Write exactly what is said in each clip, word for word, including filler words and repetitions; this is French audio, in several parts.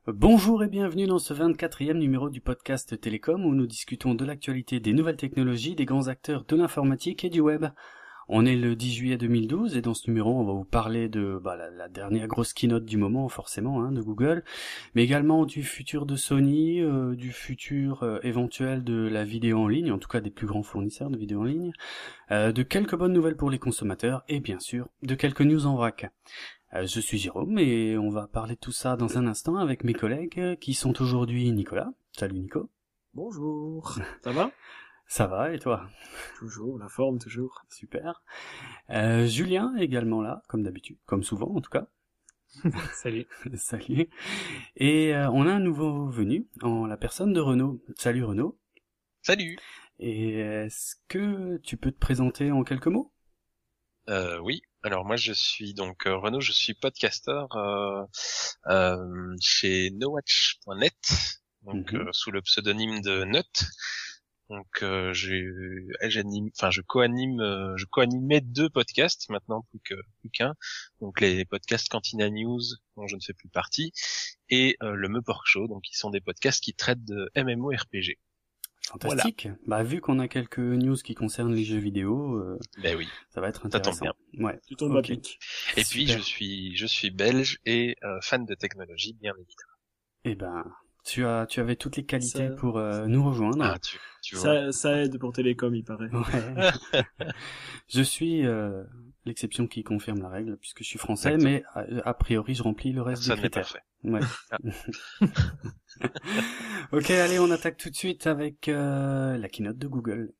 Bonjour et bienvenue dans ce vingt-quatrième numéro du podcast Télécom où nous discutons de l'actualité des nouvelles technologies, des grands acteurs de l'informatique et du web. On est le dix juillet deux mille douze et dans ce numéro on va vous parler de bah, la, la dernière grosse keynote du moment forcément hein, de Google, mais également du futur de Sony, euh, du futur euh, éventuel de la vidéo en ligne, en tout cas des plus grands fournisseurs de vidéo en ligne, euh, de quelques bonnes nouvelles pour les consommateurs et bien sûr de quelques news en vrac. Euh, je suis Jérôme et on va parler de tout ça dans un instant avec mes collègues qui sont aujourd'hui Nicolas. Salut Nico. Bonjour. Ça va? Ça va et toi? Toujours, la forme toujours. Super. Euh, Julien est également là, comme d'habitude, comme souvent en tout cas. Salut. Salut. Et euh, on a un nouveau venu en la personne de Renaud. Salut Renaud. Salut. Et est-ce que tu peux te présenter en quelques mots? Euh, oui. Alors moi je suis donc euh, Renaud, je suis podcasteur euh, euh, chez nowatch point net, donc Mhm. euh, sous le pseudonyme de Nut. Donc euh, j'ai, j'anime, enfin je co-anime, euh, je co-animais deux podcasts maintenant plus que plus qu'un. Donc les podcasts Cantina News dont je ne fais plus partie et euh, le Meuport Show, donc qui sont des podcasts qui traitent de MMORPG. Fantastique. Voilà. Bah vu qu'on a quelques news qui concernent les jeux vidéo, euh, ben oui, ça va être ça intéressant. tombe bien. Ouais. Tu tombes Ok. à pic. Et Super. puis je suis je suis belge et euh, fan de technologie bien évidemment. Eh ben, tu as, tu avais toutes les qualités Ça- pour euh, nous rejoindre. Ah tu tu vois. Ça, ça aide pour Télécom, il paraît. Ouais. Je suis euh, l'exception qui confirme la règle puisque je suis français, Exactement. mais a, a priori je remplis le reste Personne des n'est critères. parfait. Ouais. Ah. Ok, allez, on attaque tout de suite avec euh, la keynote de Google.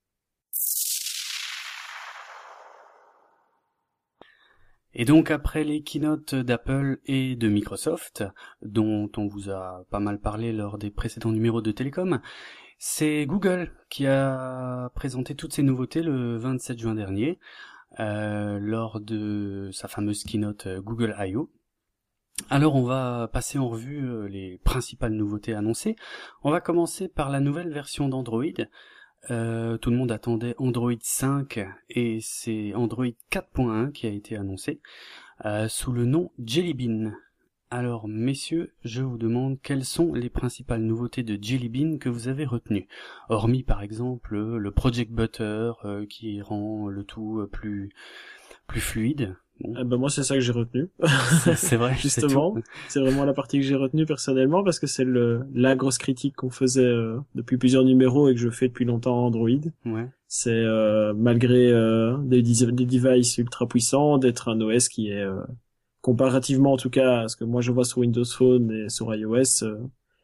Et donc après les keynotes d'Apple et de Microsoft, dont on vous a pas mal parlé lors des précédents numéros de Télécom, c'est Google qui a présenté toutes ces nouveautés le vingt-sept juin dernier, euh, lors de sa fameuse keynote euh, Google I O. Alors on va passer en revue euh, les principales nouveautés annoncées. On va commencer par la nouvelle version d'Android. Euh, tout le monde attendait Android cinq et c'est Android quatre point un qui a été annoncé euh, sous le nom Jelly Bean. Alors messieurs, je vous demande quelles sont les principales nouveautés de Jelly Bean que vous avez retenues, hormis par exemple le Project Butter euh, qui rend le tout euh, plus plus fluide. Bon. Ah bah moi c'est ça que j'ai retenu. C'est, c'est vrai, Justement, c'est, c'est vraiment la partie que j'ai retenue personnellement parce que c'est le la grosse critique qu'on faisait euh, depuis plusieurs numéros et que je fais depuis longtemps à Android. ouais. C'est euh, malgré euh, des, des devices ultra puissants, d'être un O S qui est euh, comparativement en tout cas à ce que moi je vois sur Windows Phone et sur iOS euh,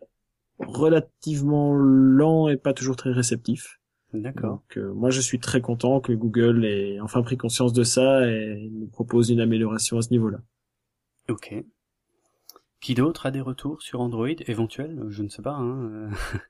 relativement lent et pas toujours très réceptif. D'accord. Donc euh, moi je suis très content que Google ait enfin pris conscience de ça et nous propose une amélioration à ce niveau-là. Ok. Qui d'autre a des retours sur Android éventuels? Je ne sais pas, hein. euh,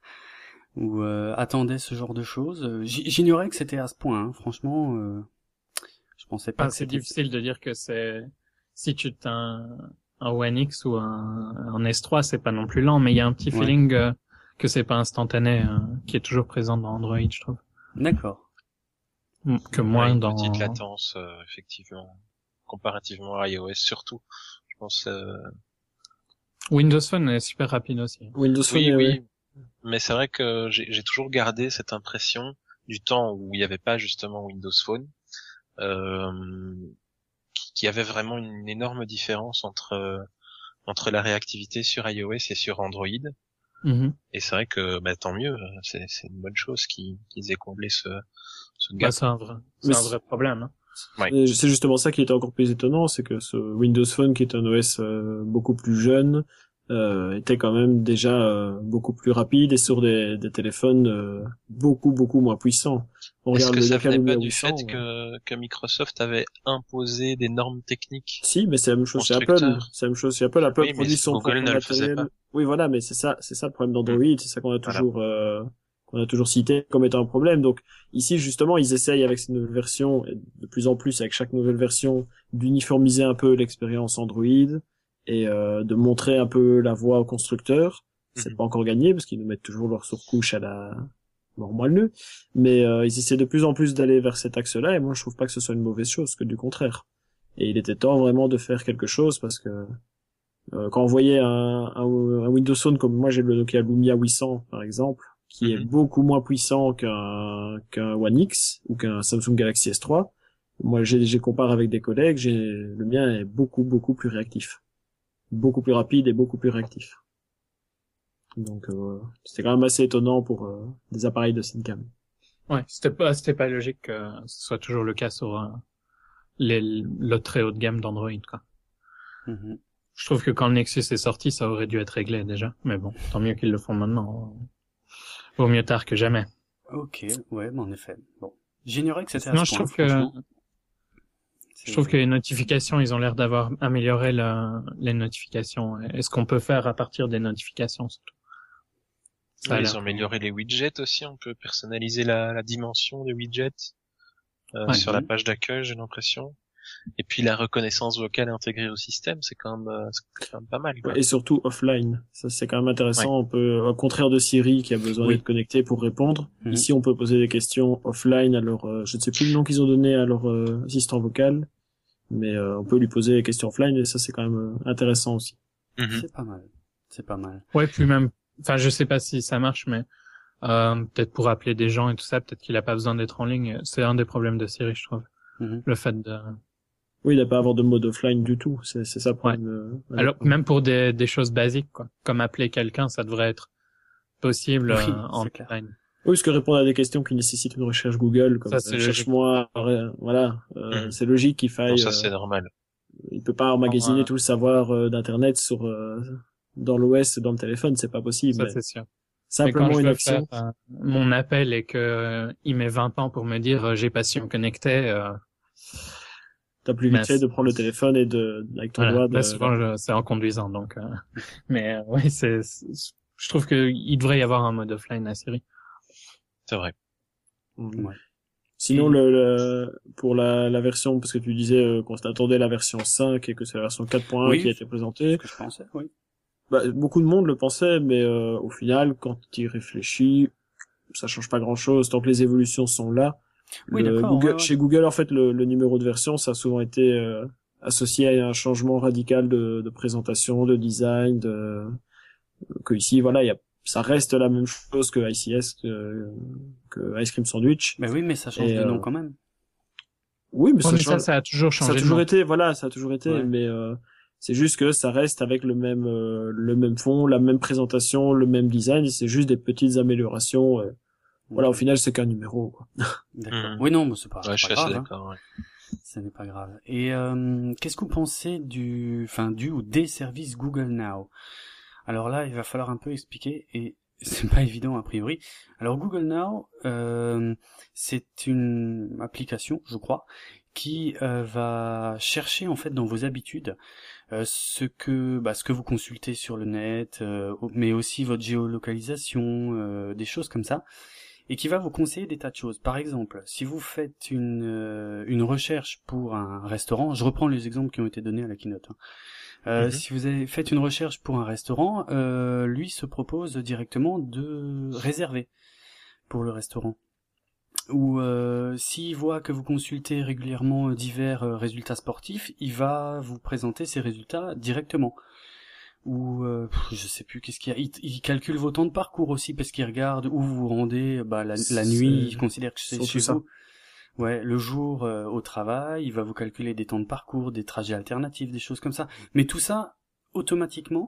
Ou euh, attendait ce genre de choses. J- J'ignorais que c'était à ce point, hein. Franchement, euh, je pensais pas Enfin, que c'est c'était... difficile de dire que c'est, si tu t'as un, un One X ou un, un S trois, c'est pas non plus lent, mais il y a un petit Ouais. feeling euh, que c'est pas instantané, euh, qui est toujours présent dans Android, je trouve. D'accord. Mm, Que Ouais, moins une dans... petite latence, euh, effectivement, comparativement à iOS surtout. Je pense. Euh... Windows Phone est super rapide aussi. Windows Phone, Oui, euh, oui, mais c'est vrai que j'ai, j'ai toujours gardé cette impression du temps où il n'y avait pas justement Windows Phone, euh, qui, qui avait vraiment une énorme différence entre euh, entre la réactivité sur iOS et sur Android. Mhm. Et c'est vrai que bah, tant mieux, c'est, c'est une bonne chose qu'ils, qu'ils aient comblé ce, ce Bah, gap. c'est un vrai, c'est Mais un c'est- vrai problème. Hein. Ouais. Et c'est justement ça qui est encore plus étonnant, c'est que ce Windows Phone, qui est un O S euh, beaucoup plus jeune, euh, était quand même déjà euh, beaucoup plus rapide et sur des, des téléphones euh, beaucoup beaucoup moins puissants. On Est-ce regarde que le ça Nokia venait pas Lumia du huit cents. fait euh, que, que Microsoft avait imposé des normes techniques Si, mais c'est la même chose chez Apple. constructeurs? C'est la même chose chez Apple. Apple Oui, mais produit son Google propre ne le faisait matériel. pas. Oui, voilà, mais c'est ça, c'est ça le problème d'Android. C'est ça qu'on a Voilà. toujours, euh, qu'on a toujours cité comme étant un problème. Donc ici, justement, ils essayent avec ces nouvelles versions, et de plus en plus avec chaque nouvelle version, d'uniformiser un peu l'expérience Android et euh, de montrer un peu la voie aux constructeurs. C'est Mhm. pas encore gagné parce qu'ils nous mettent toujours leur surcouche à la normale, mais euh, ils essaient de plus en plus d'aller vers cet axe-là. Et moi, je trouve pas que ce soit une mauvaise chose, que du contraire. Et il était temps vraiment de faire quelque chose parce que Euh, quand on voyait un, un, un Windows Phone comme moi j'ai le Nokia Lumia huit cents par exemple, qui est Mhm. beaucoup moins puissant qu'un qu'un One X ou qu'un Samsung Galaxy S trois. Moi j'ai j'ai comparé avec des collègues, j'ai le mien est beaucoup beaucoup plus réactif, beaucoup plus rapide et beaucoup plus réactif. Donc euh, c'était quand même assez étonnant pour euh, des appareils de cette gamme. Ouais, c'était pas, c'était pas logique que ce soit toujours le cas sur euh, les, le très haut de gamme d'Android, quoi. Mhm. Je trouve que quand le Nexus est sorti, ça aurait dû être réglé déjà. Mais bon, tant mieux qu'ils le font maintenant. Vaut mieux tard que jamais. Ok, ouais, mais en effet. Bon, j'ignorais que c'était à Sinon, ce je point, trouve que, franchement. je trouve que les notifications, ils ont l'air d'avoir amélioré la, les notifications. Et ce qu'on peut faire à partir des notifications, surtout. Ça a Ouais, l'air- ils ont amélioré les widgets aussi, on peut personnaliser la, la dimension des widgets euh, Ouais. sur la page d'accueil, j'ai l'impression. Et puis la reconnaissance vocale intégrée au système, c'est quand même, euh, c'est quand même pas mal, quoi. Ouais, et surtout offline, ça c'est quand même intéressant. Ouais. On peut, au contraire de Siri qui a besoin Oui. d'être connecté pour répondre, Mhm. ici on peut poser des questions offline à leur, euh, je ne sais plus le nom qu'ils ont donné à leur euh, assistant vocal, mais euh, on peut lui poser des questions offline et ça c'est quand même euh, intéressant aussi. Mhm. C'est pas mal. C'est pas mal. Ouais, puis même, enfin, je sais pas si ça marche, mais euh, peut-être pour appeler des gens et tout ça, peut-être qu'il a pas besoin d'être en ligne. C'est un des problèmes de Siri, je trouve. Mhm. Le fait de, Oui, il n'a pas à avoir de mode offline du tout, c'est c'est ça le problème. euh, avec- alors même pour des, des choses basiques, quoi, comme appeler quelqu'un, ça devrait être possible Oui, euh, en c'est clair. online. Oui, parce que répondre à des questions qui nécessitent une recherche Google, comme Ça, c'est euh, logique. cherche-moi, euh, voilà, euh, Mhm. c'est logique qu'il Non, faille. ça euh, c'est normal. il peut pas emmagasiner euh, tout le savoir euh, d'internet sur euh, dans l'O S dans le téléphone, c'est pas possible. Ça, Mais c'est sûr. Mais simplement quand je une veux action. faire euh, mon appel et que euh, il met vingt ans pour me dire euh, j'ai pas su me connecter, euh, T'as plus ben, vite fait de prendre le téléphone et de avec ton voilà. doigt Là, de. souvent, je- c'est en conduisant, donc. euh, Mais euh, ouais, c'est, c'est- je trouve que il devrait y avoir un mode offline à Siri. C'est vrai. Mhm. Ouais. Sinon, Et- le, le- pour la, la version, parce que tu disais euh, qu'on s'attendait la version cinq et que c'est la version quatre point un Oui, qui a été c'est présentée. ce que je pensais, oui. Bah, beaucoup de monde le pensait, mais euh, au final, quand tu y réfléchis, ça change pas grand-chose tant que les évolutions sont là. Oui, Le d'accord, Google, ouais, ouais. chez Google, en fait, le, le numéro de version, ça a souvent été euh, associé à un changement radical de, de présentation, de design, de que ici, voilà, il y a, ça reste la même chose que I C S, que, que Ice Cream Sandwich. Mais oui, mais ça change Et, de euh, nom quand même. Oui, mais Ouais, ça mais change. ça, ça a toujours Ça a changé de toujours nom. été, voilà, ça a toujours été, Ouais. mais euh, c'est juste que ça reste avec le même, euh, le même fond, la même présentation, le même design. C'est juste des petites améliorations. euh. Voilà, au Ok. final, c'est qu'un numéro, quoi. D'accord. Mhm. Oui, non, mais c'est pas, Ouais, je pas suis assez grave, hein. d'accord. Ouais. Ce n'est pas grave. Et euh, qu'est-ce que vous pensez du, enfin, du ou des services Google Now? Alors là, il va falloir un peu expliquer et c'est pas évident a priori. Alors Google Now, euh, c'est une application, je crois, qui euh, va chercher en fait dans vos habitudes euh, ce que, bah, ce que vous consultez sur le net, euh, mais aussi votre géolocalisation, euh, des choses comme ça, et qui va vous conseiller des tas de choses. Par exemple, si vous faites une euh, une recherche pour un restaurant, je reprends les exemples qui ont été donnés à la keynote, hein. Euh, Mhm. Si vous avez fait une recherche pour un restaurant, euh, lui se propose directement de réserver pour le restaurant. Ou euh, s'il voit que vous consultez régulièrement divers euh, résultats sportifs, il va vous présenter ces résultats directement. Ou euh, pff, je sais plus qu'est-ce qu'il y a. Il, il calcule vos temps de parcours aussi parce qu'il regarde où vous vous rendez. Bah la, la nuit, il considère que c'est surtout chez ça. vous. Ouais, le jour euh, au travail, il va vous calculer des temps de parcours, des trajets alternatifs, des choses comme ça. Mais tout ça automatiquement.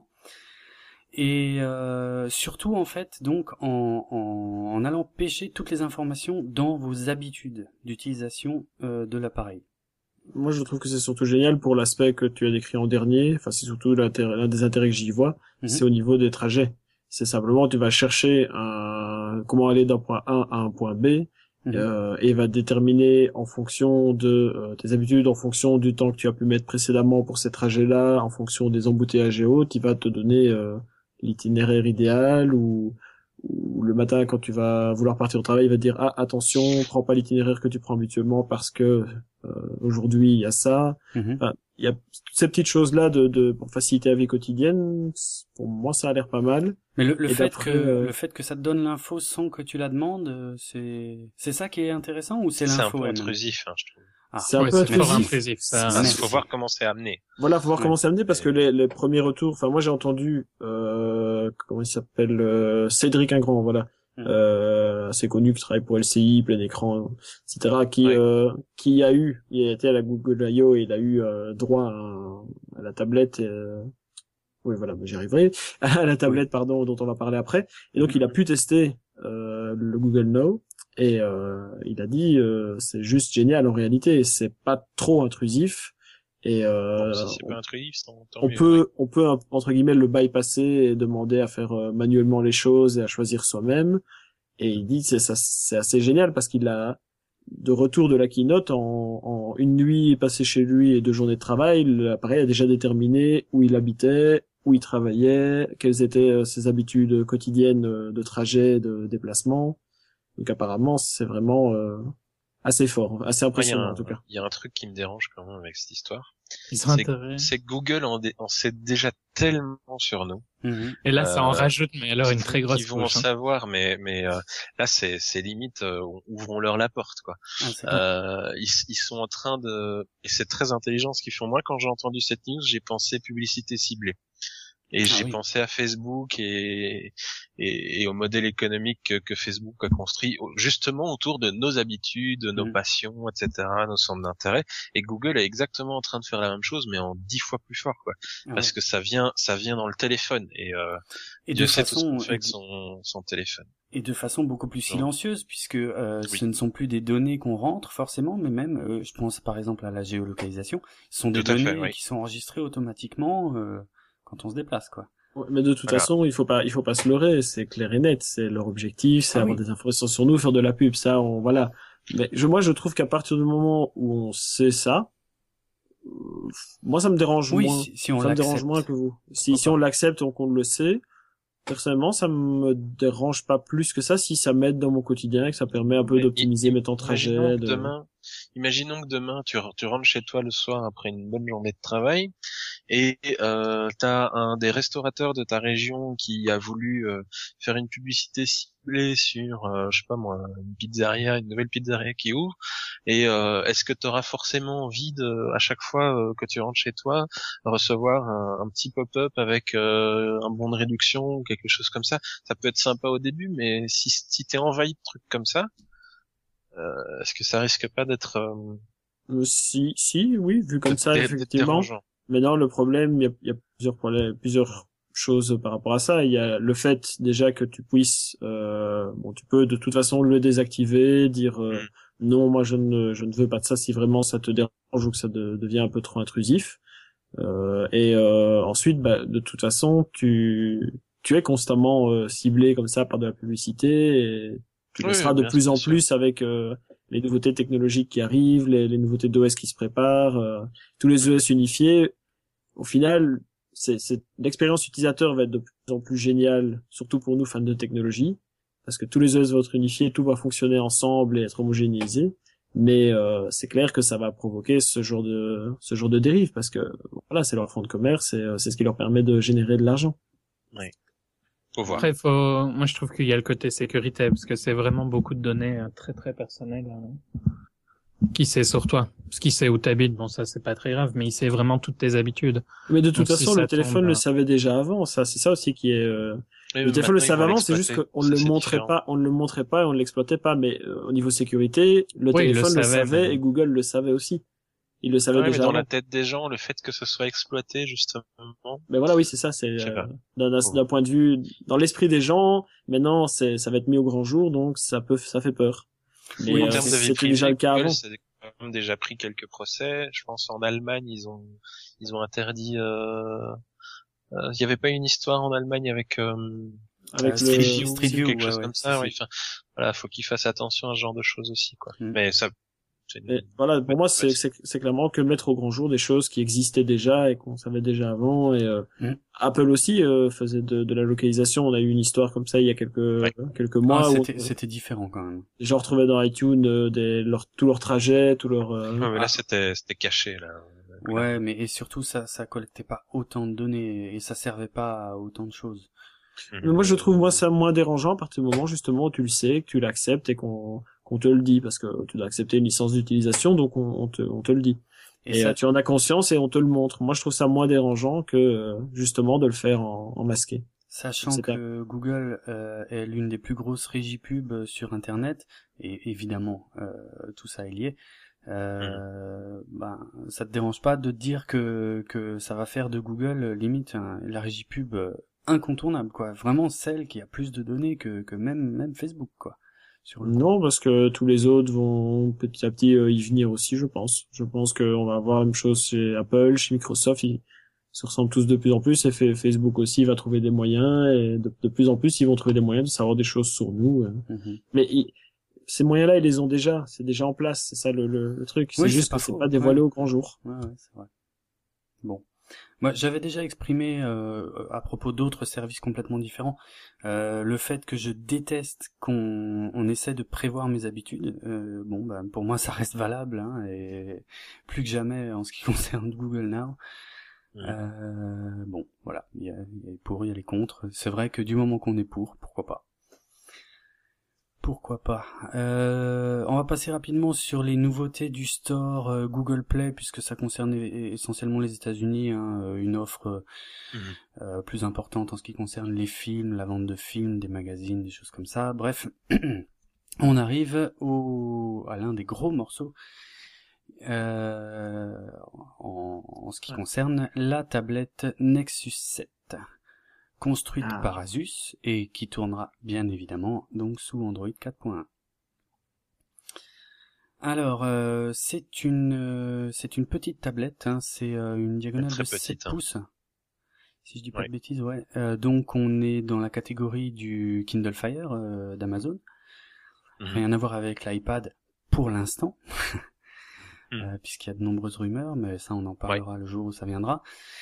Et euh, surtout en fait, donc en, en, en allant pêcher toutes les informations dans vos habitudes d'utilisation euh, de l'appareil. Moi, je trouve que c'est surtout génial pour l'aspect que tu as décrit en dernier. Enfin, c'est surtout l'intérêt- l'un des intérêts que j'y vois. Mhm. C'est au niveau des trajets. C'est simplement, tu vas chercher un, comment aller d'un point A à un point B. Mhm. Euh, et va déterminer en fonction de euh, tes habitudes, en fonction du temps que tu as pu mettre précédemment pour ces trajets-là, en fonction des embouteillages et autres, il va te donner euh, l'itinéraire idéal ou, ou le matin quand tu vas vouloir partir au travail, il va te dire ah attention, prends pas l'itinéraire que tu prends habituellement parce que euh, aujourd'hui il y a ça. Mhm. Enfin, il y a toutes ces petites choses-là de, de pour faciliter la vie quotidienne. Pour moi, ça a l'air pas mal. Mais le, le Et fait d'après, que euh, le fait que ça te donne l'info sans que tu la demandes, euh, c'est c'est ça qui est intéressant ou c'est C'est un l'info peu elle-même? intrusif, hein, je trouve. Ah, c'est un ouais, peu c'est fort intrusif. intrusif, ça. Il Merci. faut voir comment c'est amené. Voilà, faut voir Ouais. comment c'est amené parce Et- que les, les premiers retours, enfin moi j'ai entendu euh, comment il s'appelle euh, Cédric Ingrand, voilà, Mhm. euh, assez connu qui travaille pour L C I, plein écran, et cetera. Qui Ouais. euh, qui a eu, il a été à la Google I O et il a eu euh, droit à, un- à la tablette. Euh, oui voilà, j'y arriverai. À la tablette pardon dont on va parler après. Et donc il a pu tester euh, le Google Now. Et euh, il a dit euh, c'est juste génial en réalité, c'est pas trop intrusif et euh, Bon, si c'est on, pas intrusif, tant, tant on mieux. peut ouais. on peut entre guillemets le bypasser et demander à faire euh, manuellement les choses et à choisir soi-même. Et il dit c'est ça c'est assez génial parce qu'il a de retour de la keynote en, en une nuit passée chez lui et deux journées de travail, l'appareil a déjà déterminé où il habitait, où il travaillait, quelles étaient euh, ses habitudes quotidiennes euh, de trajet, de déplacement. Donc apparemment, c'est vraiment euh, assez fort, assez Moi, il y a impressionnant un, en tout cas. il y a un truc qui me dérange quand même avec cette histoire. Ils ont C'est, intérêt. c'est que Google en, dé- en sait déjà tellement sur nous. Mhm. Et là, ça en Euh, rajoute, mais alors une très Qui grosse vont en couche. Hein. savoir, mais mais euh, là c'est c'est limite euh, ouvrons-leur la porte quoi. Ah, c'est clair. Euh, ils ils sont en train de et c'est très intelligent ce qu'ils font. Moi quand j'ai entendu cette news, j'ai pensé publicité ciblée. Et Ah j'ai oui. pensé à Facebook et, et, et au modèle économique que, que Facebook a construit au- justement autour de nos habitudes, de nos Mhm. passions, et cetera, nos centres d'intérêt. Et Google est exactement en train de faire la même chose, mais en dix fois plus fort, quoi. Ah Parce ouais. que ça vient, ça vient dans le téléphone. Et, euh, Et Dieu de sait tout ce qu'on façon fait et avec de, son, son téléphone. et de façon beaucoup plus silencieuse puisque euh, Oui. ce ne sont plus des données qu'on rentre forcément, mais même euh, je pense par exemple à la géolocalisation, ce sont des Tout à fait, données oui. qui sont enregistrées automatiquement euh, quand on se déplace quoi. Ouais, mais de toute Voilà. façon, il faut pas, il faut pas se leurrer, c'est clair et net, c'est leur objectif, c'est Ah avoir oui. des informations sur nous, faire de la pub, ça, on, voilà. Mais je, moi, je trouve qu'à partir du moment où on sait ça, euh, moi, ça me dérange Oui, moins. si, si on Ça me dérange l'accepte. moins que vous. Si, Pourquoi si on pas. l'accepte et qu'on le sait, personnellement, ça me dérange pas plus que ça si ça m'aide dans mon quotidien et que ça permet un peu Mais d'optimiser i- mes temps de imaginons trajet. que De... demain, imaginons que demain tu, re- tu rentres chez toi le soir après une bonne journée de travail et euh, t'as un des restaurateurs de ta région qui a voulu euh, faire une publicité ciblée sur, euh, je sais pas moi, une pizzeria, une nouvelle pizzeria qui ouvre. Et euh, est-ce que tu auras forcément envie de, à chaque fois euh, que tu rentres chez toi, recevoir un, un petit pop-up avec euh, un bon de réduction ou quelque chose comme ça? Ça peut être sympa au début, mais si, si t'es envahi de trucs comme ça, euh, est-ce que ça risque pas d'être euh, Euh, si, si, oui, vu comme d'être ça, dé- d'être effectivement. dérangeant? Maintenant, le problème, il y a, il y a plusieurs problèmes, plusieurs choses par rapport à ça. Il y a le fait déjà que tu puisses, euh, bon, tu peux de toute façon le désactiver, dire euh, Mm. non, moi je ne, je ne veux pas de ça si vraiment ça te dérange ou que ça de- devient un peu trop intrusif. Euh, et euh, ensuite, bah, de toute façon, tu, tu es constamment euh, ciblé comme ça par de la publicité et tu le Oui, seras de bien, plus bien en sûr. plus avec euh, les nouveautés technologiques qui arrivent, les, les nouveautés d'O S qui se préparent, euh, tous les O S unifiés. Au final, c'est, c'est, l'expérience utilisateur va être de plus en plus géniale, surtout pour nous fans de technologie, parce que tous les O S vont être unifiés, tout va fonctionner ensemble et être homogénéisé. Mais euh, c'est clair que ça va provoquer ce genre de ce genre de dérive, parce que voilà, c'est leur fonds de commerce et euh, c'est ce qui leur permet de générer de l'argent. Oui. Faut voir. Après, faut, moi, je trouve qu'il y a le côté sécurité, parce que c'est vraiment beaucoup de données euh, très très personnelles. euh, Qui sait sur toi? Ce qui sait où t'habites, bon, ça, c'est pas très grave, mais il sait vraiment toutes tes habitudes. Mais de toute Donc, si façon, ça le téléphone tombe, le euh, savait déjà avant. Ça, c'est ça aussi qui est. Euh... Oui, Le téléphone le maintenant, ils savait vont avant, c'est juste l'exploiter. qu'on Ça, ne le c'est montrait différent. pas, on ne le montrait pas et on ne l'exploitait pas. Mais euh, au niveau sécurité, le Oui, il le téléphone le savait, savait mais- et Google le savait aussi. Il le savait Ouais, mais déjà dans avant. la tête des gens, le fait que ce soit exploité, justement, Mais voilà, oui, c'est ça. C'est je sais euh, pas. d'un, d'un- d'un point de vue dans l'esprit des gens. Maintenant, c'est ça va être mis au grand jour, donc ça peut, ça fait peur. Mais Oui, En euh, termes de vie c'était privée, déjà le cas Google, avant. ça a quand même déjà pris quelques procès. Je pense en Allemagne, ils ont ils ont interdit. Euh... euh, Il y avait pas une histoire en Allemagne avec euh, Avec Euh, le Street Street View, View, Street View, quelque ouais, chose ouais, comme si, ça. si. Oui, enfin, voilà, faut qu'ils fassent attention à ce genre de choses aussi, quoi. Mm. Mais ça, c'est une- Et voilà, pour Ouais, moi, c'est, ouais, c'est, c'est clairement que mettre au grand jour des choses qui existaient déjà et qu'on savait déjà avant. Et euh, Mm. Apple aussi euh, faisait de, de la localisation. On a eu une histoire comme ça il y a quelques Ouais. quelques Ah, mois où c'était, c'était différent quand même. les gens retrouvaient dans iTunes euh, des, leur, tous leurs trajets, tous leurs. Euh... Ouais, mais là, Ah. c'était c'était caché là. Ouais, mais et surtout ça, ça collectait pas autant de données et ça servait pas à autant de choses. Mais moi, je trouve moi ça moins dérangeant à partir du moment justement où tu le sais, que tu l'acceptes et qu'on qu'on te le dit, parce que tu dois accepter une licence d'utilisation, donc on, on te, on te le dit. Et, et ça... tu en as conscience et on te le montre. Moi, je trouve ça moins dérangeant que justement de le faire en, en masqué. Sachant que pas... Google euh, est l'une des plus grosses régies pub sur Internet, et évidemment euh, tout ça est lié, euh, mmh. ben ça te dérange pas de te dire que que ça va faire de Google limite hein, la régie pub incontournable, quoi. Vraiment celle qui a plus de données que que même même Facebook, quoi. Sur le... Non, parce que tous les autres vont petit à petit euh, y venir aussi, je pense. Je pense qu'on va avoir la même chose chez Apple, chez Microsoft. Ils se ressemblent tous de plus en plus, et Facebook aussi va trouver des moyens, et de, de plus en plus ils vont trouver des moyens de savoir des choses sur nous. Mm-hmm. Mais ils, ces moyens-là, ils les ont déjà, c'est déjà en place, c'est ça le, le, le truc. C'est oui, juste c'est que faux. C'est pas dévoilé ouais. au grand jour. Ouais, ouais, c'est vrai. Bon. Moi, j'avais déjà exprimé euh, à propos d'autres services complètement différents euh, le fait que je déteste qu'on on essaie de prévoir mes habitudes. Euh, bon, bah, pour moi, ça reste valable, hein, et plus que jamais en ce qui concerne Google Now. Euh, bon, voilà, il y a, il y a les pour, il y a les contre. C'est vrai que du moment qu'on est pour, pourquoi pas. Pourquoi pas. Euh, on va passer rapidement sur les nouveautés du store euh, Google Play, puisque ça concerne essentiellement les États-Unis, hein, une offre mmh. euh, plus importante en ce qui concerne les films, la vente de films, des magazines, des choses comme ça. Bref, on arrive au à l'un des gros morceaux. Euh, en, en ce qui concerne la tablette Nexus sept, construite ah. par Asus et qui tournera bien évidemment donc sous Android quatre point un. Alors euh, c'est une euh, c'est une petite tablette, hein, c'est euh, une diagonale de sept hein. pouces. Si je dis pas oui. de bêtises, ouais. Euh, donc on est dans la catégorie du Kindle Fire euh, d'Amazon. Mm-hmm. Rien à voir avec l'iPad pour l'instant. Mmh. Euh, puisqu'il y a de nombreuses rumeurs, mais ça on en parlera ouais. le jour où ça viendra.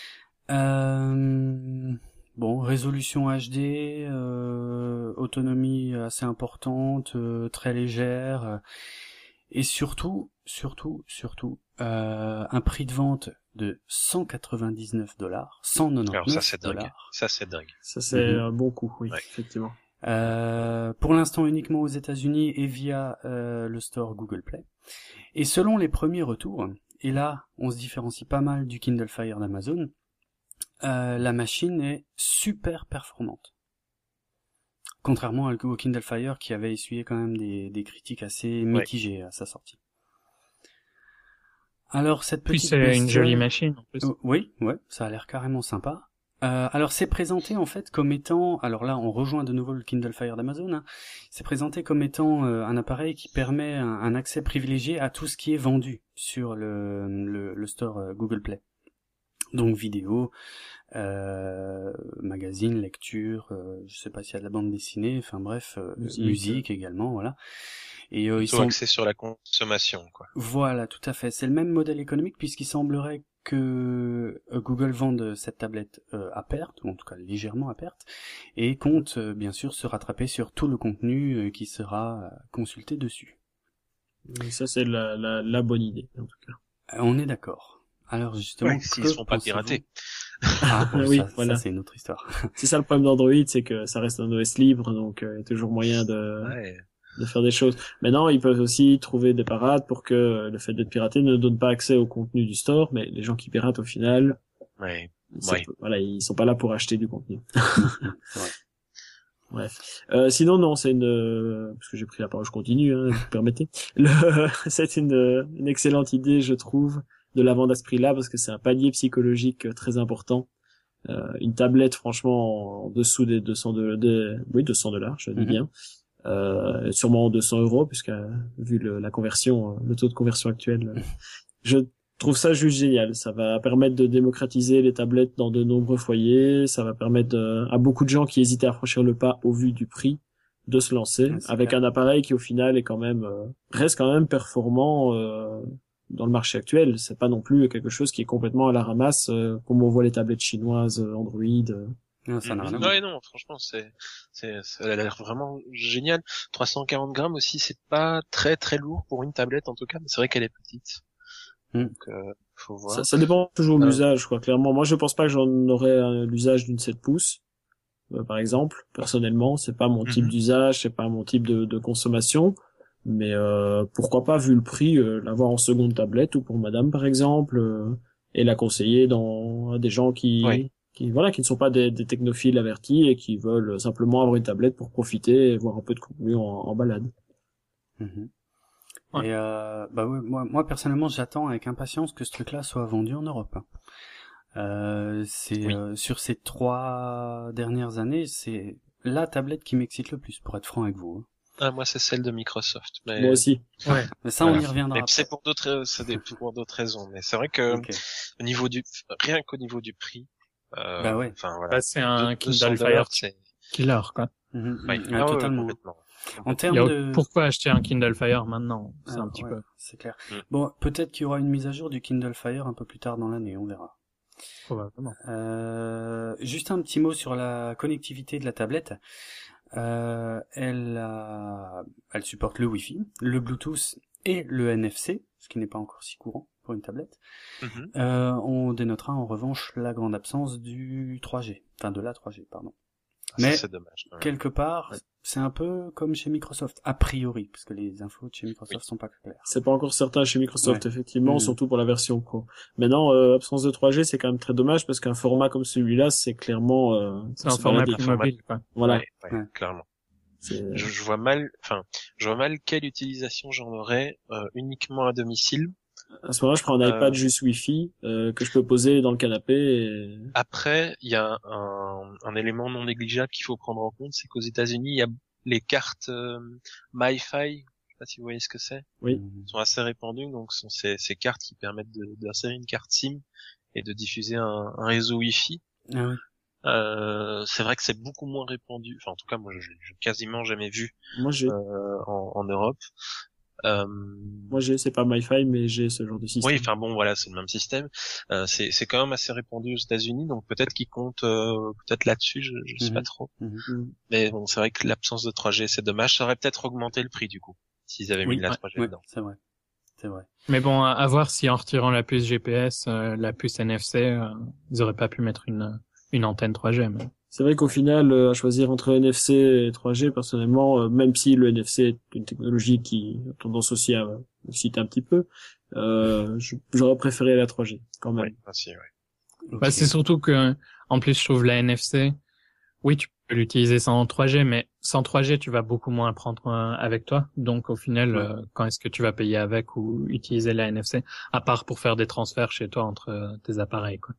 Euh, bon, résolution H D, euh, autonomie assez importante, euh, très légère, euh, et surtout, surtout, surtout, euh, un prix de vente de cent quatre-vingt-dix-neuf dollars, cent quatre-vingt-dix-neuf dollars. Alors ça c'est dingue, ça c'est dingue. Ça c'est mmh. un bon coup, oui, ouais. effectivement. Euh, pour l'instant uniquement aux États-Unis et via euh, le store Google Play. Et selon les premiers retours, et là on se différencie pas mal du Kindle Fire d'Amazon, euh, la machine est super performante. Contrairement au Kindle Fire qui avait essuyé quand même des, des critiques assez mitigées ouais. à sa sortie. Alors cette petite Puis c'est bestiole... une jolie machine en plus. Euh, oui, ouais, ça a l'air carrément sympa. Euh, alors c'est présenté en fait comme étant, alors là on rejoint de nouveau le Kindle Fire d'Amazon, hein. C'est présenté comme étant euh, un appareil qui permet un, un accès privilégié à tout ce qui est vendu sur le, le, le store euh, Google Play. Donc vidéo, euh, magazine, lecture, euh, je sais pas s'il y a de la bande dessinée, enfin bref, euh, musique, musique également, voilà. Et euh, ils sont axés sur la consommation, quoi. Voilà, tout à fait. C'est le même modèle économique puisqu'il semblerait que Google vende cette tablette euh, à perte, ou en tout cas légèrement à perte, et compte euh, bien sûr se rattraper sur tout le contenu euh, qui sera euh, consulté dessus. Et ça c'est la, la, la bonne idée en tout cas. Euh, on est d'accord. Alors justement, ouais, s'ils ne sont pas piratés. Ah bon, oui, ça, voilà. Ça c'est une autre histoire. C'est ça le problème d'Android, c'est que ça reste un O S libre, donc il euh, y a toujours moyen de... Ouais. de faire des choses. Maintenant, ils peuvent aussi trouver des parades pour que le fait d'être piraté ne donne pas accès au contenu du store, mais les gens qui piratent au final, ouais. Ouais. voilà, ils sont pas là pour acheter du contenu. C'est vrai. Bref. Euh, sinon, non, c'est une, euh, parce que j'ai pris la parole, je continue, hein, vous permettez. Le... c'est une, une excellente idée, je trouve, de la vendre à ce prix-là, parce que c'est un palier psychologique très important. Euh, une tablette, franchement, en dessous des deux cents de, de... oui, deux cents dollars, je dis mm-hmm. bien. Euh, sûrement deux cents euros, puisque vu le, la conversion, le taux de conversion actuel, je trouve ça juste génial. Ça va permettre de démocratiser les tablettes dans de nombreux foyers. Ça va permettre de, à beaucoup de gens qui hésitaient à franchir le pas au vu du prix de se lancer ouais, avec clair. Un appareil qui au final est quand même euh, reste quand même performant euh, dans le marché actuel. C'est pas non plus quelque chose qui est complètement à la ramasse euh, comme on voit les tablettes chinoises, Android. Euh, Non, ça n'a rien à voir. Non, non, franchement, c'est, c'est, ça a l'air vraiment génial. trois cent quarante grammes aussi, c'est pas très très lourd pour une tablette en tout cas, mais c'est vrai qu'elle est petite. Mm. Donc, euh, faut voir. Ça, ça dépend toujours de euh... l'usage, quoi, clairement. Moi, je pense pas que j'en aurais euh, l'usage d'une sept pouces, euh, par exemple. Personnellement, c'est pas mon type mm-hmm. d'usage, c'est pas mon type de, de consommation. Mais euh, pourquoi pas, vu le prix, euh, l'avoir en seconde tablette ou pour madame par exemple, euh, et la conseiller dans à des gens qui, Oui. qui voilà, qui ne sont pas des, des technophiles avertis et qui veulent simplement avoir une tablette pour profiter et voir un peu de contenu en, en balade. Mhm. Ouais. Et euh, bah ouais, moi, moi personnellement, j'attends avec impatience que ce truc-là soit vendu en Europe. Euh, c'est Oui. euh, sur ces trois dernières années, c'est la tablette qui m'excite le plus, pour être franc avec vous. Ah, moi, c'est celle de Microsoft. Mais... Moi aussi. Ouais. Mais ça, Voilà. on y reviendra Mais après. c'est pour d'autres, c'est des- pour d'autres raisons. Mais c'est vrai que Ok. au niveau du, rien qu'au niveau du prix, euh, Bah ouais. enfin voilà, Bah, c'est un deux cents Kindle Fire dollars, c'est, killer, quoi. Mhm, oui, mhm. ah, Ah, ouais, totalement. complètement. En Il y termes a de... pourquoi acheter un Kindle Fire maintenant? C'est Ah, un petit ouais, peu. c'est clair. Mm. Bon, peut-être qu'il y aura une mise à jour du Kindle Fire un peu plus tard dans l'année, on verra. Probablement. Euh, juste un petit mot sur la connectivité de la tablette. Euh, elle, a... elle supporte le Wi-Fi, le Bluetooth et le N F C, ce qui n'est pas encore si courant pour une tablette. Mhm. Euh, on dénotera en revanche la grande absence du trois G, enfin de la trois G, pardon. Ça, Mais c'est dommage. quand même. quelque part, Ouais. c'est un peu comme chez Microsoft, a priori, parce que les infos de chez Microsoft Oui. sont pas claires. C'est pas encore certain chez Microsoft, Ouais. effectivement, Mhm. surtout pour la version Pro. Maintenant, euh, absence de trois G, c'est quand même très dommage parce qu'un format comme celui-là, c'est clairement euh, C'est pour un se format balader. plus Un format- mobile, quoi. Voilà. Ouais, ouais, Ouais. clairement. C'est- Je, je vois mal, enfin, je vois mal quelle utilisation j'en aurais euh, uniquement à domicile. À ce moment-là, je prends un Euh, iPad juste Wi-Fi euh, que je peux poser dans le canapé. Et... Après, il y a un, un élément non négligeable qu'il faut prendre en compte, c'est qu'aux États-Unis, il y a les cartes euh, MiFi. Je sais pas si vous voyez ce que c'est. Oui. Mhm. Sont assez répandues, donc ce sont ces, ces cartes qui permettent de- d'insérer une carte SIM et de diffuser un, un réseau Wi-Fi. Ah oui. Euh, c'est vrai que c'est beaucoup moins répandu. Enfin, en tout cas, moi, je l'ai quasiment jamais vu Moi, j'ai, euh, en, en Europe. Euh, moi, j'ai, c'est pas MiFi, mais j'ai ce genre de système. oui, enfin bon, voilà, c'est le même système. Euh, c'est, c'est quand même assez répandu aux États-Unis, donc peut-être qu'ils comptent euh, peut-être là-dessus, je, je sais Mhm. pas trop. Mhm. Mm. Mais bon, c'est vrai que l'absence de trois G, c'est dommage. Ça aurait peut-être augmenté le prix du coup, s'ils avaient mis Oui, de la ouais, trois G ouais, dedans. c'est vrai. C'est vrai. Mais bon, à, à voir si en retirant la puce G P S, euh, la puce N F C, euh, ils auraient pas pu mettre une, une antenne trois G, mais... C'est vrai qu'au final, euh, à choisir entre N F C et trois G, personnellement, euh, même si le N F C est une technologie qui a tendance aussi à m'exciter un petit peu, euh, je- j'aurais préféré la trois G, quand même. Oui, ainsi, ouais. Ok. Bah, c'est surtout que, en plus, je trouve la N F C, oui, tu peux l'utiliser sans trois G, mais sans trois G, tu vas beaucoup moins prendre euh, avec toi. Donc, au final, Ouais. euh, quand est-ce que tu vas payer avec ou utiliser la N F C, à part pour faire des transferts chez toi entre euh, tes appareils, quoi.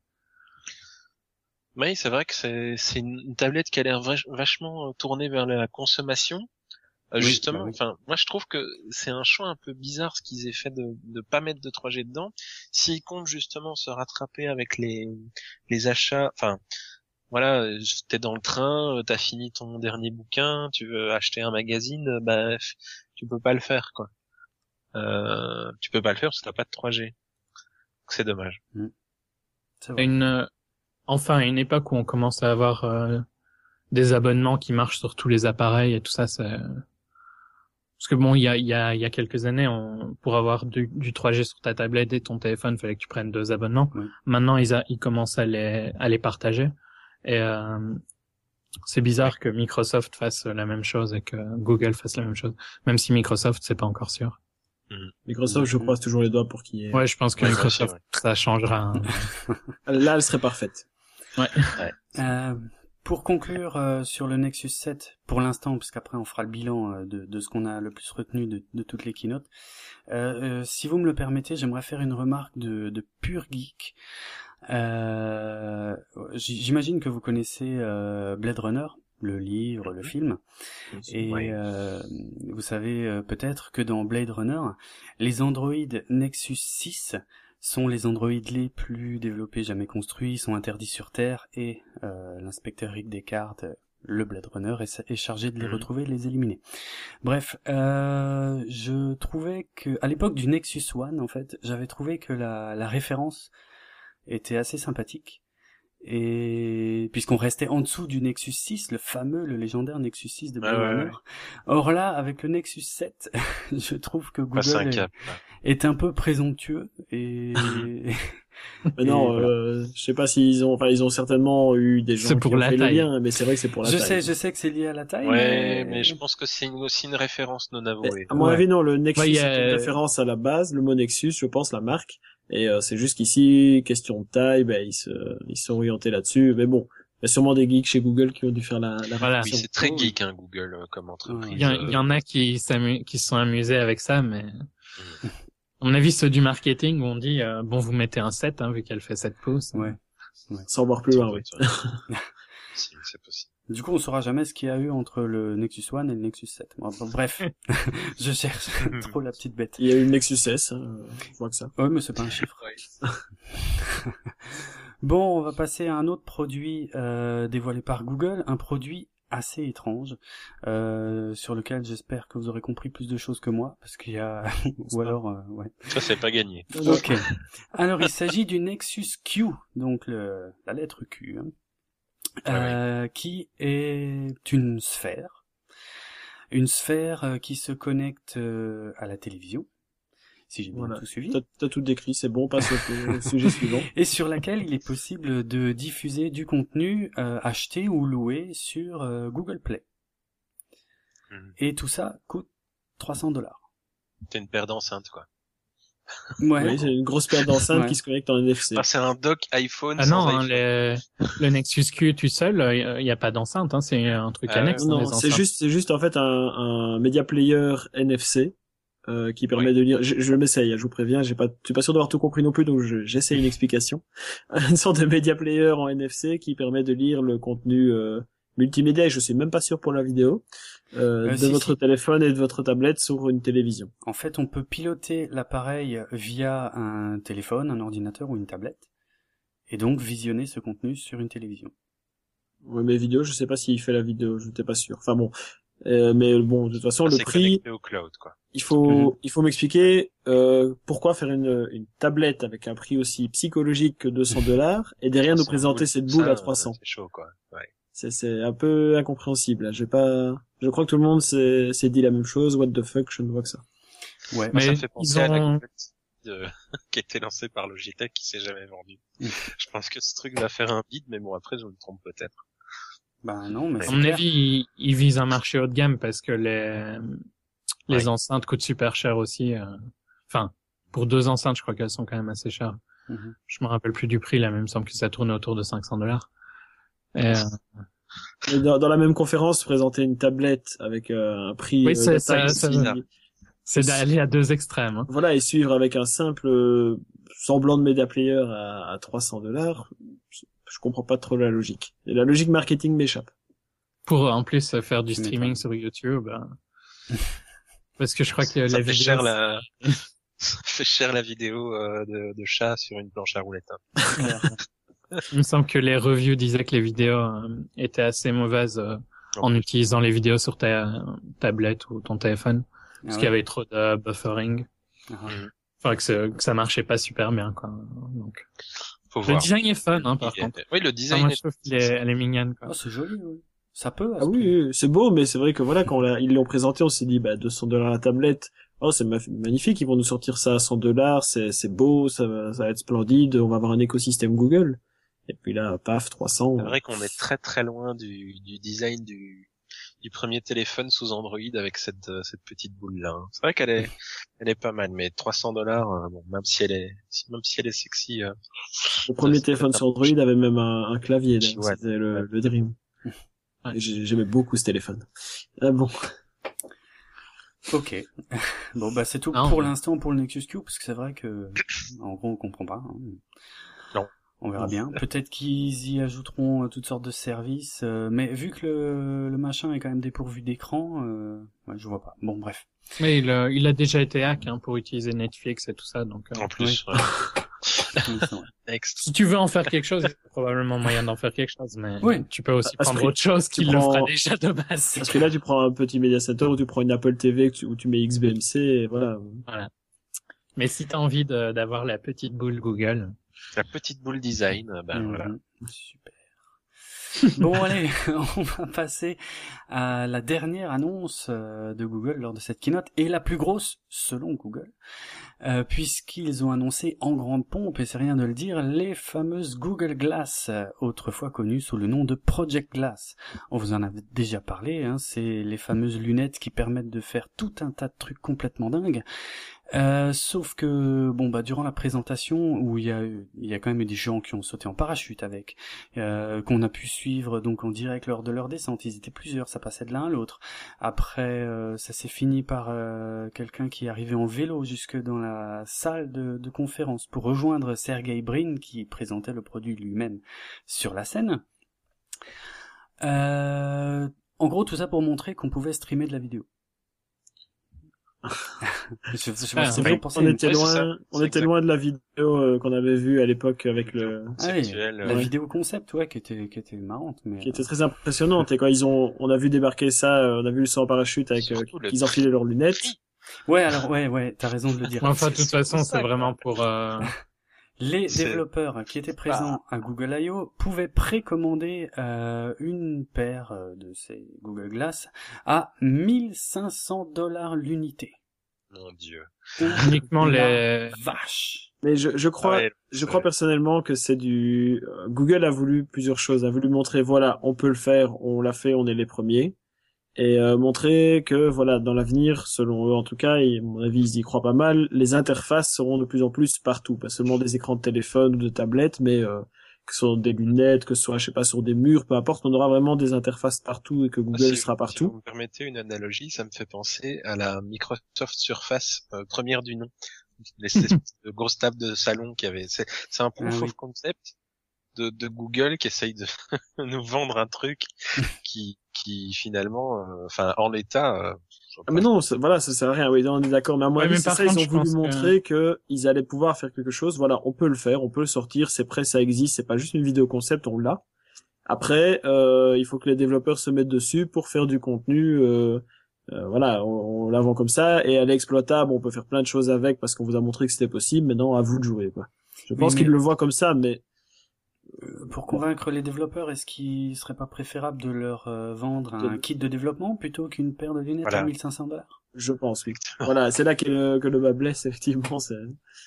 Oui, c'est vrai que c'est, c'est une, une tablette qui a l'air vach- vachement euh, tournée vers la consommation. Euh, Oui, justement, bah oui. enfin, moi je trouve que c'est un choix un peu bizarre ce qu'ils aient fait de de pas mettre de trois G dedans. S'ils comptent justement se rattraper avec les les achats, enfin voilà, euh, t'es dans le train, euh, t'as fini ton dernier bouquin, tu veux acheter un magazine, euh, bah f- tu peux pas le faire quoi. Euh, tu peux pas le faire parce que t'as pas de trois G. Donc c'est dommage. C'est À vrai. Une, euh, enfin, à une époque où on commence à avoir euh, des abonnements qui marchent sur tous les appareils et tout ça, c'est... Parce que bon, il y a, il y a, il y a quelques années, on, pour avoir du, du trois G sur ta tablette et ton téléphone, il fallait que tu prennes deux abonnements. Oui. Maintenant, ils, a, ils commencent à les, à les partager. Et euh, c'est bizarre que Microsoft fasse la même chose et que Google fasse la même chose. Même si Microsoft, c'est pas encore sûr. Microsoft, je Mhm. croise toujours les doigts pour qu'il y ait... Ouais, je pense que Ouais, moi aussi, Microsoft, ouais. ça changera. Là, elle serait parfaite. Ouais. Euh, pour conclure euh, sur le Nexus sept, pour l'instant, parce qu'après on fera le bilan euh, de, de ce qu'on a le plus retenu de, de toutes les keynotes, euh, euh, si vous me le permettez, j'aimerais faire une remarque de, de pur geek. Euh, j- J'imagine que vous connaissez euh, Blade Runner, le livre, le film, et Ouais. euh, vous savez euh, peut-être que dans Blade Runner, les androïdes Nexus six sont les androïdes les plus développés jamais construits, sont interdits sur Terre, et euh, l'inspecteur Rick Descartes, le Blade Runner, est, est chargé de les Mhm. retrouver et de les éliminer. Bref, euh, je trouvais que, à l'époque du Nexus un, en fait, j'avais trouvé que la, la référence était assez sympathique, et puisqu'on restait en dessous du Nexus six, le fameux, le légendaire Nexus six de Blade Ouais, ouais, Runner. ouais. Or là, avec le Nexus sept, je trouve que Passer un Google est, cap. là. est un peu présomptueux et Mais non, voilà. euh, je sais pas s'ils ont, enfin, ils ont certainement eu des gens C'est qui pour ont la fait taille. le lien, mais c'est vrai que c'est pour la Je taille. sais, je sais que c'est lié à la taille, Ouais, mais... mais je pense que c'est une- aussi une référence non Mais, avouée. à mon Ouais. avis, non, le Nexus Ouais, il y a- c'est une référence à la base, le mot Nexus, je pense, la marque. Et euh, c'est juste qu'ici, question de taille, ben ils se, ils sont orientés là-dessus. Mais bon, il y a sûrement des geeks chez Google qui ont dû faire la, la Voilà. Oui, réflexion. c'est très Oh, geek, hein, Google, euh, comme entreprise. Il y, en- il y en a qui s'amu- qui se sont amusés avec ça, mais Mm. à mon avis, ceux du marketing ont dit euh, bon, vous mettez un sept, hein, vu qu'elle fait sept pouces. Ouais. Sans voir plus loin, oui. Si, c'est possible. Du coup, on saura jamais ce qu'il y a eu entre le Nexus un et le Nexus sept. Bon, bon, bref, je cherche trop la petite bête. Il y a eu le Nexus S, hein, je vois que ça. Ouais, mais c'est pas un chiffre. Bon, on va passer à un autre produit euh, dévoilé par Google, un produit assez étrange, euh, sur lequel j'espère que vous aurez compris plus de choses que moi, parce qu'il y a... ou alors, euh, ouais. Ça, c'est pas gagné. Ok. Alors, il s'agit du Nexus Q, donc le, la lettre Q, hein, euh, ouais. qui est une sphère, une sphère euh, qui se connecte euh, à la télévision, si j'ai bien Voilà. tout suivi. T'as, t'as tout décrit, c'est bon, passe au, au sujet suivant. Et sur laquelle il est possible de diffuser du contenu euh, acheté ou loué sur euh, Google Play. Mhm. Et tout ça coûte trois cents dollars. T'es une paire d'enceintes, quoi. Ouais. Oui, c'est une grosse paire d'enceintes Ouais. qui se connecte en N F C. Ah, c'est un dock iPhone Ah sans non, hein, iPhone. le, le Nexus Q tout seul, il n'y a pas d'enceinte, hein, c'est un truc Ah, annexe. Non, hein, non, les c'est enceintes. juste, c'est juste en fait un, un media player N F C euh, qui permet Oui. de lire. Je, je m'essaye, je vous préviens, j'ai pas, je suis pas sûr d'avoir tout compris non plus, donc je, j'essaie une explication. Une sorte de media player en N F C qui permet de lire le contenu euh, multimédia. Et je suis même pas sûr pour la vidéo euh, Euh, de si, votre si. téléphone et de votre tablette sur une télévision. En fait, on peut piloter l'appareil via un téléphone, un ordinateur ou une tablette, et donc visionner ce contenu sur une télévision. Ouais, mais vidéo, je sais pas s'il fait la vidéo, je n'étais pas sûr. Enfin bon, euh, mais bon, de toute façon, Ah, le c'est prix. connecté au cloud, quoi. Il faut, Mhm. il faut m'expliquer euh, pourquoi faire une, une tablette avec un prix aussi psychologique que deux cents dollars et derrière nous trois cents présenter boules. cette boule Ça, à trois cents. C'est chaud, quoi. Ouais. C'est, c'est un peu incompréhensible. Là. J'ai pas, je crois que tout le monde s'est, s'est dit la même chose. What the fuck, je ne vois que ça. Ouais. Moi, ça Mais me fait penser ils à la ont- Google de... qui a été lancée par Logitech qui s'est jamais vendue. Mm. Je pense que ce truc va faire un bid, mais bon, après, je me trompe peut-être. Ben non, mais À c'est mon clair. avis, ils, ils visent un marché haut de gamme parce que les les Ouais. enceintes coûtent super cher aussi. euh. Enfin, pour deux enceintes, je crois qu'elles sont quand même assez chères. Mhm. Je me rappelle plus du prix là, mais il me semble que ça tourne autour de cinq cents dollars. Et, euh, Mais dans, dans la même conférence, présenter une tablette avec euh, un prix. Oui, euh, c'est- de ça- taille ça- aussi. c'est d'aller à deux extrêmes. Hein. Voilà, et suivre avec un simple euh, semblant de media player à, à trois cents dollars. Je comprends pas trop la logique. Et la logique marketing m'échappe. Pour en plus euh, faire du Tu streaming m'étonnes. sur YouTube. euh, Parce que je crois que Ça la fait vidéo, cher la... ça fait cher la vidéo euh, de, de chat sur une planche à roulettes. Hein. il me semble que les reviews disaient que les vidéos euh, étaient assez mauvaises euh, en utilisant les vidéos sur ta euh, tablette ou ton téléphone. Ah Parce ouais. qu'il y avait trop de buffering. Ah ouais. Enfin, que, ça- que ça marchait pas super bien, quoi. Donc, Faut le voir. design est fun, hein, par Il est- contre. Oui, le Enfin, design moi, est... je trouve qu'elle est, elle est mignonne, quoi. Oh, c'est joli, oui. Ça peut. à Ah ce oui, prix. oui, c'est beau, mais c'est vrai que voilà, quand on l'a- ils l'ont présenté, on s'est dit, bah, deux cents dollars la tablette. Oh, c'est ma- magnifique, ils vont nous sortir ça à cent dollars, c'est, c'est beau, ça va, ça va être splendide, on va avoir un écosystème Google. Et puis là, paf, trois cents. C'est vrai qu'on est très très loin du, du design du, du premier téléphone sous Android avec cette, euh, cette petite boule là. C'est vrai qu'elle est, elle est pas mal, mais trois cents dollars, euh, bon, même si elle est, si- même si elle est sexy, euh, Le premier ça, téléphone c'est sur Android avait même un, un clavier, là. Ouais. C'était le, le Dream. Ouais. Et j'ai- J'aimais beaucoup ce téléphone. Ah bon. Ok. Bon, bah c'est tout Non, pour mais- l'instant pour le Nexus Q, parce que c'est vrai que, en gros, on comprend pas. hein. Non. On verra Non. bien. Peut-être qu'ils y ajouteront euh, toutes sortes de services, euh, mais vu que le, le machin est quand même dépourvu d'écran, euh, ouais, je vois pas. Bon, bref. Mais il, euh, il a déjà été hack, hein, pour utiliser Netflix et tout ça, donc, euh, en plus. Oui. ouais. Oui, c'est vrai. Next. si tu veux en faire quelque chose, il y a probablement moyen d'en faire quelque chose, mais Oui. tu peux aussi À ce prendre prix, autre chose tu qui le prends- fera déjà de base. Parce que là, tu prends un petit media center ou tu prends une Apple T V que tu- où tu mets X B M C et voilà. Mais si t'as envie de- d'avoir la petite boule Google, La petite boule design, euh, ben Mhm. voilà. Super. Bon, allez, on va passer à la dernière annonce euh, de Google lors de cette keynote, et la plus grosse, selon Google, euh, puisqu'ils ont annoncé en grande pompe, et c'est rien de le dire, les fameuses Google Glass, euh, autrefois connues sous le nom de Project Glass. On vous en avait déjà parlé, hein, c'est les fameuses lunettes qui permettent de faire tout un tas de trucs complètement dingues. Euh, sauf que bon bah durant la présentation où il y a eu, il y a quand même eu des gens qui ont sauté en parachute avec, euh, qu'on a pu suivre donc en direct lors de leur descente, ils étaient plusieurs, ça passait de l'un à l'autre. Après euh, ça s'est fini par euh, quelqu'un qui est arrivé en vélo jusque dans la salle de, de conférence pour rejoindre Sergey Brin qui présentait le produit lui-même sur la scène. Euh, en gros tout ça pour montrer qu'on pouvait streamer de la vidéo. je, je sais pas Ah, si vrai vous pensez. on était Ouais, c'est loin, ça. on C'est était exact. loin de la vidéo euh, qu'on avait vue à l'époque avec le, Ah oui, Conceptuel, la ouais. vidéo concept, ouais, qui était, qui était marrante, mais. qui était très impressionnante. Et quand ils ont, on a vu débarquer ça, euh, on a vu le saut en parachute avec, euh, Surtout le qu'ils enfilaient leurs lunettes. Ouais, alors, ouais, ouais, t'as raison de le dire. Enfin, de toute C'est façon, ça, c'est quoi. vraiment pour... Euh... Les C'est- développeurs qui étaient présents à Google I O pouvaient précommander euh, une paire euh, de ces Google Glass à mille cinq cents dollars l'unité. Mon Dieu. Uniquement La les... vache. Mais je, je crois, Ah ouais, je c'est- crois personnellement que c'est du, euh, Google a voulu plusieurs choses, a voulu montrer, voilà, on peut le faire, on l'a fait, on est les premiers. Et euh, montrer que, voilà, dans l'avenir, selon eux en tout cas, et à mon avis ils y croient pas mal, les interfaces seront de plus en plus partout, pas seulement des écrans de téléphone ou de tablette, mais euh, que ce soit des lunettes, que ce soit, je sais pas, sur des murs, peu importe, on aura vraiment des interfaces partout et que Google Si- sera Si partout. vous me permettez une analogie, ça me fait penser à la Microsoft Surface euh, première du nom. L'espèce de grosse table de salon qui avait. C'est c'est un proof Ah oui. of concept de, de Google qui essaye de nous vendre un truc qui qui finalement, euh, enfin en l'état. Euh, je vois Ah, pas. mais non, ça- voilà, ça sert à rien, oui, on est d'accord, mais à mon Ouais, avis, mais c'est par ça, contre, ils ont je voulu pense que- montrer que ils allaient pouvoir faire quelque chose, voilà, on peut le faire, on peut le sortir, c'est prêt, ça existe, c'est pas juste une vidéo concept, on l'a. Après, euh, il faut que les développeurs se mettent dessus pour faire du contenu, euh, euh, voilà, on, on la vend comme ça, et elle est exploitable, on peut faire plein de choses avec parce qu'on vous a montré que c'était possible, maintenant à vous de jouer, quoi. Je Oui, pense mais- qu'ils le voient comme ça, mais Pour convaincre les développeurs, est-ce qu'il serait pas préférable de leur euh, vendre un De- kit de développement plutôt qu'une paire de lunettes Voilà. à mille cinq cents dollars? je pense, oui. Voilà, c'est là que le, que le bas blesse, effectivement, c'est...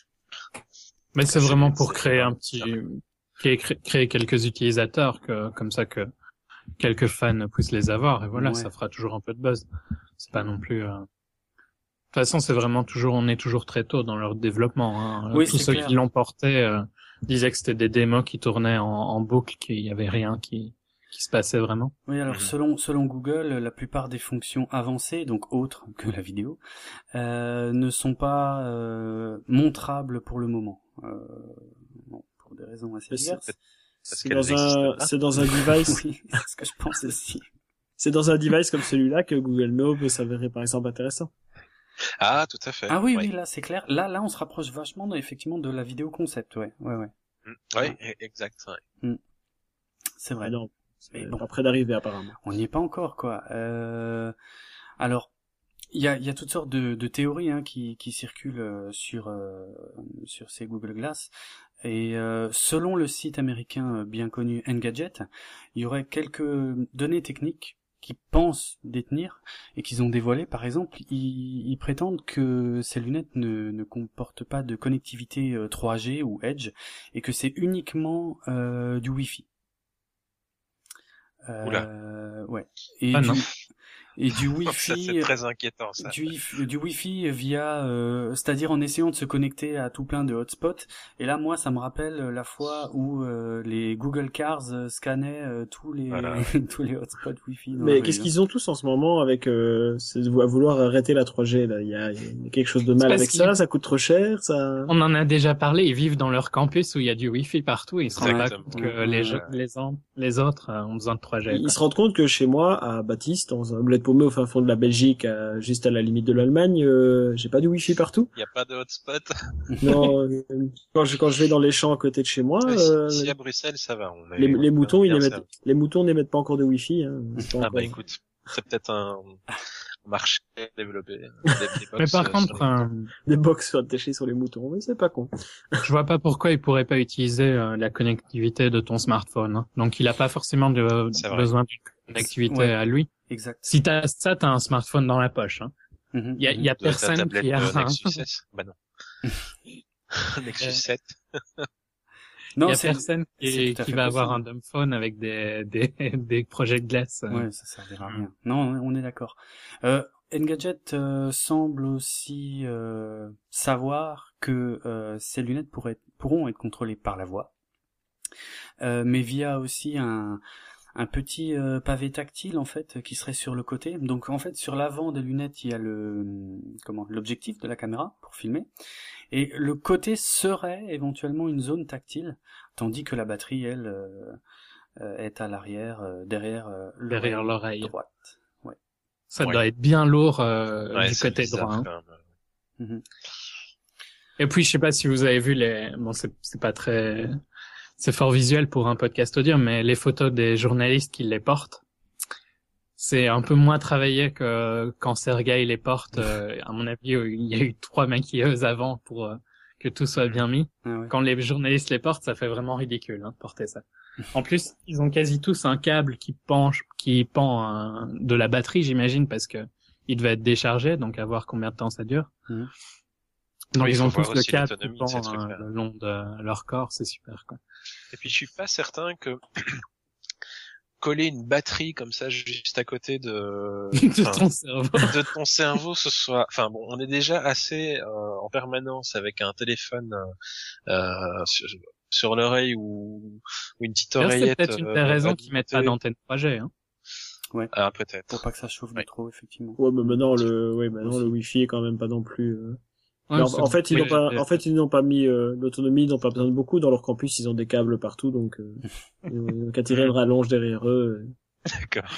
Mais c'est C'est- vraiment pour c'est- créer un petit... Créer, créer quelques utilisateurs, que, comme ça que quelques fans puissent les avoir, et voilà, Ouais. ça fera toujours un peu de buzz. C'est pas non plus... euh, De toute façon, c'est vraiment toujours... On est toujours très tôt dans leur développement. Hein. Oui, Tous c'est ceux clair. qui l'ont porté euh, disaient que c'était des démos qui tournaient en, en boucle, qu'il y avait rien qui, qui se passait vraiment. Oui, alors Mhm. selon selon Google, la plupart des fonctions avancées, donc autres que la vidéo, euh, ne sont pas euh, montrables pour le moment. Euh, bon, pour des raisons assez Mais c'est- diverses. Parce C'est qu'elles dans un, n'existent pas. c'est dans un device, Oui, c'est ce que je pense aussi. c'est dans un device comme celui-là que Google Now peut s'avérer par exemple intéressant. Ah, tout à fait. Ah oui, Ouais. oui, là c'est clair. Là, là, on se rapproche vachement de, effectivement de la vidéo concept, ouais, ouais, ouais. Mm. Ouais, e- exact. Ouais. C'est vrai. Ah non, Mais c'est bon. pas près d'arriver apparemment. On n'y est pas encore, quoi. Euh... Alors, il y a, il y a toutes sortes de, de théories hein, qui, qui circulent euh, sur euh, sur ces Google Glass. Et euh, selon le site américain euh, bien connu Engadget, il y aurait quelques données techniques qu'ils pensent détenir et qu'ils ont dévoilées. Par exemple, ils, ils prétendent que ces lunettes ne, ne comportent pas de connectivité euh, trois G ou Edge et que c'est uniquement euh, du Wi-Fi. Euh, ouais. Et Ah du, non. et du Ça, Wi-Fi, c'est très inquiétant, ça. du, du Wi-Fi via, euh, c'est-à-dire en essayant de se connecter à tout plein de hotspots. Et là, moi, ça me rappelle la fois où euh, les Google Cars euh, scannaient euh, tous les Voilà. tous les hotspots Wi-Fi. dans Mais la qu'est-ce rue, qu'ils ont tous en ce moment avec euh, c'est à vouloir arrêter la trois G là, il y a, il y a quelque chose de mal parce avec ça, qu'ils- ça coûte trop cher, ça. On en a déjà parlé, ils vivent dans leur campus où il y a du Wi-Fi partout, et ils se rendent pas Exactement. compte que Ouais, les, ouais, jeux- ouais. les, en- les autres euh, ont besoin de trois G. Ils quoi. se rendent compte que chez moi, à Baptiste, dans un bled paumé au fin fond de la Belgique, à- juste à la limite de l'Allemagne, euh, j'ai pas du Wi-Fi partout. Il n'y a pas de hotspot. Non, euh, quand je quand je vais dans les champs à côté de chez moi, Ouais, euh, Ici à Bruxelles, ça va. On est, les, les on est moutons ils bien n'émettent servi. les moutons n'émettent pas encore de Wi-Fi. Hein. C'est pas Ah encore- bah écoute, c'est peut-être un, marché à développer. Des, des Mais par euh, contre, les... euh, Des box attachées sur les moutons, mais c'est pas con. je vois pas pourquoi il pourrait pas utiliser euh, la connectivité de ton smartphone. Hein. Donc il a pas forcément de, besoin d'une connectivité ouais. à lui. Exact. Si t'as ça, t'as un smartphone dans la poche. Hein. Mm-hmm. Il y a, y a de personne ta tablette qui a euh, un... Nexus sept. Bah non. Nexus sept. Non, il y a personne qui, qui va possible. avoir un dumb phone avec des des des projets glace. Ouais, ça servira à rien. Non, on est d'accord. Euh, Engadget euh, semble aussi euh, savoir que euh, ces lunettes pourraient pourront être contrôlées par la voix, euh, mais via aussi un un petit euh, pavé tactile en fait qui serait sur le côté. Donc en fait sur l'avant des lunettes il y a le comment l'objectif de la caméra pour filmer. Et le côté serait éventuellement une zone tactile, tandis que la batterie, elle, euh, euh, est à l'arrière, euh, derrière euh, derrière l'oreille droite. Ouais. Ça ouais. doit être bien lourd euh, ouais, du côté droit. Hein. Mm-hmm. Et puis je sais pas si vous avez vu les, bon c'est c'est pas très, c'est fort visuel pour un podcast audio, mais les photos des journalistes qui les portent. C'est un peu moins travaillé que quand Sergei les porte. Euh, à mon avis, il y a eu trois maquilleuses avant pour euh, que tout soit bien mis. Ah ouais. Quand les journalistes les portent, ça fait vraiment ridicule, hein, de porter ça. En plus, ils ont quasi tous un câble qui penche, qui pend un, de la batterie, j'imagine, parce que il devait être déchargé, donc à voir combien de temps ça dure. Mmh. Donc oui, ils ont tous le câble qui pend euh, le long de leur corps, c'est super, quoi. Et puis je suis pas certain que coller une batterie comme ça juste à côté de de ton cerveau de ton cerveau ce soit enfin bon on est déjà assez euh, en permanence avec un téléphone euh, sur, sur l'oreille ou, ou une petite oreillette. C'est peut-être une des euh, raisons qu'ils mettent pas d'antenne trois G, hein. Ouais. Ah peut-être. Pour pas que ça chauffe ouais. de trop effectivement. Ouais mais maintenant le ouais maintenant Aussi. le Wi-Fi est quand même pas non plus euh... Ouais, en, en fait ils n'ont pas en fait ils n'ont pas mis euh, l'autonomie, ils n'ont pas besoin de beaucoup dans leur campus, ils ont des câbles partout donc euh, ils ont qu'à tirer une rallonge derrière eux. Et... D'accord.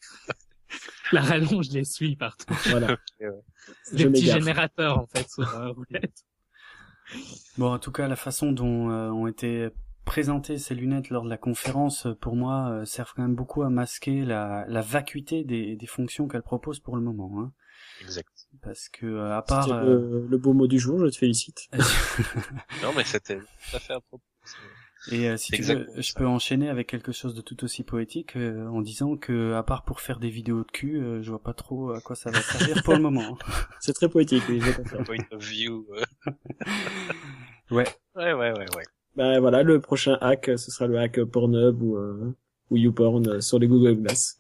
La rallonge les suit partout. Voilà. Okay, ouais. C'est des petits générateurs en fait sur la roulette. Bon en tout cas la façon dont euh, ont été présentées ces lunettes lors de la conférence pour moi euh, servent quand même beaucoup à masquer la la vacuité des des fonctions qu'elle propose pour le moment hein. Exact. Parce que euh, à part c'était euh... le, le beau mot du jour, je te félicite. Non mais c'était tout à fait à propos. Et euh, si tu veux, je ça. peux enchaîner avec quelque chose de tout aussi poétique euh, en disant que à part pour faire des vidéos de cul, euh, je vois pas trop à quoi ça va servir pour le moment. C'est très poétique, oui, je confirme. Point of view. ouais. Ouais ouais ouais ouais. Bah voilà, le prochain hack, ce sera le hack Pornhub ou euh, ou YouPorn euh, sur les Google Glass.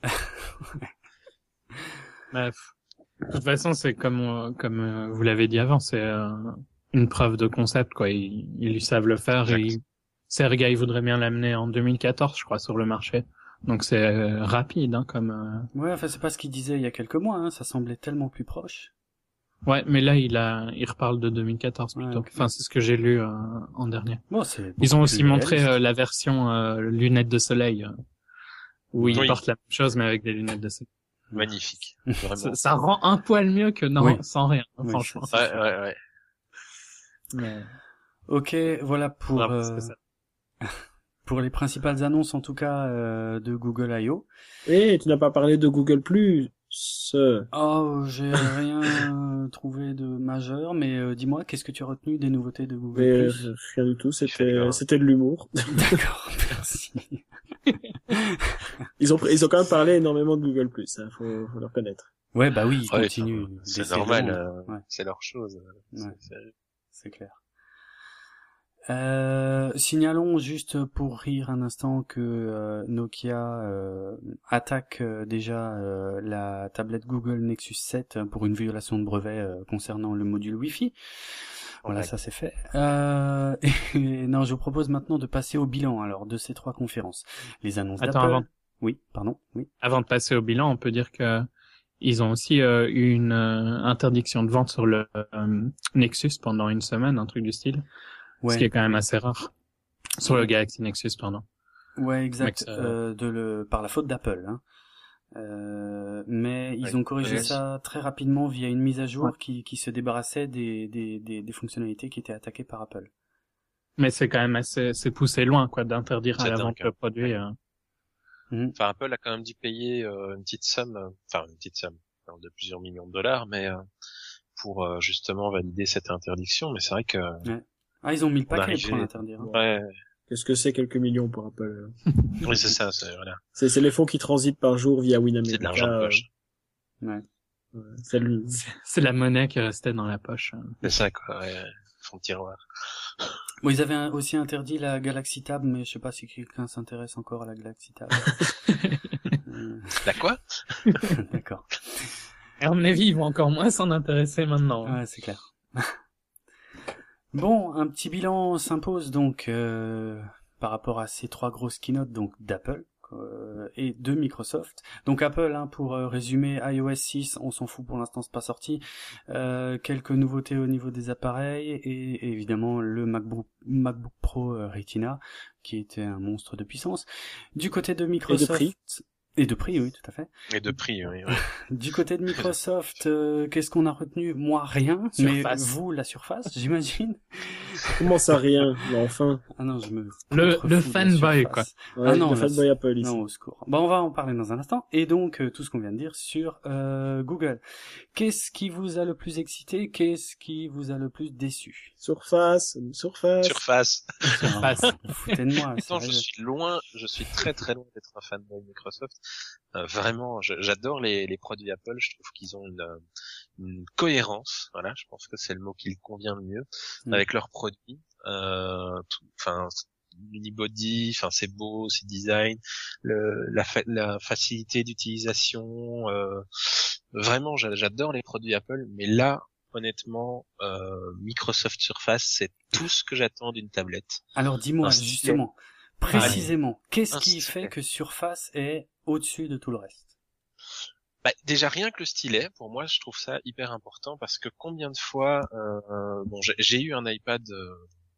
Bref. De toute façon, c'est comme comme euh, vous l'avez dit avant, c'est euh, une preuve de concept quoi. Ils, ils savent le faire. Et ils... Sergei il voudrait bien l'amener en deux mille quatorze, je crois, sur le marché. Donc c'est euh, rapide, hein, comme. Euh... Ouais, enfin c'est pas ce qu'il disait il y a quelques mois. Hein, ça semblait tellement plus proche. Ouais, mais là il a, il reparle de deux mille quatorze plutôt. Ouais, okay. Enfin c'est ce que j'ai lu euh, en dernier. Bon, c'est. Ils ont aussi montré euh, la version euh, lunettes de soleil, euh, où oui. ils portent la même chose mais avec des lunettes de soleil. Magnifique. Vraiment. Ça, ça rend un poil mieux que non, oui. sans rien, oui, franchement. Ouais, ouais, ouais. Mais... Ok, voilà pour non, euh, pour les principales annonces en tout cas euh, de Google I O. Et tu n'as pas parlé de Google Plus. Oh, j'ai rien trouvé de majeur, mais euh, dis-moi, qu'est-ce que tu as retenu des nouveautés de Google mais, Plus? euh, Rien du tout, c'était c'était de l'humour. D'accord, merci. Ils ont ils ont quand même parlé énormément de Google Plus, hein, faut, faut le reconnaître. Ouais, bah oui, ils ouais, continuent. C'est normal, euh, ouais. C'est leur chose. Ouais. C'est clair. Euh, signalons juste pour rire un instant que euh, Nokia euh, attaque euh, déjà euh, la tablette Google Nexus sept pour une violation de brevet euh, concernant le module Wi-Fi. Voilà, ouais. Ça c'est fait. Euh, et, non, je vous propose maintenant de passer au bilan alors de ces trois conférences. Les annonces d'Apple. Avant... Oui, pardon. Oui. Avant de passer au bilan, on peut dire que ils ont aussi euh, eu une euh, interdiction de vente sur le euh, Nexus pendant une semaine, un truc du style. Ouais. Ce qui est quand même assez rare. Sur le Galaxy Nexus, pardon. Ouais, exact. Euh... Euh, de le, par la faute d'Apple, hein. Euh, mais ils ouais, ont corrigé ouais. ça très rapidement via une mise à jour ouais. qui, qui se débarrassait des, des, des, des fonctionnalités qui étaient attaquées par Apple. Mais c'est quand même assez, c'est poussé loin, quoi, d'interdire à la vente le produit. Ouais. Euh... Mm-hmm. Enfin, Apple a quand même dû payer euh, une petite somme, enfin, une petite somme. alors de plusieurs millions de dollars, mais euh, pour euh, justement valider cette interdiction. Mais c'est vrai que ouais. Ah, ils ont mis le paquet arrivait... pour l'interdire. Hein. Ouais. Qu'est-ce que c'est quelques millions pour Apple? Oui, c'est ça, c'est voilà. C'est, c'est les fonds qui transitent par jour via Winamerica. C'est de l'argent de poche. Euh... Ouais. Ouais, c'est, le... c'est, c'est la monnaie qui restait dans la poche. C'est ça, quoi. Ouais. Fond de tiroir. Bon, ils avaient aussi interdit la Galaxy Tab, mais je sais pas si quelqu'un s'intéresse encore à la Galaxy Tab. euh... La quoi? D'accord. À mon avis, ils vont encore moins s'en intéresser maintenant. Ouais, c'est clair. Bon, un petit bilan s'impose donc euh, par rapport à ces trois grosses keynotes donc d'Apple euh, et de Microsoft. Donc Apple, hein, pour euh, résumer, iOS six, on s'en fout pour l'instant, c'est pas sorti. Euh, quelques nouveautés au niveau des appareils et, et évidemment le MacBook, MacBook Pro euh, Retina qui était un monstre de puissance. Du côté de Microsoft. Et de prix. Et de prix, oui, tout à fait. Et de prix, oui. oui. Du côté de Microsoft, euh, qu'est-ce qu'on a retenu? Moi, rien. Surface. Mais vous, la Surface, j'imagine. Comment ça, rien? Mais enfin. Ah non, je me... Le, le fanboy, quoi. Ouais, ah non, le là, fanboy Apple ici. Non, au secours. Bon, on va en parler dans un instant. Et donc, euh, tout ce qu'on vient de dire sur euh, Google. Qu'est-ce qui vous a le plus excité? Qu'est-ce qui vous a le plus déçu? Surface, Surface. Surface. Surface. Vous foutez de moi. Non, je suis loin, je suis très très loin d'être un fanboy Microsoft. Euh, vraiment, je, j'adore les, les produits Apple. Je trouve qu'ils ont une, une cohérence. Voilà, je pense que c'est le mot qui convient le mieux mm. avec leurs produits. Euh, enfin, unibody, enfin c'est beau, c'est design, le, la, fa- la facilité d'utilisation. Euh, vraiment, j'adore les produits Apple. Mais là, honnêtement, euh, Microsoft Surface, c'est tout ce que j'attends d'une tablette. Alors dis-moi, un justement, précisément, ah, qu'est-ce qui fait que Surface est au-dessus de tout le reste? Bah, déjà rien que le stylet, pour moi, je trouve ça hyper important parce que combien de fois, euh, bon, j'ai, j'ai eu un iPad, euh,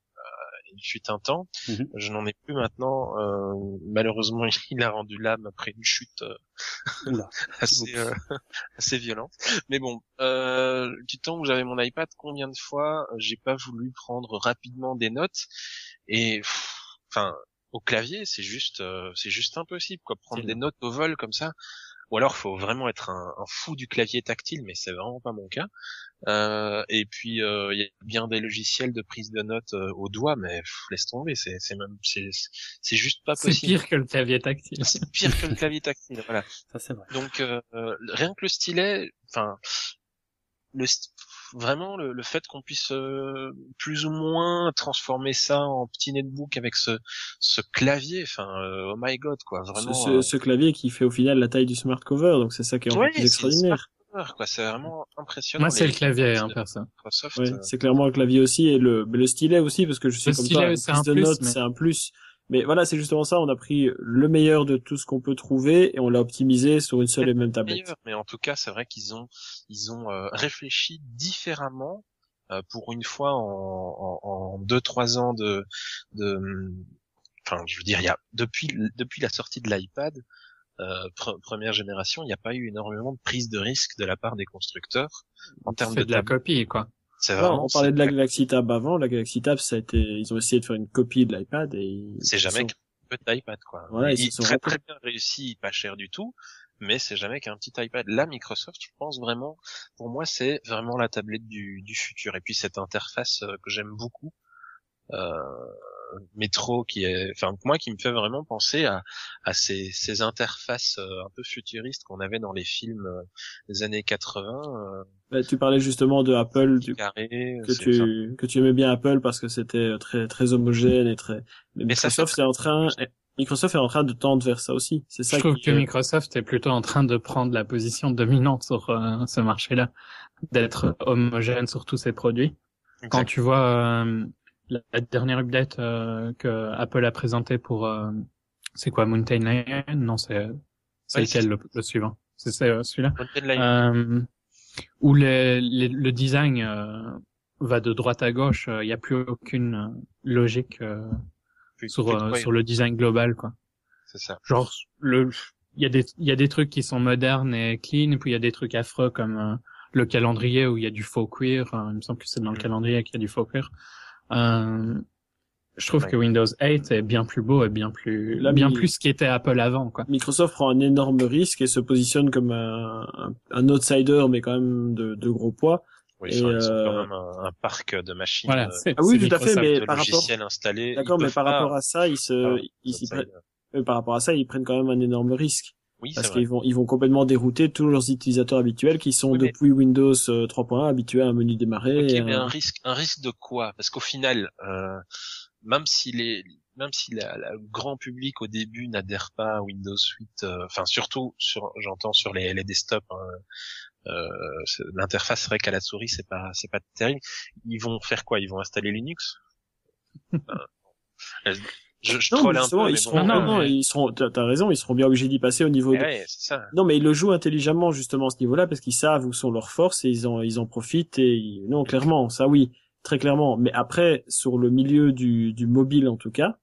il fut un temps, mm-hmm. je n'en ai plus maintenant. Euh, malheureusement, il a rendu l'âme après une chute euh, assez euh, assez violente. Mais bon, euh, du temps où j'avais mon iPad, combien de fois j'ai pas voulu prendre rapidement des notes et, enfin, au clavier, c'est juste, euh, c'est juste impossible, quoi, prendre c'est des notes au vol comme ça. Ou alors, faut vraiment être un, un fou du clavier tactile, mais c'est vraiment pas mon cas. Euh, et puis, il euh, y a bien des logiciels de prise de notes euh, au doigt, mais pff, laisse tomber, c'est, c'est même, c'est, c'est juste pas possible. C'est pire que le clavier tactile. C'est pire que le clavier tactile, voilà. Ça c'est vrai. Donc, euh, rien que le stylet, enfin, le vraiment le, le fait qu'on puisse euh, plus ou moins transformer ça en petit netbook avec ce ce clavier, enfin euh, oh my god quoi, vraiment ce, ce, euh... ce clavier qui fait au final la taille du smart cover, donc c'est ça qui est encore ouais, plus extraordinaire. Cover, quoi, c'est vraiment impressionnant. Moi c'est le clavier hein perso. Microsoft, ouais, euh... c'est clairement le clavier aussi et le mais le stylet aussi parce que je sais le comme stylet, toi, c'est un un de plus, notes, mais... c'est un plus. Mais voilà, c'est justement ça, on a pris le meilleur de tout ce qu'on peut trouver et on l'a optimisé sur une seule et même tablette. Meilleur, mais en tout cas, c'est vrai qu'ils ont ils ont euh, réfléchi différemment euh, pour une fois en en, en deux trois ans de de enfin, je veux dire, il y a depuis depuis la sortie de l'iPad euh, pre- première génération, il n'y a pas eu énormément de prise de risque de la part des constructeurs en termes de, de la copie quoi. C'est vraiment, on parlait de la Galaxy Tab avant, la Galaxy Tab, ça a été, ils ont essayé de faire une copie de l'iPad et c'est jamais sont... qu'un petit iPad, quoi. Voilà, il ils est très, très bien réussi, pas cher du tout, mais c'est jamais qu'un petit iPad. Là, Microsoft, je pense vraiment, pour moi, c'est vraiment la tablette du, du futur. Et puis cette interface euh, que j'aime beaucoup, euh, Metro, qui est, enfin, moi, qui me fait vraiment penser à, à ces, ces interfaces euh, un peu futuristes qu'on avait dans les films euh, des années quatre-vingts. Euh, bah, tu parlais justement de Apple, du, carré, que tu enfin... que tu aimais bien Apple parce que c'était très très homogène et très. Mais, Mais Microsoft fait... est en train, Microsoft est en train de tendre vers ça aussi. C'est ça. Je trouve qui... que Microsoft est plutôt en train de prendre la position dominante sur euh, ce marché-là, d'être homogène sur tous ses produits. Exact. Quand tu vois euh, la dernière update euh, que Apple a présentée pour euh, c'est quoi Mountain Lion? Non, c'est c'est ouais, lequel c'est... Le, le suivant? C'est, c'est euh, celui-là. Mountain Lion. Euh, où les, les, le design euh, va de droite à gauche, il euh, n'y a plus aucune euh, logique euh, plus, sur plus euh, sur le design global quoi. C'est ça. Genre le il y a des il y a des trucs qui sont modernes et clean et puis il y a des trucs affreux comme euh, le calendrier où il y a du faux cuir, euh, il me semble que c'est dans le mmh. calendrier qu'il y a du faux cuir. Euh, Je trouve Ouais. que Windows huit est bien plus beau et bien plus, Là, bien mais- plus ce qui était Apple avant, quoi. Microsoft prend un énorme risque et se positionne comme un, un, un outsider, mais quand même de, de gros poids. Oui, Et, ils, sont, ils ont euh, quand même un, un parc de machines, Voilà, euh, c'est, Ah oui, c'est tout à fait, Microsoft. mais de par rapport, logiciels installés. Ils d'accord, mais peuvent par pas- rapport à ça, ils se, Ah, ils, ça, ils ça, prennent, euh, euh, par rapport à ça, ils prennent quand même un énorme risque. Oui, c'est Parce vrai. qu'ils vont, ils vont complètement dérouter tous leurs utilisateurs habituels qui sont Oui, mais- depuis Windows euh, trois point un habitués à un menu démarrer. Ok, mais euh, un risque, un risque de quoi? Parce qu'au final, euh, même si les, même si la, la- le grand public au début n'adhère pas à Windows huit, euh, enfin surtout sur, j'entends sur les, les desktops, hein, euh, c'est- l'interface c'est vrai qu'à la souris c'est pas, c'est pas terrible. Ils vont faire quoi? Ils vont installer Linux? Euh, je, je Non, troll mais un justement, peu, ils mais seront, bon. Non, non, non, mais- ils seront, t'as t'as raison, ils seront bien obligés d'y passer au niveau eh de, ouais, c'est ça. non, mais ils le jouent intelligemment, justement, à ce niveau-là, parce qu'ils savent où sont leurs forces et ils en, ils en profitent et, ils- non, clairement, ça oui, très clairement. Mais après, sur le milieu du, du mobile, en tout cas,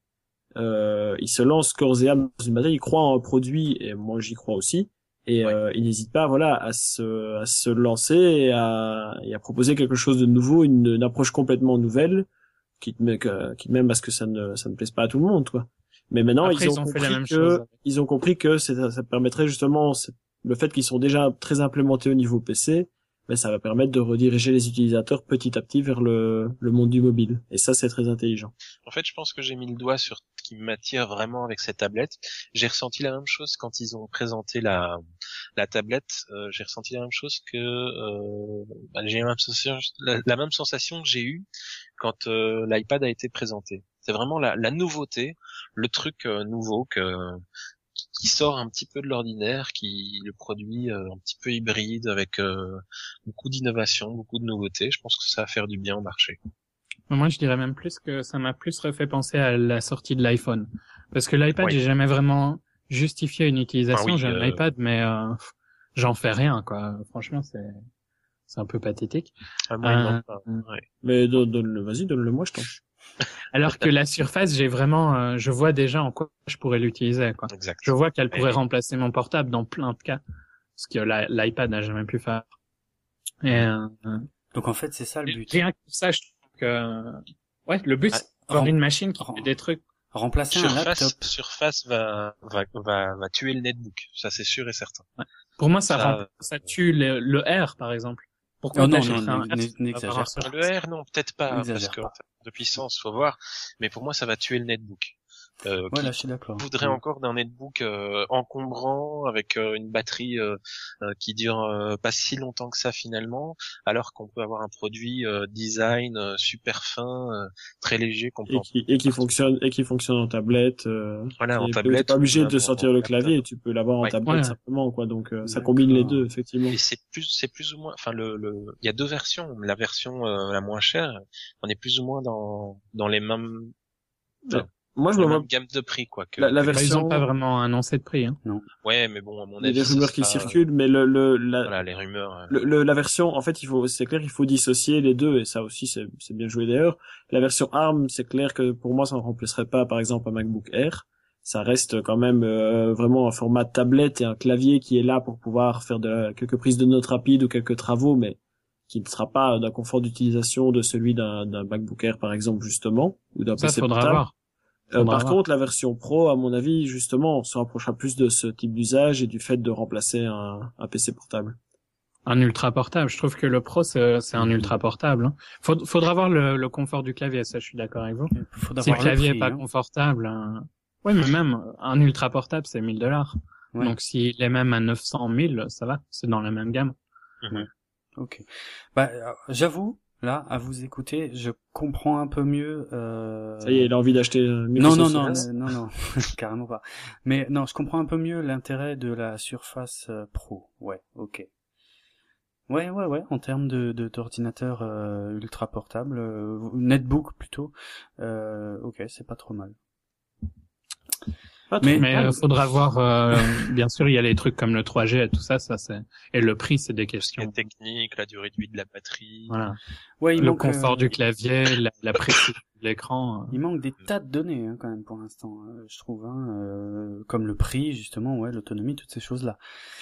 euh, ils se lancent corps et âme dans une bataille, ils croient en un produit, et moi j'y crois aussi, et Ouais. euh, ils n'hésitent pas, voilà, à se, à se lancer et à, et à proposer quelque chose de nouveau, une, une approche complètement nouvelle, quitte, même que- quitte même à ce que ça ne, ça ne plaise pas à tout le monde, quoi. Mais maintenant, Après, ils ont ils ont fait compris la même que, chose avec- ils ont compris que c'est- ça permettrait justement, c'est- le fait qu'ils sont déjà très implémentés au niveau P C, ben, ça va permettre de rediriger les utilisateurs petit à petit vers le, le monde du mobile. Et ça, c'est très intelligent. En fait, je pense que j'ai mis le doigt sur ce qui m'attire vraiment avec cette tablette. J'ai ressenti la même chose quand ils ont présenté la la tablette. Euh, j'ai ressenti la même chose que euh, bah, j'ai la même sensation, la, la même sensation que j'ai eue quand euh, l'iPad a été présenté. C'est vraiment la, la nouveauté, le truc euh, nouveau que qui sort un petit peu de l'ordinaire, qui le produit euh, un petit peu hybride avec euh, beaucoup d'innovation, beaucoup de nouveautés. Je pense que ça va faire du bien au marché. Moi, je dirais même plus que ça m'a plus refait penser à la sortie de l'iPhone. Parce que l'iPad, Oui. j'ai jamais vraiment justifié une utilisation. Ah oui, j'ai un euh, iPad, mais euh, j'en fais rien, quoi. Franchement, c'est c'est un peu pathétique. Ah, moi, il Euh, manque pas. Ouais. Mais donne, donne-le, vas-y, donne-le moi, je t'en. Alors que la Surface, j'ai vraiment, euh, je vois déjà en quoi je pourrais l'utiliser, quoi. Exact. Je vois qu'elle pourrait Et- remplacer mon portable dans plein de cas, ce que la- l'iPad n'a jamais pu faire. Et euh, Donc en fait, c'est ça le but. rien que ça, je trouve que ouais, le but Ah, c'est d'avoir rem- une machine qui rem- fait des trucs. Remplacer un Surface, laptop. Surface va, va, va, va tuer le netbook. Ça, c'est sûr et certain. Pour moi, ça Ça, rend, ça tue le, le R, par exemple. Pourquoi Oh non, t'achèterais non, un n'ex- R si tu vas avoir un n'exagère pas. Surface? Le R, non, peut-être pas, parce N'exagère que, pas. en termes de puissance, faut voir. Mais pour moi, ça va tuer le netbook. Euh, Ouais, qui là, je suis d'accord. voudrait encore d'un netbook euh, encombrant avec euh, une batterie euh, euh, qui dure euh, pas si longtemps que ça finalement, alors qu'on peut avoir un produit euh, design euh, super fin, euh, très léger qu'on peut Et qui, et qui fonctionne, et qui fonctionne en tablette, euh, Voilà, en t'es- tablette T'es pas ou obligé même de en- sortir en le laptop. clavier, tu peux l'avoir en Ouais. tablette Ouais. simplement, quoi. Donc, euh, ça D'accord. combine les deux, effectivement. Et c'est plus, c'est plus ou moins, enfin le, le, il y a deux versions. La version euh, la moins chère, on est plus ou moins dans dans les mêmes, enfin, Moi, je la me vois, même gamme de prix quoi. Que, La- la que- Bah, ils version- ont pas vraiment annoncé de prix, hein. Ouais, mais bon, à mon il y a avis, des ce rumeurs qui sera, circulent, mais le, le, la, Voilà, les rumeurs. euh, le, le- la version, en fait, il faut, c'est clair, il faut dissocier les deux, et ça aussi, c'est, c'est bien joué d'ailleurs. La version ARM, c'est clair que pour moi, ça ne remplacerait pas, par exemple, un MacBook Air. Ça reste quand même euh, vraiment un format tablette et un clavier qui est là pour pouvoir faire de la- quelques prises de notes rapides ou quelques travaux, mais qui ne sera pas d'un confort d'utilisation de celui d'un, d'un MacBook Air, par exemple, justement, ou d'un Ça, P C faudra portable. voir. Euh, Faudra par voir. contre, la version Pro, à mon avis, justement, se rapprochera plus de ce type d'usage et du fait de remplacer un, un P C portable. Un ultra portable. Je trouve que le Pro, c'est c'est un Mhm. ultra portable, hein. Faud- Faudra voir le, le confort du clavier, ça, je suis d'accord avec vous. Il faudra Si le voir le clavier prix, est pas hein. confortable, hein. Ouais, mais même un ultra portable, c'est mille dollars. Ouais. Donc s'il est même à neuf cents mille, ça va, c'est dans la même gamme. mhm. Ok. Bah, euh, j'avoue, là, à vous écouter, je comprends un peu mieux. Euh... Ça y est, il a envie d'acheter un Non, non, Microsoft non, Surface. non, non, non, carrément pas. Mais non, je comprends un peu mieux l'intérêt de la Surface euh, Pro. Ouais, ok. Ouais, ouais, ouais. En termes de de- d'ordinateur euh, ultra portable, euh, netbook plutôt. Euh, ok, c'est pas trop mal. Pas trop Mais- Mais mal. euh, faudra voir, euh, bien sûr, il y a les trucs comme le trois G et tout ça, ça c'est, et le prix, c'est des Tout ce qui est questions. technique, la durée de vie de la batterie. Voilà. Ouais, il Le manque, confort euh, du clavier, la, la précision de l'écran. euh. Il manque des tas de données hein, quand même pour l'instant, euh, je trouve, hein, euh, comme le prix justement, ouais, l'autonomie, toutes ces choses-là.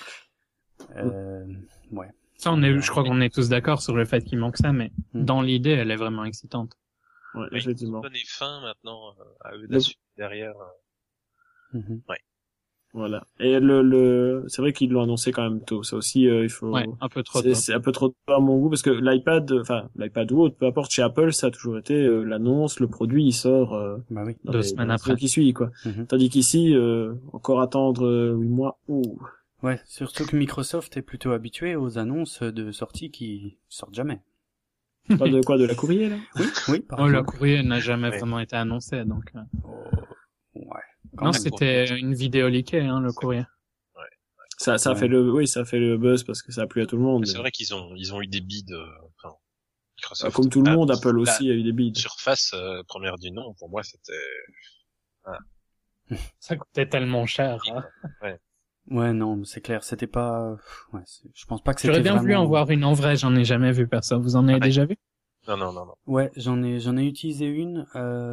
Euh, ouais. Ça, on est, je crois qu'on est tous d'accord sur le fait qu'il manque ça, mais Mm. dans l'idée, elle est vraiment excitante. Ouais, Oui, effectivement. donner fin maintenant euh, à eux Le- d'assumer derrière. euh. Mhm. Voilà. Et le, le, c'est vrai qu'ils l'ont annoncé quand même tôt. Ça aussi, euh, il faut, Ouais, un peu trop c'est, tôt. c'est un peu trop tôt à mon goût parce que l'iPad, enfin, l'iPad ou autre, peu importe, chez Apple, ça a toujours été euh, l'annonce, le produit, il sort euh, Bah oui. dans Deux les, semaines dans la après. semaine qui suit, quoi. Mhm. Tandis qu'ici, euh, encore attendre euh, huit mois. Ouh. Ouais, surtout que Microsoft est plutôt habitué aux annonces de sortie qui sortent jamais. Pas de quoi, de la courrier là. Oui, oui, par Oh, le exemple. courrier n'a jamais Ouais. vraiment été annoncé, donc. euh. Oh, ouais. Quand Non, même. c'était une vidéo leakée, hein, le courrier. Ça, ça a Ouais. fait le, oui, ça a fait le buzz parce que ça a plu à tout le monde. C'est mais- vrai qu'ils ont ils ont eu des bids. Euh, enfin, Bah, Microsoft. comme tout le Ah, monde, Apple bah, aussi a eu des bids. Surface euh, première du nom. Pour moi, c'était. Ça coûtait tellement cher. Hein. Ouais, non, c'est clair, c'était pas... Ouais, c'est- je pense pas que c'était J'aurais bien voulu vraiment... en voir une en vrai, j'en ai jamais vu personne. Vous en avez Ouais. déjà vu? Non, non, non, non. Ouais, j'en ai j'en ai utilisé une.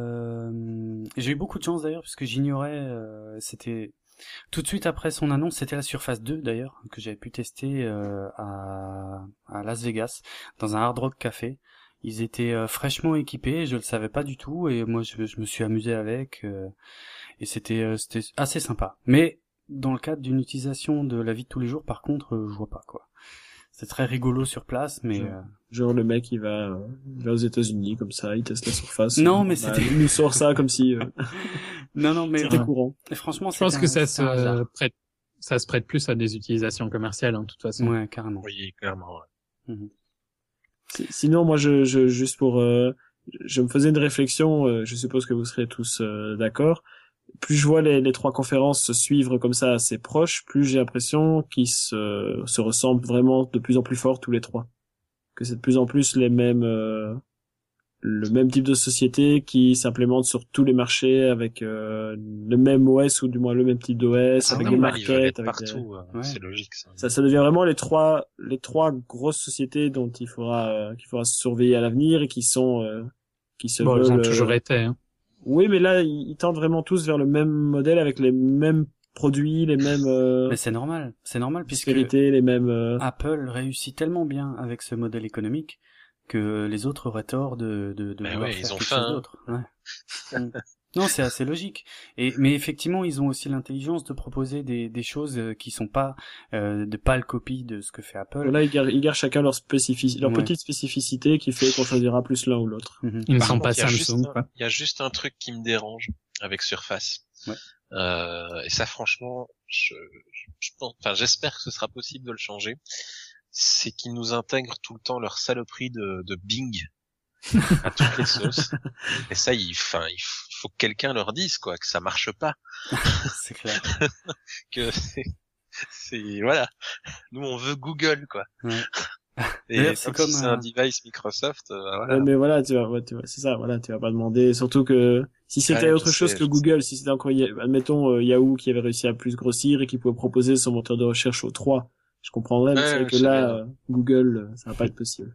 Euh... J'ai eu beaucoup de chance d'ailleurs parce que j'ignorais. Euh, c'était tout de suite après son annonce, c'était la Surface deux d'ailleurs que j'avais pu tester euh, à à Las Vegas dans un Hard Rock Café. Ils étaient euh, fraîchement équipés, je le savais pas du tout et moi je, je me suis amusé avec euh, et c'était euh, c'était assez sympa. Mais dans le cadre d'une utilisation de la vie de tous les jours, par contre, euh, je vois pas quoi. C'est très rigolo sur place, mais Genre, euh, genre le mec il va, euh, il va aux États-Unis comme ça, il teste la surface. Non, mais Bah, c'était- il nous sort ça comme si euh, non non mais c'était Ouais. courant. franchement, Je pense c'était que un- ça c'était un hasard. se prête, ça se prête plus à des utilisations commerciales, en toute façon. Ouais, carrément. Oui, clairement. Ouais. Mhm. Si- Sinon, moi, je, je juste pour, euh, je me faisais une réflexion. euh, je suppose que vous serez tous euh, d'accord. Plus je vois les, les trois conférences se suivre comme ça assez proches, plus j'ai l'impression qu'ils se, se ressemblent vraiment de plus en plus fort tous les trois. Que c'est de plus en plus les mêmes, euh, le même type de société qui s'implémente sur tous les marchés avec euh, le même O S ou du moins le même type d'O S, C'est avec des normal, ils veulent markets, être avec des... partout. euh, Ouais. C'est logique, ça. ça, ça devient vraiment les trois, les trois grosses sociétés dont il faudra, euh, qu'il faudra surveiller à l'avenir et qui sont, euh, qui se Bon, veulent. ils ont euh, toujours été. Hein. Oui, mais là, ils, ils tendent vraiment tous vers le même modèle avec les mêmes produits, les mêmes euh, Mais c'est normal, c'est normal puisque prospérités, les mêmes. euh, Apple réussit tellement bien avec ce modèle économique que les autres auraient tort de de, de Mais vouloir ouais, faire ils ont quelque faim, chose hein. d'autre. Ouais. Mm. Non, c'est assez logique. Et mais effectivement, ils ont aussi l'intelligence de proposer des des choses euh, qui sont pas euh, de pâles copies de ce que fait Apple. Voilà, ils gardent, ils gardent chacun leur spécificité, leur Ouais. petite spécificité qui fait qu'on choisira plus l'un ou l'autre. Mhm. Ils ne Par sont contre, pas il y a juste Samsung, un- quoi. Il y a juste un truc qui me dérange avec Surface. Ouais. Euh, et ça, franchement, je, je, je pense, enfin, j'espère que ce sera possible de le changer. C'est qu'ils nous intègrent tout le temps leur saloperie de, de Bing à toutes les sauces. Et ça, il, enfin, il faut que quelqu'un leur dise, quoi, que ça marche pas. C'est clair. Que c'est, c'est, voilà. Nous, on veut Google, quoi. Ouais. Et D'ailleurs, tant c'est que comme, si c'est euh, un device Microsoft, euh, voilà. Ouais, mais voilà, tu vas, ouais, tu vas, c'est ça, voilà, tu vas pas demander. Surtout que si c'était Ouais, autre je chose sais, que je Google, si c'était encore, Ya- admettons euh, Yahoo qui avait réussi à plus grossir et qui pouvait proposer son moteur de recherche aux trois, je comprendrais. Mais Ouais, c'est vrai je que sais là, bien. euh, Google, euh, ça va pas être possible.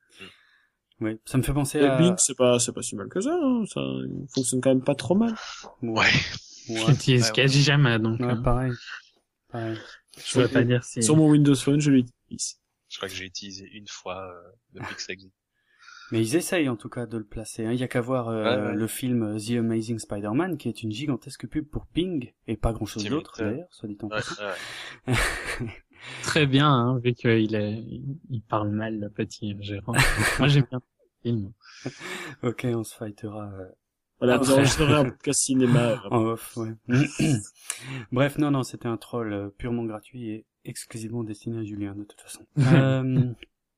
Oui, ça me fait penser Et à Bing, c'est pas, c'est pas si mal que ça. Hein. Ça il fonctionne quand même pas trop mal. Ouais. Je Ouais, l'utilise Ouais, ouais. quasi jamais, donc ouais, euh, pareil. Pareil. je pourrais pas dire si... Sur mon Windows Phone, je l'utilise. Je crois que j'ai utilisé une fois euh, depuis que ça existe. Mais ils essayent en tout cas de le placer. Hein. Il y a qu'à voir euh, Ouais, ouais. le film The Amazing Spider-Man, qui est une gigantesque pub pour Bing et pas grand-chose Tu d'autre m'étonnes. d'ailleurs, soit dit en Ouais, passant. ouais. Très bien, hein, vu qu'il est, il parle mal, le petit gérant. Moi, j'aime bien le film. Ok, on se fightera euh, Voilà, Après. vous enregistrerez un podcast cinéma. euh, en off. Ouais. Bref, non, non, c'était un troll euh, purement gratuit et exclusivement destiné à Julien de toute façon. euh,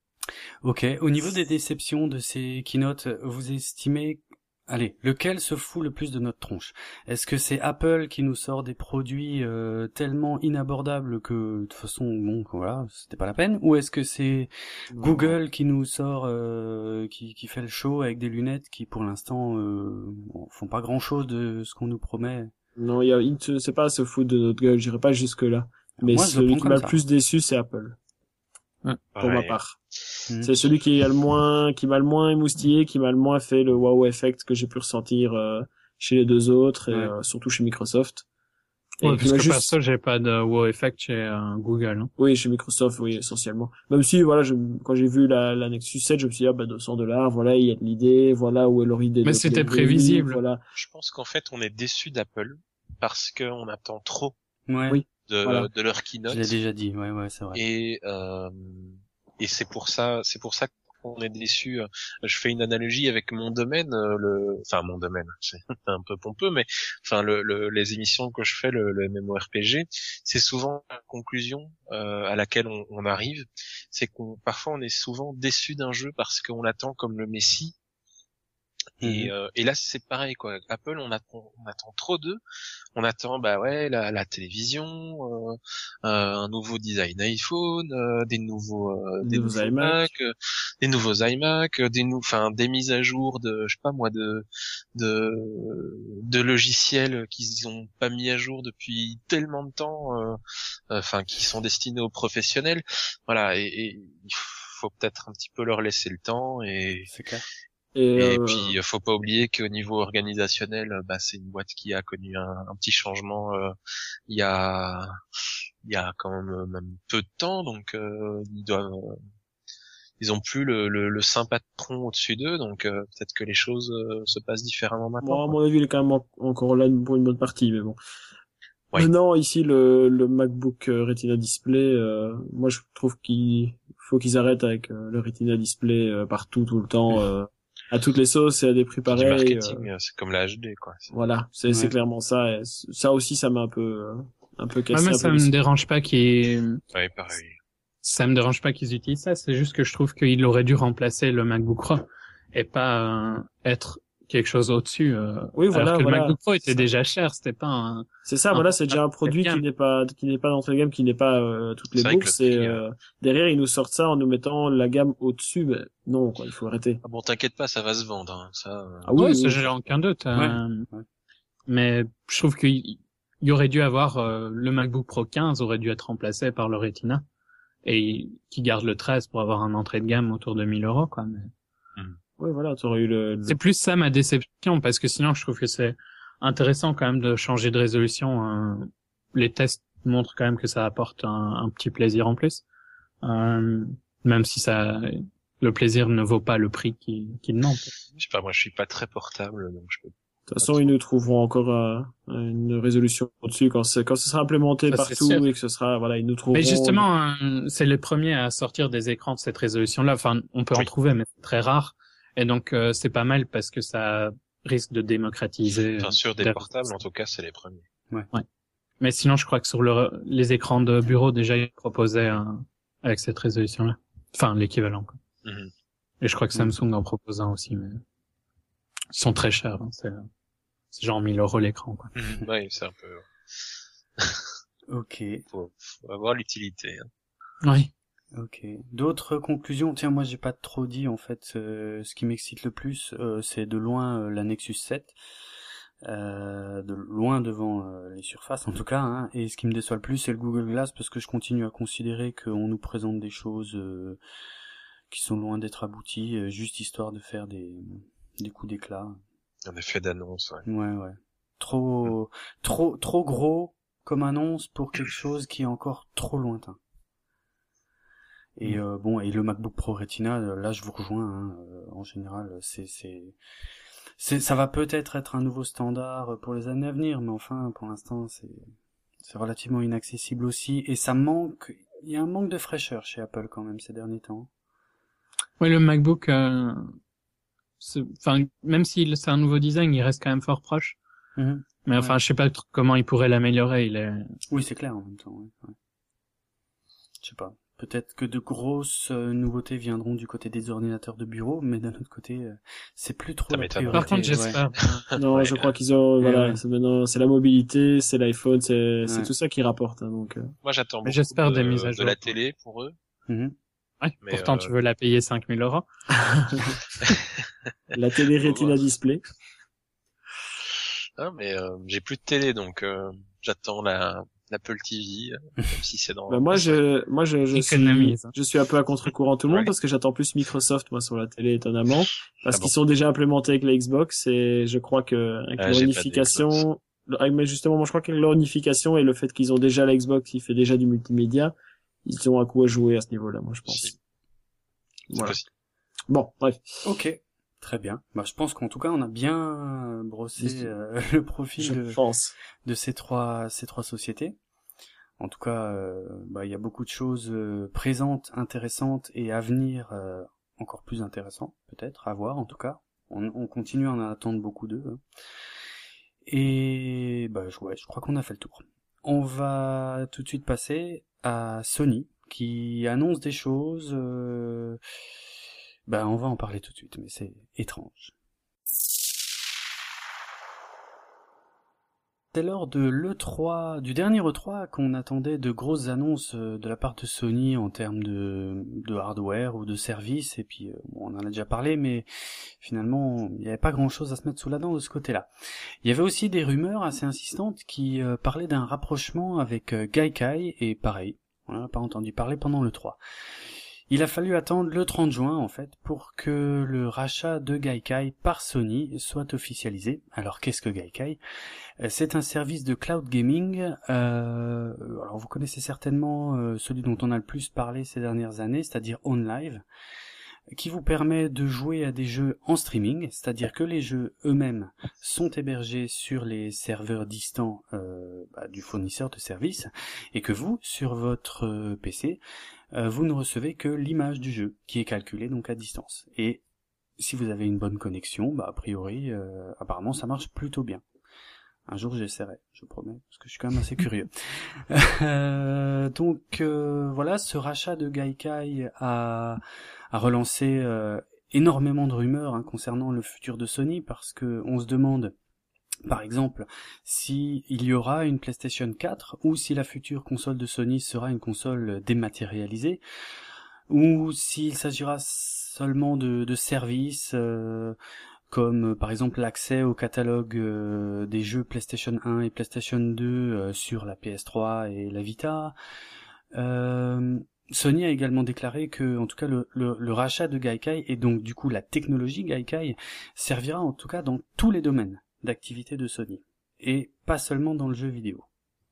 ok, au niveau des déceptions de ces keynotes, vous estimez, allez, lequel se fout le plus de notre tronche? Est-ce que c'est Apple qui nous sort des produits euh, tellement inabordables que de toute façon, bon, voilà, c'était pas la peine, ou est-ce que c'est Google qui nous sort, euh, qui, qui fait le show avec des lunettes qui pour l'instant euh, bon, font pas grand-chose de ce qu'on nous promet? Non, il y a, il ne- c'est pas à se foutre de notre gueule, j'irai pas jusque là. Mais Moi, je le celui prends qui comme m'a le ça. plus déçu, c'est Apple, pour ma Ouais. part. Mhm. C'est celui qui a le moins, qui m'a le moins émoustillé, qui m'a le moins fait le wow effect que j'ai pu ressentir euh, chez les deux autres et Ouais. euh, surtout chez Microsoft. Ouais, Et parce qui que m'a juste- perso, j'ai pas de wow effect chez euh, Google. Hein. Oui, chez Microsoft, oui, essentiellement. Même si, voilà, je, quand j'ai vu la, la Nexus sept, je me suis dit, ah, bah, deux cents dollars, voilà, il y a de l'idée, voilà où est leur idée Mais de c'était delivery, prévisible. Voilà. Je pense qu'en fait, on est déçu d'Apple parce qu'on attend trop Ouais. Oui. de, Voilà. de leur Je keynote. l'ai déjà dit. Ouais, ouais, c'est vrai. Et euh, et c'est pour ça, c'est pour ça qu'on est déçu. Je fais une analogie avec mon domaine, euh, le, enfin mon domaine, c'est un peu pompeux, mais enfin le, le les émissions que je fais, le, le MMORPG, c'est souvent la conclusion euh, à laquelle on, on arrive, c'est qu'on parfois on est souvent déçu d'un jeu parce qu'on l'attend comme le Messie. Et, Mhm. euh, et là c'est pareil quoi. Apple, on attend, on attend trop d'eux. On attend bah ouais la, la télévision, euh, euh, un nouveau design iPhone, euh, des nouveaux, euh, Des des nouveaux nouveaux iMac. Mac, euh, des nouveaux iMac, euh, des nou, enfin des mises à jour de, je sais pas moi, de de de logiciels qu'ils ont pas mis à jour depuis tellement de temps, euh, enfin qui sont destinés aux professionnels. Voilà et, et il faut peut-être un petit peu leur laisser le temps et C'est clair. Et, et euh, puis, faut pas oublier qu'au niveau organisationnel, bah, c'est une boîte qui a connu un, un petit changement euh, il y a, il y a quand même, euh, même peu de temps, donc euh, ils doivent, euh, ils ont plus le, le, le saint patron au-dessus d'eux, donc euh, peut-être que les choses euh, se passent différemment maintenant. moi, à quoi. mon avis, il est quand même en- encore là pour une bonne partie, mais bon. Oui. Maintenant, ici, le, le MacBook euh, Retina Display, euh, moi, je trouve qu'il faut qu'ils arrêtent avec euh, le Retina Display euh, partout, tout le temps, euh, à toutes les sauces et à des prix C'est du pareils. marketing, euh, euh, c'est comme la H D, quoi. C'est- voilà, c'est c'est Ouais. clairement ça. Et c- ça aussi, ça m'a un peu, euh, un peu Ouais, cassé. moi, un ça peu me l'esprit. dérange pas qu'ils, Ouais, pareil. ça me dérange pas qu'ils utilisent ça. C'est juste que je trouve qu'il aurait dû remplacer le MacBook Pro et pas euh, être quelque chose au-dessus. Euh, Oui, voilà, alors que voilà. le MacBook Pro était Ça. déjà cher, c'était pas un. C'est ça, un voilà, c'est déjà un portable produit haut de qui gamme. n'est pas, qui n'est pas d'entrée de gamme, qui n'est pas euh, toutes les C'est vrai que bourses. le Et prix, euh, derrière, ils nous sortent ça en nous mettant la gamme au-dessus. Ben, non, quoi, il faut arrêter. Ah bon, t'inquiète pas, ça va se vendre, hein, ça. euh, Ah oui, Ouais, oui, ça oui. j'ai aucun doute. euh, Ouais, ouais. Mais je trouve qu'il il y aurait dû avoir euh, le MacBook Pro quinze aurait dû être remplacé par le Retina et qui garde le treize pour avoir un entrée de gamme autour de mille euros quoi. Mais Oui, voilà, tu aurais eu le, le- c'est plus ça ma déception parce que sinon je trouve que c'est intéressant quand même de changer de résolution. euh, Les tests montrent quand même que ça apporte un, un petit plaisir en plus, euh, même si ça le plaisir ne vaut pas le prix qu'il qu'il demande. Je sais pas, moi je suis pas très portable, donc je peux. de toute façon, ils nous trouveront encore euh, une résolution au-dessus quand c'est, quand ce sera implémenté Ça, c'est partout sûr. et que ce sera, voilà, ils nous trouveront. Mais justement, euh, c'est les premiers à sortir des écrans de cette résolution-là. Enfin, on peut en Oui. trouver, mais c'est très rare. Et donc, euh, c'est pas mal parce que ça risque de démocratiser. Enfin, euh, sur des des- portables, en tout cas, c'est les premiers. Mais sinon, je crois que sur le, les écrans de bureau, déjà, ils proposaient un, avec cette résolution-là. Enfin, l'équivalent. quoi. Mhm. Et je crois que Samsung en propose un aussi, mais ils sont très chers. Hein. C'est, c'est genre mille euros l'écran. Quoi. Mhm. Ouais, c'est un peu. Ok. Faut, faut avoir l'utilité. Hein. Oui. Ok. D'autres conclusions? Tiens, moi j'ai pas trop dit en fait. euh, ce qui m'excite le plus, euh, c'est de loin euh, la Nexus sept, euh, de loin devant euh, les surfaces en tout cas. Hein, et ce qui me déçoit le plus, c'est le Google Glass parce que je continue à considérer qu'on nous présente des choses euh, qui sont loin d'être abouties, euh, juste histoire de faire des des coups d'éclat. Un effet d'annonce. Ouais. Ouais, ouais. Trop, trop, trop gros comme annonce pour quelque chose qui est encore trop lointain. Et euh, bon, et le MacBook Pro Retina, euh, là je vous rejoins. Hein, euh, en général, c'est, c'est, c'est, ça va peut-être être un nouveau standard pour les années à venir, mais enfin, pour l'instant, c'est, c'est relativement inaccessible aussi, et ça manque. Il y a un manque de fraîcheur chez Apple quand même ces derniers temps. Oui, le MacBook, euh, c'est- enfin, même si c'est un nouveau design, il reste quand même fort proche. Mm-hmm. Mais enfin, Ouais. je sais pas trop comment il pourrait l'améliorer. Il est. Oui, c'est clair en même temps. Ouais, ouais. Je sais pas. Peut-être que de grosses euh, nouveautés viendront du côté des ordinateurs de bureau, mais d'un autre côté, euh, c'est plus trop Ça la m'étonnerait. priorité. Par contre, ouais. j'espère. Non, Ouais. je crois qu'ils ont, Ouais, voilà, ouais. c'est maintenant, c'est la mobilité, c'est l'iPhone, c'est, c'est Ouais. tout ça qui rapporte, hein, donc. euh. Moi, j'attends Mais beaucoup j'espère de, des mises à de jour. la télé pour eux. Mhm. Ouais, Mais, pourtant, euh, tu veux la payer cinq mille euros. La télé Faut Retina voir. Display. Hein, mais euh, j'ai plus de télé, donc euh, j'attends la l'Apple T V, euh, même si c'est dans. Bah, moi, je, moi, je, je suis, Économise. je suis un peu à contre-courant de tout le monde Ouais. parce que j'attends plus Microsoft, moi, sur la télé, étonnamment. Parce Ah qu'ils bon. sont déjà implémentés avec la Xbox et je crois que, avec Ah, leur j'ai pas de unification, Mais justement, moi, je crois que leur unification et le fait qu'ils ont déjà la Xbox qui fait déjà du multimédia, ils ont un coup à jouer à ce niveau-là, moi, je pense. Si. Voilà. Possible. Bon, bref. Ok, très bien. Bah, je pense qu'en tout cas, on a bien brossé euh, le profil Je de, pense. de ces trois ces trois sociétés. En tout cas, euh, bah, il y a beaucoup de choses euh, présentes, intéressantes et à venir euh, encore plus intéressantes, peut-être, à voir en tout cas. On, on continue à en attendre beaucoup d'eux. Hein. Et bah, je, ouais, je crois qu'on a fait le tour. On va tout de suite passer à Sony, qui annonce des choses... Euh... Bah, on va en parler tout de suite, mais c'est étrange. C'est lors de l'E trois, du dernier E trois, qu'on attendait de grosses annonces de la part de Sony en termes de, de hardware ou de services, et puis bon, on en a déjà parlé, mais finalement il n'y avait pas grand chose à se mettre sous la dent de ce côté-là. Il y avait aussi des rumeurs assez insistantes qui euh, parlaient d'un rapprochement avec euh, Gaikai, et pareil, on n'en a pas entendu parler pendant l'E trois. Il a fallu attendre le trente juin, en fait, pour que le rachat de Gaikai par Sony soit officialisé. Alors, qu'est-ce que Gaikai ? C'est un service de cloud gaming. Euh, alors, vous connaissez certainement euh, celui dont on a le plus parlé ces dernières années, c'est-à-dire OnLive, qui vous permet de jouer à des jeux en streaming, c'est-à-dire que les jeux eux-mêmes sont hébergés sur les serveurs distants euh, bah, du fournisseur de service, et que vous, sur votre euh, P C, euh, vous ne recevez que l'image du jeu, qui est calculée donc à distance. Et si vous avez une bonne connexion, bah a priori, euh, apparemment ça marche plutôt bien. Un jour j'essaierai, je promets, parce que je suis quand même assez curieux. euh, donc euh, voilà, ce rachat de Gaikai a, a relancé euh, énormément de rumeurs hein, concernant le futur de Sony, parce que on se demande, par exemple, si il y aura une PlayStation quatre, ou si la future console de Sony sera une console dématérialisée, ou s'il s'agira seulement de, de services... Euh, comme euh, par exemple l'accès au catalogue euh, des jeux PlayStation un et PlayStation deux euh, sur la P S trois et la Vita. Euh, Sony a également déclaré que, en tout cas, le, le, le rachat de Gaikai et donc du coup la technologie Gaikai servira en tout cas dans tous les domaines d'activité de Sony et pas seulement dans le jeu vidéo.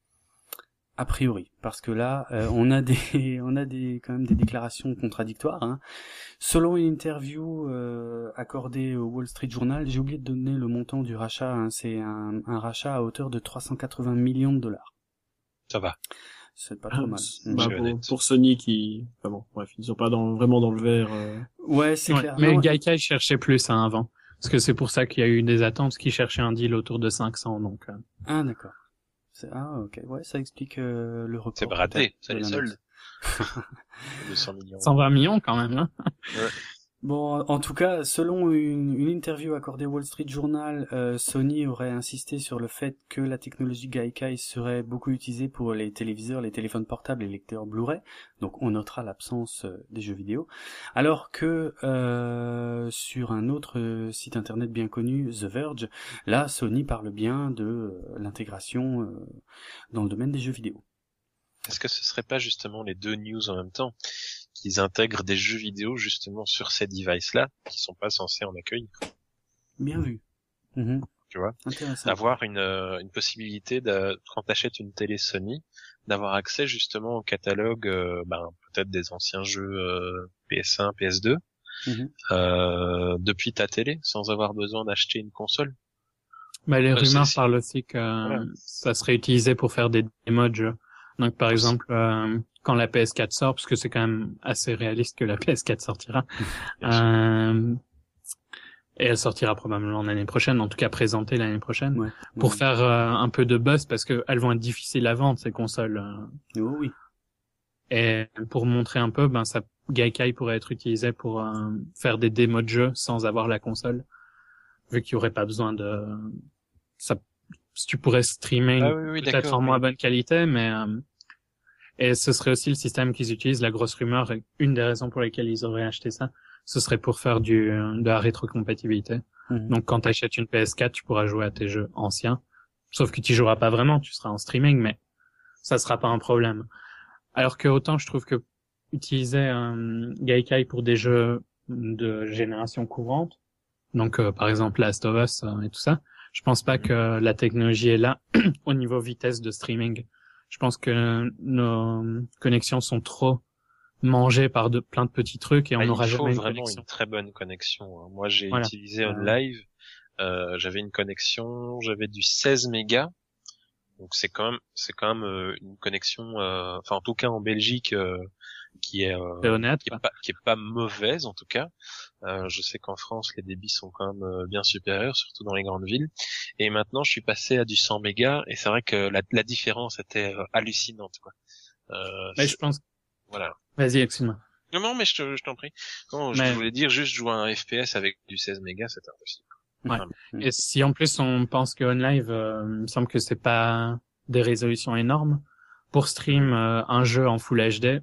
A priori, parce que là, euh, on a des, on a des, quand même des déclarations contradictoires. Hein. Selon une interview euh, accordée au Wall Street Journal, j'ai oublié de donner le montant du rachat. Hein, c'est un, un rachat à hauteur de trois cent quatre-vingts millions de dollars. Ça va. C'est pas trop mal. Bah, pour, pour Sony qui, enfin bon, bref, ils sont pas dans, vraiment dans le vert. Euh... Ouais, c'est ouais, clair. Mais non, Gaikai cherchait plus hein, avant, parce que c'est pour ça qu'il y a eu des attentes, parce qu'ils cherchaient un deal autour de cinq cents, donc. Euh... Ah d'accord. C'est... Ah ok, ouais, ça explique euh, le report. C'est bradé, c'est les soldes. deux cents millions. cent vingt millions quand même, hein. Ouais. Bon, en tout cas, selon une, une interview accordée au Wall Street Journal, euh, Sony aurait insisté sur le fait que la technologie Gaikai serait beaucoup utilisée pour les téléviseurs, les téléphones portables et les lecteurs Blu-ray. Donc on notera l'absence euh, des jeux vidéo. Alors que euh, sur un autre euh, site internet bien connu, The Verge, là Sony parle bien de euh, l'intégration euh, dans le domaine des jeux vidéo. Est-ce que ce serait pas justement les deux news en même temps ? Qu'ils intègrent des jeux vidéo justement sur ces devices-là, qui sont pas censés en accueillir. Bien vu. Mmh. Tu vois, intéressant. Avoir une, euh, une possibilité, de, quand t'achètes une télé Sony, d'avoir accès justement au catalogue, euh, ben, peut-être des anciens jeux euh, P S un, P S deux, mmh. euh, depuis ta télé, sans avoir besoin d'acheter une console. Bah, les euh, rumeurs c'est, parlent aussi que voilà. Ça serait utilisé pour faire des démos de jeux. Donc par exemple, euh, quand la P S quatre sort, parce que c'est quand même assez réaliste que la P S quatre sortira, euh, et elle sortira probablement l'année prochaine, en tout cas présentée l'année prochaine, ouais, pour ouais. faire euh, un peu de buzz, parce que elles vont être difficiles à vendre ces consoles. Euh. Oh, oui. Et pour montrer un peu, ben ça, Gaikai pourrait être utilisé pour euh, faire des démos de jeux sans avoir la console, vu qu'il y aurait pas besoin de ça. Tu pourrais streamer ah, oui, oui, peut-être en moins oui. bonne qualité, mais euh, et ce serait aussi le système qu'ils utilisent. La grosse rumeur, une des raisons pour lesquelles ils auraient acheté ça, ce serait pour faire du de la rétrocompatibilité. Mmh. Donc quand tu achètes une P S quatre, tu pourras jouer à tes jeux anciens, sauf que tu joueras pas vraiment, tu seras en streaming, mais ça sera pas un problème. Alors que autant je trouve que utiliser un Gaikai pour des jeux de génération courante, donc euh, par exemple Last of Us euh, et tout ça, je pense pas que la technologie est là au niveau vitesse de streaming. Je pense que nos connexions sont trop mangées par de plein de petits trucs et on Ah, n'aura il faut jamais une vraiment connexion. une très bonne connexion. hein. Moi, j'ai Voilà. utilisé Euh, OnLive, euh, j'avais une connexion, j'avais du seize mégas. Donc c'est quand même, c'est quand même euh, une connexion, euh, enfin en tout cas en Belgique, euh, qui est, euh, C'est honnête, qui est quoi. pas, qui est pas mauvaise en tout cas. Euh, je sais qu'en France les débits sont quand même euh, bien supérieurs, surtout dans les grandes villes. Et maintenant je suis passé à du cent mégas et c'est vrai que la, la différence était euh, hallucinante quoi. Euh, Mais c'est- je pense, voilà. vas-y, excuse-moi. Non non mais je, te- je t'en prie. Non, je Mais, voulais dire juste jouer à un F P S avec du seize mégas, c'était impossible. ouais. Vraiment. Et si en plus on pense que OnLive, euh, il me semble que c'est pas des résolutions énormes pour stream euh, un jeu en Full H D,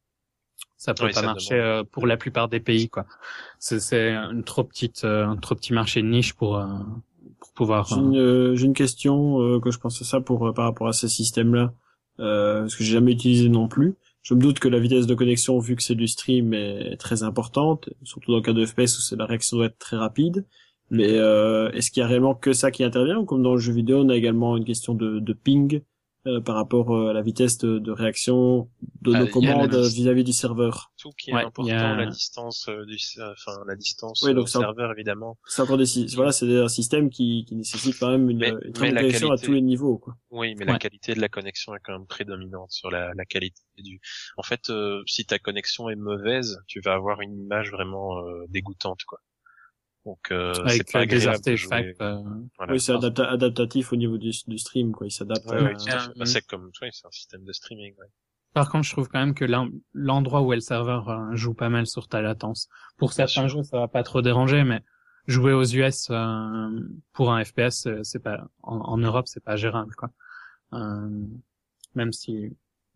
ça peut Oui, pas ça marcher demande. euh, pour la plupart des pays quoi. C'est c'est une trop petite euh, un trop petit marché de niche pour euh, pour pouvoir. J'ai une, euh, j'ai une question euh, que je pense à ça pour euh, par rapport à ces systèmes-là, euh, parce que j'ai jamais utilisé non plus. Je me doute que la vitesse de connexion, vu que c'est du stream, est très importante, surtout dans le cas de F P S où c'est la réaction doit être très rapide. Mais euh, est-ce qu'il y a réellement que ça qui intervient, ou comme dans le jeu vidéo, on a également une question de, de ping euh, par rapport euh, à la vitesse de, de réaction de Ah, nos il y a la commandes euh, dis- vis-à-vis du serveur? Tout qui est Ouais, il important, y a- la distance euh, du, enfin la distance Oui, euh, donc au ça- serveur évidemment. C'est encore des sy- voilà, c'est un système qui, qui nécessite quand même une, Mais- une très mais bonne la connexion à qualité- tous les niveaux, quoi. Oui, mais Ouais. la qualité de la connexion est quand même prédominante sur la, la qualité du. En fait, euh, si ta connexion est mauvaise, tu vas avoir une image vraiment euh, dégoûtante, quoi. Donc euh, c'est avec pas euh, des agréable de jouer. artefacts. euh, Voilà. Oui, c'est adapta- adaptatif au niveau du, du stream, quoi. Il s'adapte Ouais, à... ouais, tout à fait. Euh, Bah, c'est comme, oui, c'est un système de streaming. Ouais. Par contre, je trouve quand même que l'en- l'endroit où est le serveur euh, joue pas mal sur ta latence. Pour Bien certains sûr. jeux, ça va pas trop déranger, mais jouer aux U S euh, pour un F P S, euh, c'est pas en, en Europe, c'est pas gérable, quoi. Euh, même si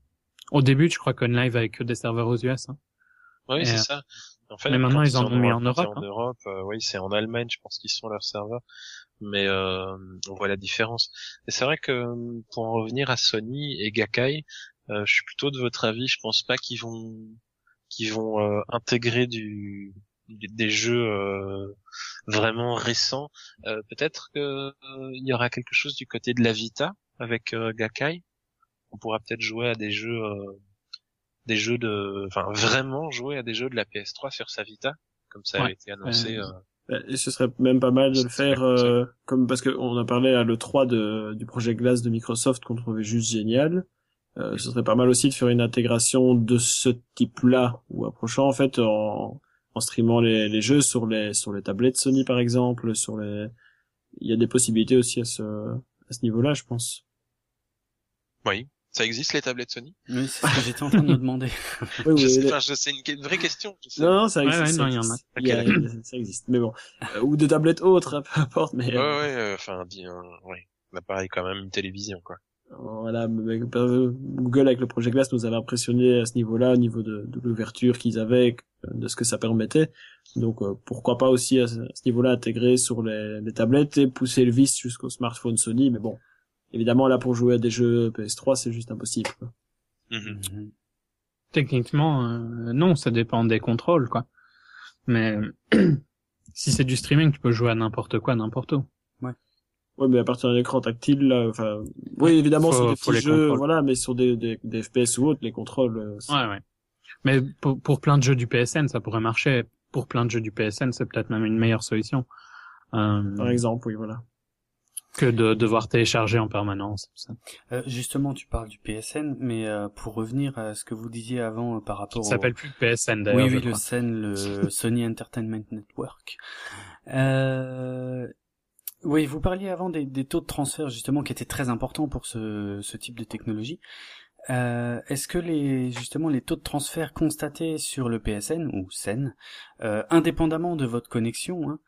au début, je crois qu'OnLive avait que des serveurs aux U S. Hein. Oui, Et, c'est euh, ça. En fait, mais maintenant, quand ils en ont mis en quand Europe, En hein. Europe, euh, oui, c'est en Allemagne, je pense qu'ils sont leurs serveurs. Mais euh, on voit la différence. Et c'est vrai que pour en revenir à Sony et Gakkai, euh, je suis plutôt de votre avis. Je pense pas qu'ils vont qu'ils vont euh, intégrer du des jeux euh, vraiment récents. Euh, peut-être que euh, il y aura quelque chose du côté de la Vita avec euh, Gakkai. On pourra peut-être jouer à des jeux euh, des jeux de enfin vraiment jouer à des jeux de la P S trois sur sa Vita comme ça Ouais. a été annoncé. Euh, euh, Bah, Et ce serait même pas mal de le Ce serait faire, cool, euh, comme parce que on a parlé à l'E trois de, du projet Glass de Microsoft qu'on trouvait juste génial. Euh, ce serait pas mal aussi de faire une intégration de ce type-là, ou approchant en fait en, en streamant les, les jeux sur les sur les tablettes Sony par exemple, sur les. Il y a des possibilités aussi à ce à ce niveau-là, je pense. Oui, ça existe les tablettes Sony. Oui, c'est ce que j'étais en train de me demander. Oui, Je oui, sais, les- enfin, je sais une, une vraie question. Je sais. Non, non, ça Ouais, existe. ouais, ça non, il y en a. existe. Il y a- Ok, il y a- ça existe. Mais bon, Euh, ou de tablettes autres, hein, peu importe. Mais Ouais, euh, ouais, euh, enfin, dis, euh, ouais. L'appareil quand même une télévision, quoi. voilà, mais, euh, Google avec le projet Glass nous avait impressionné à ce niveau-là, au niveau de, de l'ouverture qu'ils avaient, de ce que ça permettait. Donc euh, pourquoi pas aussi à ce, à ce niveau-là intégrer sur les, les tablettes et pousser le vice jusqu'au smartphone Sony. Mais bon, évidemment là pour jouer à des jeux P S trois c'est juste impossible, quoi. Mhm. Mhm. Techniquement, euh, non, ça dépend des contrôles, quoi. Mais si c'est du streaming, tu peux jouer à n'importe quoi, n'importe où. Ouais, mais à partir d'un écran tactile, là, enfin, oui, évidemment, Faut- sur des faut petits les jeux, contrôles. voilà, mais sur des, des, des F P S ou autres, les contrôles, euh, c'est- Ouais, ouais. Mais pour, pour plein de jeux du P S N, ça pourrait marcher. Pour plein de jeux du P S N, c'est peut-être même une meilleure solution euh, par exemple, oui, voilà. que de devoir télécharger en permanence. tout ça. Euh, justement, tu parles du P S N, mais euh, pour revenir à ce que vous disiez avant euh, par Qui rapport au... s'appelle plus P S N d'ailleurs. Oui, je oui, le crois. S E N, le Sony Entertainment Network. Euh... Oui, vous parliez avant des, des taux de transfert justement qui étaient très importants pour ce, ce type de technologie. Euh, est-ce que les justement les taux de transfert constatés sur le P S N ou S E N, euh, indépendamment de votre connexion, hein,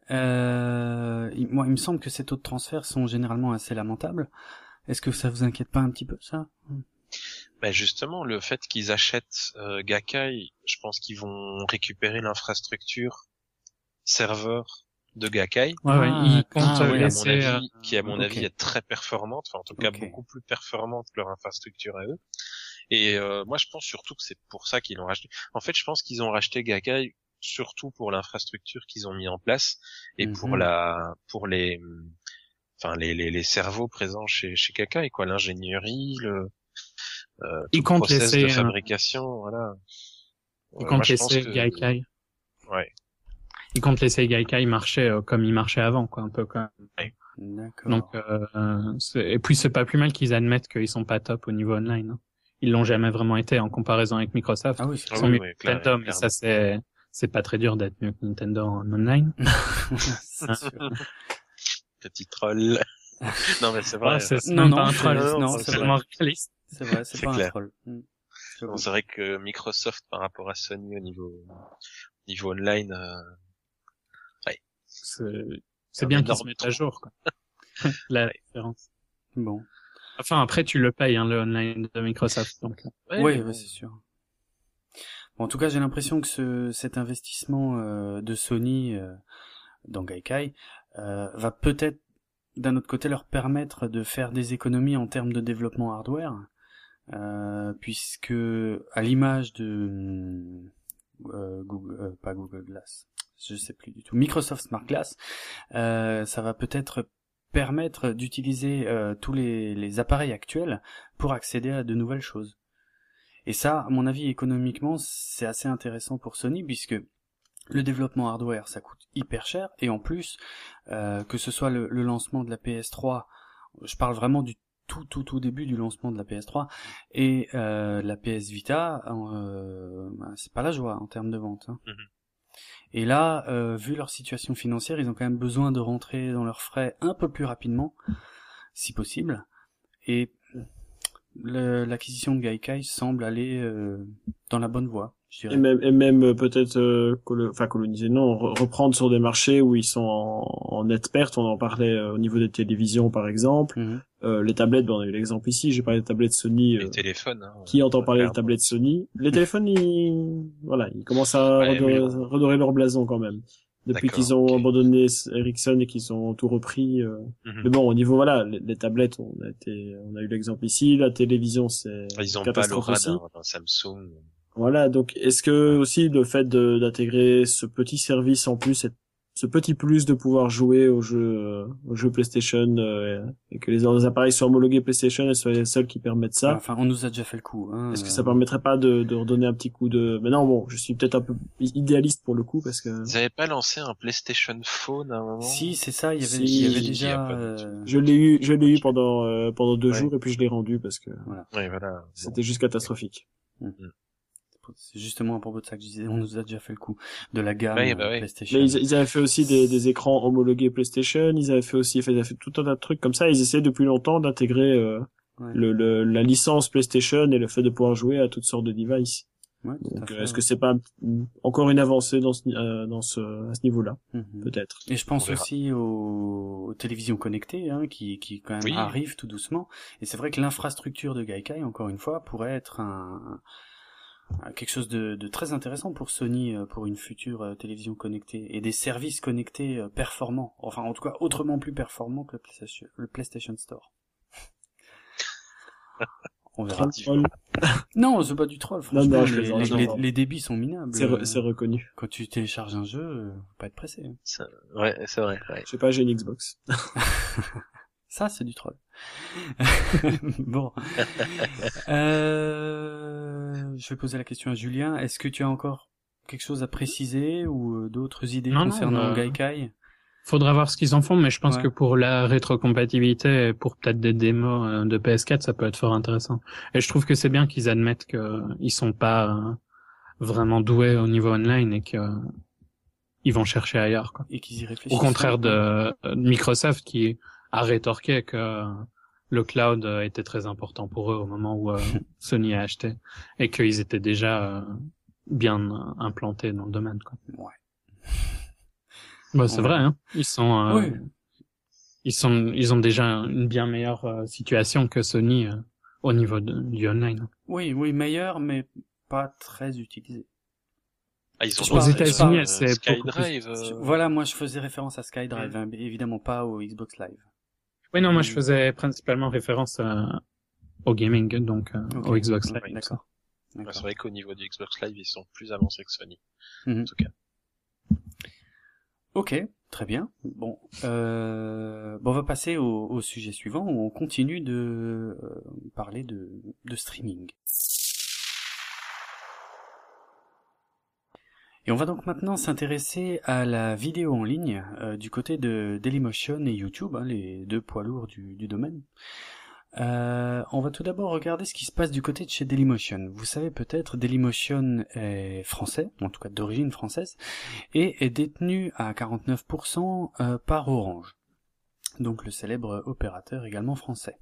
euh, il, moi il me semble que ces taux de transfert sont généralement assez lamentables. Est-ce que ça vous inquiète pas un petit peu ça? Ben justement, le fait qu'ils achètent euh, Gakkai, je pense qu'ils vont récupérer l'infrastructure serveur de Gakkai, Ouais, ouais. Ah, Ils comptent ah, ouais, qui, à laisser. mon euh, avis, qui à mon ok. avis est très performante, enfin en tout cas Ok. beaucoup plus performante que leur infrastructure à eux. Et euh, moi je pense surtout que c'est pour ça qu'ils l'ont racheté. En fait, je pense qu'ils ont racheté Gakkai surtout pour l'infrastructure qu'ils ont mis en place et Mhm. pour la pour les enfin les, les les cerveaux présents chez chez Gaikai, quoi, l'ingénierie, le euh, tout Ils le comptent process laisser, de euh, fabrication, voilà. Ils Euh, comptent moi, je pense laisser que Gaikai. ouais. Ils comptent laisser Gaikai marcher euh, comme il marchait avant, quoi, un peu comme. D'accord. Donc, euh, c'est... et puis c'est pas plus mal qu'ils admettent qu'ils sont pas top au niveau online. Hein. Ils l'ont jamais vraiment été en comparaison avec Microsoft. Ah oui, c'est Ils Ah sont oui, mieux oui, que clair- Nintendo, mais clairement. ça c'est c'est pas très dur d'être mieux que Nintendo en online. c'est sûr. Petit troll. Non mais c'est vrai. Ouais, c'est c'est Non, même non, pas un c'est- troll, non, c'est non, c'est c'est tellement vrai. réaliste. C'est vrai, c'est C'est pas un clair. troll. Hmm. J'avoue. Non, c'est vrai que Microsoft par rapport à Sony au niveau niveau online, euh, C'est c'est Un bien qu'ils énorme se mettent trou. à jour, quoi. La différence. Bon. Enfin, après, tu le payes, hein, le online de Microsoft, donc. ouais, Oui, mais ouais, bon. c'est sûr. Bon, en tout cas, j'ai l'impression que ce, cet investissement euh, de Sony euh, dans Gaikai euh, va peut-être, d'un autre côté, leur permettre de faire des économies en termes de développement hardware, euh, puisque, à l'image de euh, Google, euh, pas Google Glass, je sais plus du tout, Microsoft Smart Glass, euh, ça va peut-être permettre d'utiliser euh, tous les, les appareils actuels pour accéder à de nouvelles choses. Et ça, à mon avis, économiquement, c'est assez intéressant pour Sony, puisque le développement hardware, ça coûte hyper cher, et en plus, euh, que ce soit le, le lancement de la P S trois, je parle vraiment du tout tout tout début du lancement de la P S trois, et euh, la P S Vita, euh, c'est pas la joie en termes de vente. Hein. Mm-hmm. Et là, euh, vu leur situation financière, ils ont quand même besoin de rentrer dans leurs frais un peu plus rapidement, si possible, et le, l'acquisition de Gaikai semble aller euh, dans la bonne voie, je dirais. Et même, et même euh, peut-être, euh, colo- enfin coloniser, non, re- reprendre sur des marchés où ils sont en, en nette perte. On en parlait euh, au niveau des télévisions, par exemple. Mm-hmm. Euh, les tablettes, ben, on a eu l'exemple ici. J'ai parlé des tablettes Sony. Les euh, téléphones. Hein, qui entend euh, parler des clairement. tablettes Sony? Les téléphones, ils, voilà, ils commencent à Ouais, redorer, mais on- redorer leur blason quand même. Depuis D'accord, qu'ils ont ok. abandonné Ericsson et qu'ils ont tout repris. Euh... Mhm. Mais bon, au niveau, voilà, les, les tablettes, on a été, on a eu l'exemple ici. La télévision, c'est Ils ont pas catastrophe l'aura aussi. d'un, d'un Samsung. Voilà, donc est-ce que aussi le fait de, d'intégrer ce petit service en plus, cette- ce petit plus de pouvoir jouer aux jeux, euh, aux jeux PlayStation euh, et que les, les appareils soient homologués PlayStation et soient les seuls qui permettent ça, Enfin, on nous a déjà fait le coup. Hein, est-ce que euh, ça permettrait pas de, de redonner un petit coup de... Mais non, bon, je suis peut-être un peu idéaliste pour le coup parce que Ils avaient pas lancé un PlayStation Phone à un moment? Si, c'est ça, il y avait, Si, il y avait il y a déjà... pas de- euh, je l'ai eu, je l'ai eu Ok. pendant euh, pendant deux Ouais. jours et puis je l'ai rendu parce que Ouais, voilà. c'était juste catastrophique. C'est justement à propos de ça que je disais, on nous a déjà fait le coup de la gamme Ouais, bah euh, ouais. PlayStation. Mais ils, ils avaient fait aussi des, des écrans homologués PlayStation, ils avaient fait aussi, ils avaient fait tout un tas de trucs comme ça. Ils essayaient depuis longtemps d'intégrer euh, Ouais. le, le, la licence PlayStation et le fait de pouvoir jouer à toutes sortes de devices. Ouais, tout à Donc, fait, euh, est-ce ouais. que c'est pas un- encore une avancée dans ce, euh, dans ce, à ce niveau-là, Mhm. peut-être. Et je pense On verra. aussi aux, aux télévisions connectées, hein, qui, qui quand même Oui. arrivent tout doucement. Et c'est vrai que l'infrastructure de Gaikai, encore une fois, pourrait être un, un- quelque chose de, de très intéressant pour Sony, euh, pour une future euh, télévision connectée et des services connectés euh, performants. Enfin, en tout cas, autrement plus performants que le PlayStation, le PlayStation Store. On verra. Troll, Non, c'est pas du troll, Non, franchement, non, je les, plaisante, les, je les, plaisante. les débits sont minables. c'est, re- Euh, c'est reconnu. Quand tu télécharges un jeu, euh, faut pas être pressé. hein. Ça- Ouais, c'est vrai. Ouais. Je sais pas, j'ai une Xbox. Ça, c'est du troll. Bon. Euh, je vais poser la question à Julien. Est-ce que tu as encore quelque chose à préciser ou euh, d'autres idées Non, non, concernant bah, Gaikai? Faudra voir ce qu'ils en font, mais je pense Ouais. que pour la rétrocompatibilité et pour peut-être des démos euh, de P S quatre, ça peut être fort intéressant. Et je trouve que c'est bien qu'ils admettent qu'ils sont pas euh, vraiment doués au niveau online et que euh, ils vont chercher ailleurs, quoi. Et qu'ils y réfléchissent. Au contraire de euh, Microsoft qui a rétorqué que euh, le cloud euh, était très important pour eux au moment où euh, Sony a acheté et qu'ils étaient déjà euh, bien euh, implantés dans le domaine, quoi. Ouais. Bah, c'est Ouais. vrai, hein. Ils sont, euh, Oui. ils sont, ils ont déjà une bien meilleure euh, situation que Sony euh, au niveau de, du online. Oui, oui, meilleur, mais pas très utilisé. Ah, ils ont Aux lancé, États-Unis, euh, c'est beaucoup SkyDrive. plus- euh, Voilà, moi je faisais référence à SkyDrive, Mm. hein, mais évidemment pas au Xbox Live. Oui, non, moi je Mm. faisais principalement référence euh, au gaming, donc euh, Ok. au Xbox Live. Ouais, D'accord. Ouais, D'accord. c'est vrai qu'au niveau du Xbox Live, ils sont plus avancés que Sony. Mhm. En tout cas. Ok, Très bien. Bon, euh, bon, on va passer au, au sujet suivant où on continue de euh, parler de, de streaming. Et on va donc maintenant s'intéresser à la vidéo en ligne euh, du côté de Dailymotion et YouTube, hein, les deux poids lourds du, du domaine. Euh, on va tout d'abord regarder ce qui se passe du côté de chez Dailymotion. Vous savez peut-être, Dailymotion est français, en tout cas d'origine française, et est détenu à quarante-neuf pour cent euh, par Orange, donc le célèbre opérateur également français.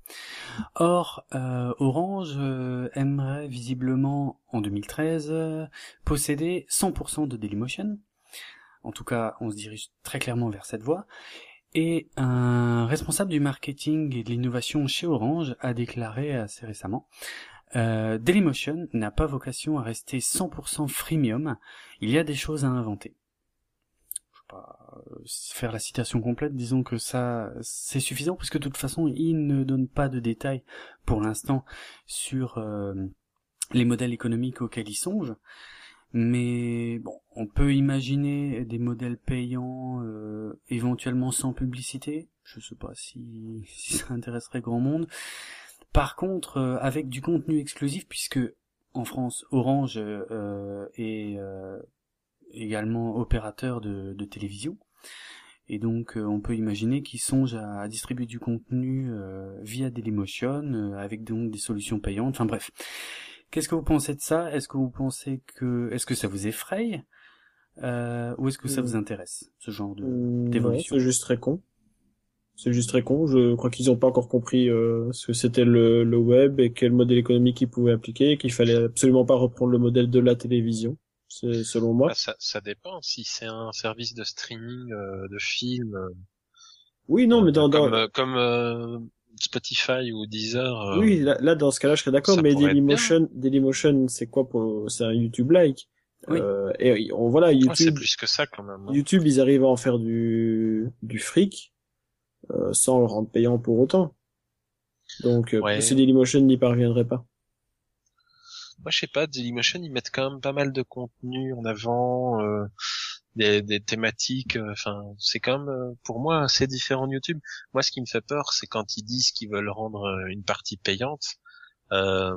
Or, euh, Orange euh, aimerait visiblement, en deux mille treize, euh, posséder cent pour cent de Dailymotion. En tout cas, on se dirige très clairement vers cette voie. Et un responsable du marketing et de l'innovation chez Orange a déclaré assez récemment euh, « Dailymotion n'a pas vocation à rester cent pour cent freemium, il y a des choses à inventer ». Je ne vais pas faire la citation complète, disons que ça c'est suffisant, puisque de toute façon il ne donne pas de détails pour l'instant sur euh, les modèles économiques auxquels il songe. Mais bon, on peut imaginer des modèles payants, euh, éventuellement sans publicité. Je sais pas si, si ça intéresserait grand monde. Par contre, euh, avec du contenu exclusif, puisque en France, Orange euh, est euh, également opérateur de, de télévision, et donc euh, on peut imaginer qu'ils songent à, à distribuer du contenu euh, via Dailymotion, euh, avec donc des solutions payantes. Enfin bref. Qu'est-ce que vous pensez de ça? Est-ce que vous pensez que, est-ce que ça vous effraie, euh, ou est-ce que ça vous intéresse, ce genre de, mmh, d'évolution? Non, c'est juste très con. C'est juste très con. Je crois qu'ils n'ont pas encore compris euh, ce que c'était le, le web et quel modèle économique ils pouvaient appliquer, et qu'il fallait absolument pas reprendre le modèle de la télévision. C'est selon moi. Bah, ça, ça dépend. Si c'est un service de streaming euh, de films, euh, Oui, non, mais dans, comme dans... euh, comme euh, Spotify ou Deezer. Euh, oui, là, là, dans ce cas-là, je serais d'accord. ça Mais pourrait être Dailymotion, Dailymotion, c'est quoi pour C'est un YouTube-like. Oui. Euh, et on voilà Ouais, c'est YouTube. plus que ça quand même. hein. YouTube, ils arrivent à en faire du du fric euh, sans le rendre payant pour autant. Donc, euh, Ouais. ce Dailymotion n'y parviendrait pas. Moi, je sais pas, Dailymotion, ils mettent quand même pas mal de contenu en avant, euh, des, des thématiques. Enfin, euh, c'est quand même, euh, pour moi, assez différent de YouTube. Moi, ce qui me fait peur, c'est quand ils disent qu'ils veulent rendre euh, une partie payante. Euh,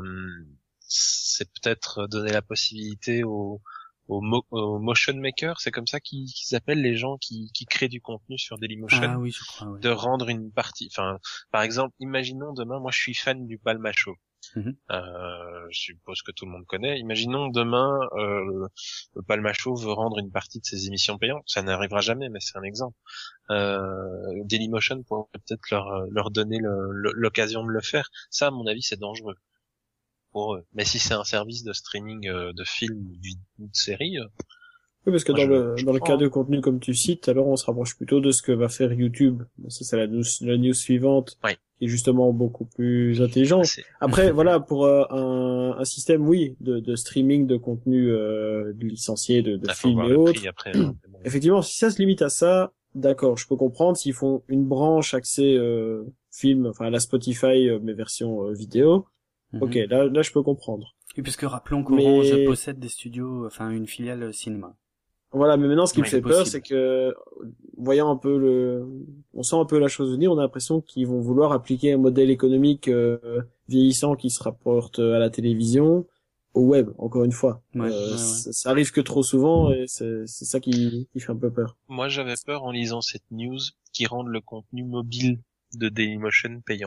c'est peut-être donner la possibilité aux, aux, mo- aux motion makers, c'est comme ça qu'ils, qu'ils appellent les gens qui, qui créent du contenu sur Dailymotion, Ah oui, je crois, oui. de rendre une partie. Enfin, par exemple, imaginons demain, moi, je suis fan du Palma Show. Mm-hmm. Euh, je suppose que tout le monde connaît. Imaginons demain, euh, le Palma Show veut rendre une partie de ses émissions payantes. Ça n'arrivera jamais, mais c'est un exemple. Euh, Dailymotion pourrait peut-être leur, leur donner le, le, l'occasion de le faire. Ça, à mon avis, c'est dangereux pour eux. Mais si c'est un service de streaming euh, de films ou de séries, euh, Oui, parce que moi, dans je, le je dans le prends. cas de contenu comme tu cites, alors on se rapproche plutôt de ce que va faire YouTube. Ça, c'est la news, la news suivante, Oui. qui est justement beaucoup plus intelligente. C'est... Après, voilà, pour euh, un, un système, oui, de, de streaming de contenu euh, licencié, de, de Ah, faut films voir et le autres. prix après. Hein, mais bon. Effectivement, si ça se limite à ça, d'accord, je peux comprendre. S'ils font une branche accès euh, film, enfin la Spotify, euh, mais version euh, vidéo, Mm-hmm. ok, là, là, je peux comprendre. Et puisque rappelons qu'Orange Mais- possède des studios, enfin une filiale cinéma. Voilà, mais maintenant, ce qui Oui, me fait c'est peur, possible. c'est que, voyant un peu le, on sent un peu la chose venir, on a l'impression qu'ils vont vouloir appliquer un modèle économique euh, vieillissant qui se rapporte à la télévision, au web, encore une fois. Ouais, Euh, ouais, ouais. Ça, ça arrive que trop souvent, et c'est c'est ça qui, qui fait un peu peur. Moi, j'avais peur en lisant cette news qui rende le contenu mobile de Dailymotion payant.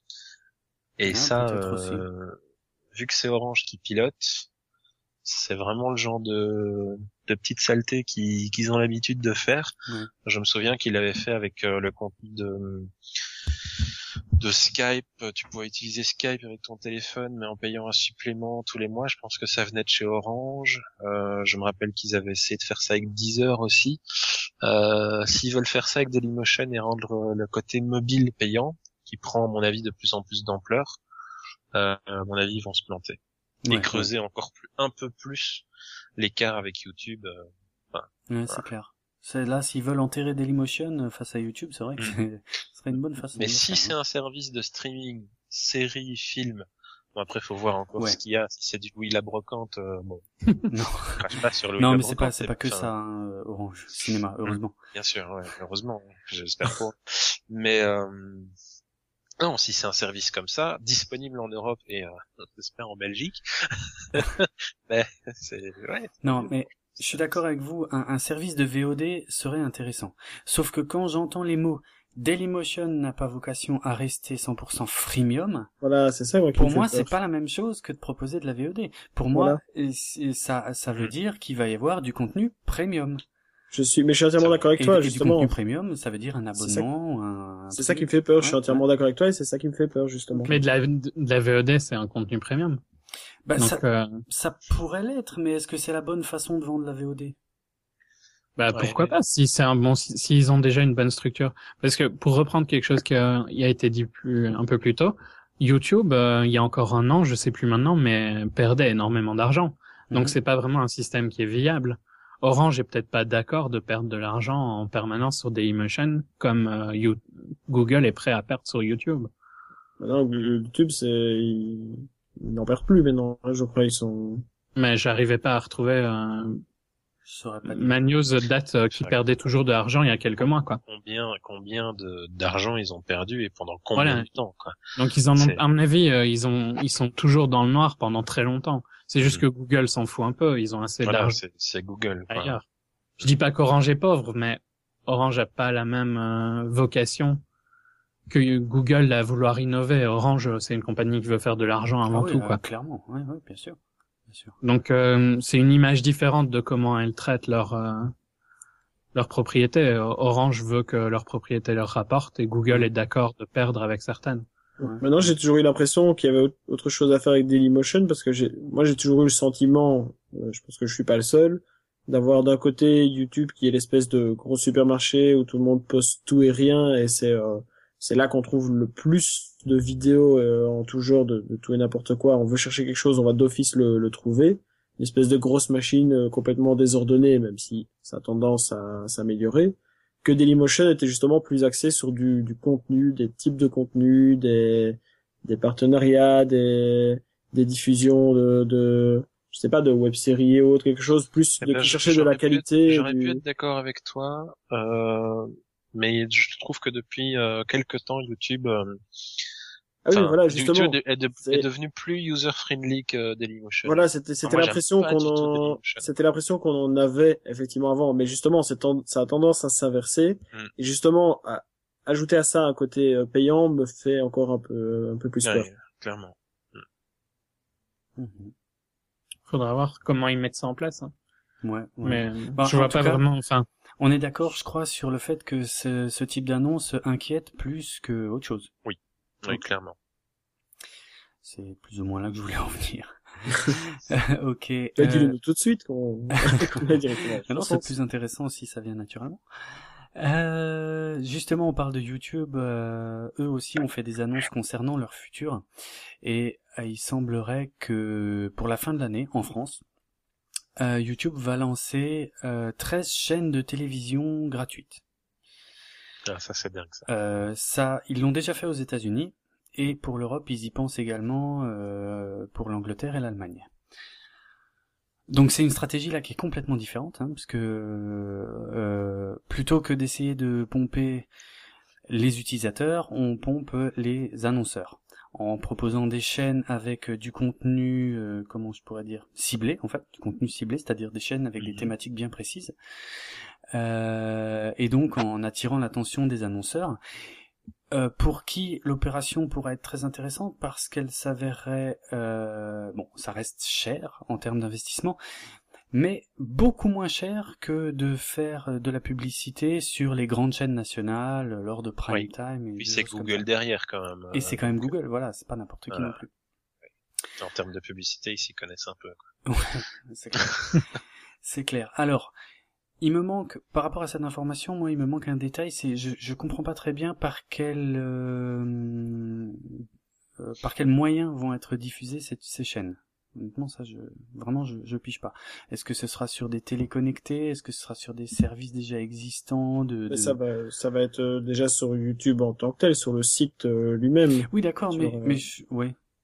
Et Ah, ça, peut-être aussi. euh, vu que c'est Orange qui pilote, c'est vraiment le genre de, de petites saletés qui, qu'ils ont l'habitude de faire. Ouais. Je me souviens qu'il avait fait avec euh, le contenu de, de Skype. Tu pouvais utiliser Skype avec ton téléphone, mais en payant un supplément tous les mois. Je pense que ça venait de chez Orange. Euh, je me rappelle qu'ils avaient essayé de faire ça avec Deezer aussi. Euh, s'ils veulent faire ça avec Dailymotion et rendre le côté mobile payant, qui prend, à mon avis, de plus en plus d'ampleur, euh, à mon avis, ils vont se planter. Ouais, Et creuser encore plus, un peu plus l'écart avec YouTube. Euh, ouais, ouais, c'est clair. C'est là, s'ils veulent enterrer Dailymotion face à YouTube, c'est vrai que Mm. c'est- ce serait une bonne façon Mais de le si faire, c'est hein. un service de streaming, séries, films, Bon, après, faut voir encore Ouais. ce qu'il y a. Si c'est du Louis la Brocante, euh, bon, Non, je crache pas sur Louis non, la mais c'est pas, Brocante. c'est pas que enfin, ça, hein, euh, Orange Cinéma, heureusement. Bien sûr, ouais, heureusement, j'espère pas. Mais euh, non, si c'est un service comme ça, disponible en Europe et euh, j'espère en Belgique, ben, c'est ouais. Non, mais je suis d'accord avec vous, un, un service de V O D serait intéressant. Sauf que quand j'entends les mots Dailymotion n'a pas vocation à rester cent pour cent freemium, Voilà, c'est ça, moi, qui pour me fait moi, peur. c'est pas la même chose que de proposer de la V O D. Pour Voilà. moi, euh, c'est- ça, ça veut dire qu'il va y avoir du contenu premium. Je suis, mais je suis entièrement d'accord avec Et, toi, et du justement. contenu premium, ça veut dire un C'est ça- abonnement, un... un C'est ça truc. qui me fait peur, je suis Ouais, entièrement d'accord avec toi, et c'est ça qui me fait peur, justement. Mais de la, de la V O D, c'est un contenu premium. Bah, Donc, ça, euh, ça pourrait l'être, mais est-ce que c'est la bonne façon de vendre la V O D? bah, Ouais, pourquoi mais- pas, si c'est un bon, si- s'ils ont déjà une bonne structure. Parce que pour reprendre quelque chose qui a, il a été dit plus, un peu plus tôt, YouTube, euh, il y a encore un an, je sais plus maintenant, mais perdait énormément d'argent. Donc Mhm. c'est pas vraiment un système qui est viable. Orange est peut-être pas d'accord de perdre de l'argent en permanence sur Dailymotion, comme euh, You- Google est prêt à perdre sur YouTube. Maintenant, YouTube, c'est, ils ils n'en perdent plus maintenant, hein, je crois, ils sont... Mais j'arrivais pas à retrouver euh, Je saurais pas dire. ma news date euh, qui Ouais. perdait toujours de l'argent il y a quelques mois, quoi. Combien, combien de d'argent ils ont perdu et pendant combien Voilà. de temps, quoi. Donc ils en ont, C'est- à mon avis, euh, ils ont, ils sont toujours dans le noir pendant très longtemps. C'est juste Mhm. que Google s'en fout un peu. Ils ont assez Voilà, d'argent c'est c'est Google, quoi. ailleurs. Je dis pas qu'Orange est pauvre, mais Orange a pas la même euh, vocation que Google à vouloir innover. Orange, c'est une compagnie qui veut faire de l'argent avant Ah oui, tout, euh, quoi. clairement, oui, oui, bien sûr, bien sûr. Donc euh, c'est une image différente de comment elles traitent leur euh, leur propriété. Orange veut que leur propriété leur rapporte et Google est d'accord de perdre avec certaines. Ouais. Maintenant, j'ai toujours eu l'impression qu'il y avait au- autre chose à faire avec Dailymotion, parce que j'ai, moi, j'ai toujours eu le sentiment, euh, je pense que je suis pas le seul, d'avoir d'un côté YouTube qui est l'espèce de gros supermarché où tout le monde poste tout et rien, et c'est euh, c'est là qu'on trouve le plus de vidéos euh, en tout genre, de, de tout et n'importe quoi. On veut chercher quelque chose, on va d'office le, le trouver. Une espèce de grosse machine euh, complètement désordonnée, même si ça a tendance à, à s'améliorer. Que Dailymotion était justement plus axé sur du, du contenu, des types de contenus, des, des partenariats, des, des diffusions de, de, je sais pas, de web-séries et autres, quelque chose plus Eh de ben, qui je- cherchait de j'aurais la pu être- qualité. et J'aurais du- pu être d'accord avec toi, euh, mais je trouve que depuis euh, quelques temps, YouTube, euh, Ah oui, enfin, voilà, YouTube justement. est, de- est, de- C'est- est devenu plus user-friendly que Dailymotion. Voilà, c'était, c'était moi, j'aime l'impression pas qu'on du tout en, Dailymotion. c'était l'impression qu'on en avait effectivement avant, mais justement, c'est ten- ça a tendance à s'inverser, Mm. et justement, à, ajouter à ça un côté euh, payant me fait encore un peu, un peu plus peur. Ouais, clairement. Mhm. Faudra voir comment ils mettent ça en place. Hein. Ouais, ouais. Mais Bah, je en vois tout pas cas- vraiment. Enfin, On est d'accord, je crois, sur le fait que ce, ce type d'annonce inquiète plus que autre chose. Oui, Ok. clairement. C'est plus ou moins là que je voulais en venir. Ok. Bah, euh, dis-le nous tout de suite, qu'on, qu'on aille directement. Non, c'est plus intéressant si ça vient naturellement. Euh, justement, on parle de YouTube. Euh, eux aussi ont fait des annonces concernant leur futur. Et euh, il semblerait que pour la fin de l'année, en France, euh, YouTube va lancer euh, treize chaînes de télévision gratuites. Ah, ça, c'est dingue, ça. Euh, ça, ils l'ont déjà fait aux États-Unis. Et pour l'Europe, ils y pensent également euh, pour l'Angleterre et l'Allemagne. Donc c'est une stratégie là qui est complètement différente, hein, parce que euh, plutôt que d'essayer de pomper les utilisateurs, on pompe les annonceurs en proposant des chaînes avec du contenu, euh, comment je pourrais dire, ciblé en fait, du contenu ciblé, c'est-à-dire des chaînes avec des Mhm. thématiques bien précises, euh, et donc en attirant l'attention des annonceurs. Euh, pour qui l'opération pourrait être très intéressante parce qu'elle s'avérerait, euh, bon, ça reste cher en termes d'investissement, mais beaucoup moins cher que de faire de la publicité sur les grandes chaînes nationales lors de prime Oui. time. Et Puis des c'est choses comme Google ça. derrière, quand même. Et c'est quand même Donc, Google, voilà, c'est pas n'importe qui voilà. non plus. En termes de publicité, ils s'y connaissent un peu, quoi. C'est clair. C'est clair. Alors, il me manque, par rapport à cette information, moi, il me manque un détail, c'est, je, je comprends pas très bien par quel, euh, euh, par quels moyens vont être diffusées ces, ces chaînes. Honnêtement, ça, je, vraiment, je, je pige pas. Est-ce que ce sera sur des télés connectées? Est-ce que ce sera sur des services déjà existants de, Mais de... ça va, ça va être euh, déjà sur YouTube en tant que tel, sur le site euh, lui-même. Oui, d'accord, sur, mais, euh, mais, je, ouais.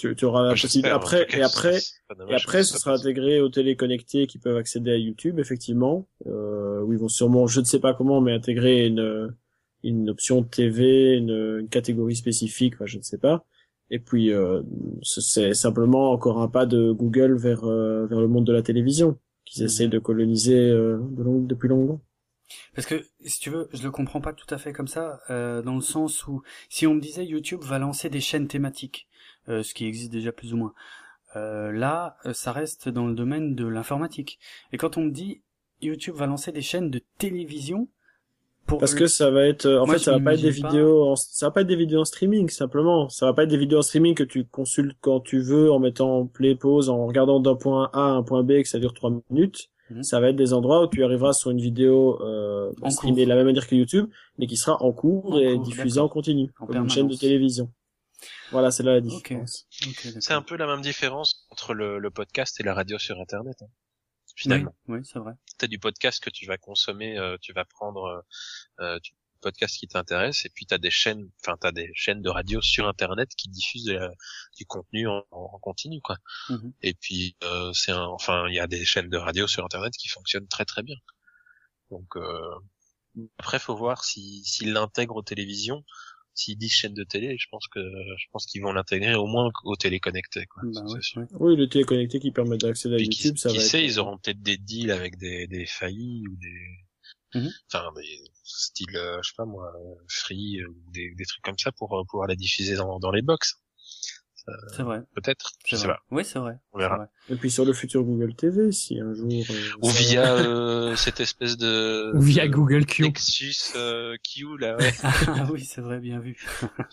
Tu, tu auras la possibilité. Après, et après, et après, ce sera intégré aux télé connectés qui peuvent accéder à YouTube, effectivement. Euh, où ils vont sûrement, je ne sais pas comment, mais intégrer une, une option T V, une, une catégorie spécifique, enfin, je ne sais pas. Et puis, euh, c'est simplement encore un pas de Google vers, euh, vers le monde de la télévision, qu'ils mmh. essaient de coloniser euh, de long, depuis longtemps. Parce que, si tu veux, je le comprends pas tout à fait comme ça, euh, dans le sens où, si on me disait YouTube va lancer des chaînes thématiques, euh, ce qui existe déjà plus ou moins, euh, là, ça reste dans le domaine de l'informatique. Et quand on me dit YouTube va lancer des chaînes de télévision, pour parce que ça va être, en Moi, fait, ça va pas être des pas... vidéos, en... ça va pas être des vidéos en streaming, simplement. Ça va pas être des vidéos en streaming que tu consultes quand tu veux, en mettant play, pause, en regardant d'un point A à un point B et que ça dure trois minutes. Mmh. Ça va être des endroits où tu arriveras sur une vidéo, euh, streamée de la même manière que YouTube, mais qui sera en cours en et cours, diffusée en continu, en comme permanence. Une chaîne de télévision. Voilà, c'est là la différence. Okay. Okay, c'est un peu la même différence entre le, le podcast et la radio sur Internet, hein, finalement. Oui, oui, c'est vrai. T'as du podcast que tu vas consommer, euh, tu vas prendre euh, du podcast qui t'intéresse, et puis t'as des chaînes, enfin t'as des chaînes de radio sur Internet qui diffusent de la, du contenu en, en continu, quoi. Mm-hmm. Et puis euh, c'est un, enfin il y a des chaînes de radio sur Internet qui fonctionnent très très bien. Donc euh, après faut voir si s'ils l'intègrent aux télévisions. S'ils disent chaîne de télé, je pense que je pense qu'ils vont l'intégrer au moins aux téléconnectés, quoi. Bah ouais, sûr. Oui, les téléconnectés qui permettent d'accéder à puis YouTube, qui, ça qui va sait, être... ils auront peut-être des deals avec des des faillis ou des mm-hmm. enfin des style euh, je sais pas moi Free euh, ou des des trucs comme ça pour euh, pouvoir la diffuser dans dans les box. Euh, c'est vrai. Peut-être. Je sais vrai. pas. Oui, c'est vrai. On verra. Vrai. Et puis sur le futur Google T V, si un jour. Euh, Ou via euh, cette espèce de. Ou via de Google Q. Nexus euh, Q là. Ouais. Ah oui, c'est vrai, bien vu.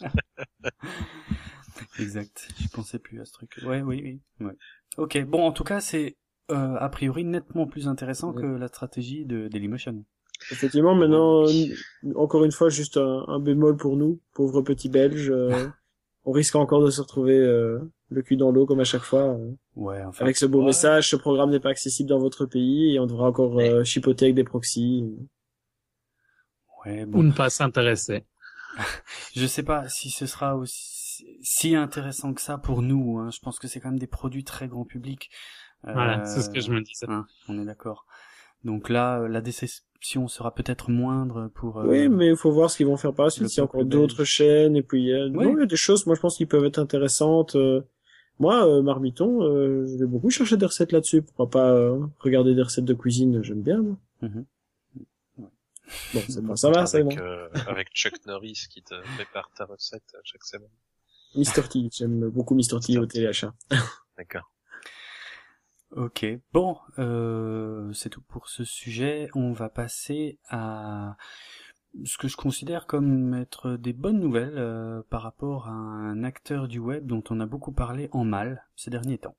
Exact. Je pensais plus à ce truc. Ouais, oui, oui. Ouais. Ok. Bon, en tout cas, c'est euh, a priori nettement plus intéressant ouais. que la stratégie de Dailymotion. Effectivement, maintenant, encore une fois, juste un, un bémol pour nous, pauvres petits Belges. Euh... On risque encore de se retrouver euh, le cul dans l'eau comme à chaque fois. Euh, ouais, enfin, avec ce beau ouais. message, ce programme n'est pas accessible dans votre pays et on devra encore euh, chipoter avec des proxys. Ouais, bon. Ou ne pas s'intéresser. Je sais pas si ce sera aussi si intéressant que ça pour nous. Hein. Je pense que c'est quand même des produits très grand public. Voilà, euh, c'est ce que je me disais. Hein, on est d'accord. Donc là, la déception sera peut-être moindre pour... Euh, oui, mais il faut voir ce qu'ils vont faire par la suite. Il y a encore d'autres chaînes, et puis il y a, oui. non, il y a des choses, moi je pense, qui peuvent être intéressantes. Euh, moi, euh, Marmiton, euh, je vais beaucoup chercher des recettes là-dessus. Pourquoi pas euh, regarder des recettes de cuisine, j'aime bien. Moi. Mm-hmm. Ouais. Bon, c'est bon, ça va, c'est bon. Euh, avec Chuck Norris qui te prépare ta recette chaque semaine. mister T, j'aime beaucoup mister T au téléachat. D'accord. Ok, bon, euh, c'est tout pour ce sujet. On va passer à ce que je considère comme être des bonnes nouvelles euh, par rapport à un acteur du web dont on a beaucoup parlé en mal ces derniers temps.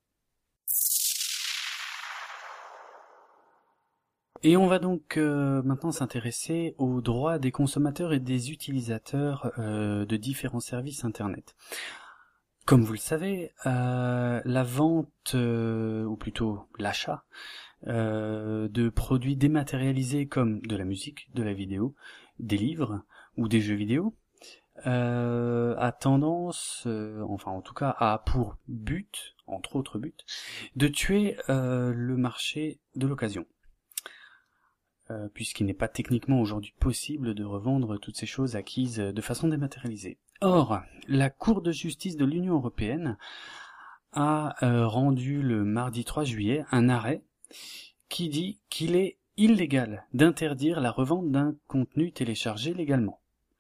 Et on va donc euh, maintenant s'intéresser aux droits des consommateurs et des utilisateurs euh, de différents services Internet. Comme vous le savez, euh, la vente, euh, ou plutôt l'achat, euh, de produits dématérialisés comme de la musique, de la vidéo, des livres ou des jeux vidéo, euh, a tendance, euh, enfin en tout cas a pour but, entre autres buts, de tuer euh, le marché de l'occasion. Euh, puisqu'il n'est pas techniquement aujourd'hui possible de revendre toutes ces choses acquises de façon dématérialisée. Or, la Cour de justice de l'Union européenne a euh, rendu le mardi trois juillet un arrêt qui dit qu'il est illégal d'interdire la revente d'un contenu téléchargé légalement.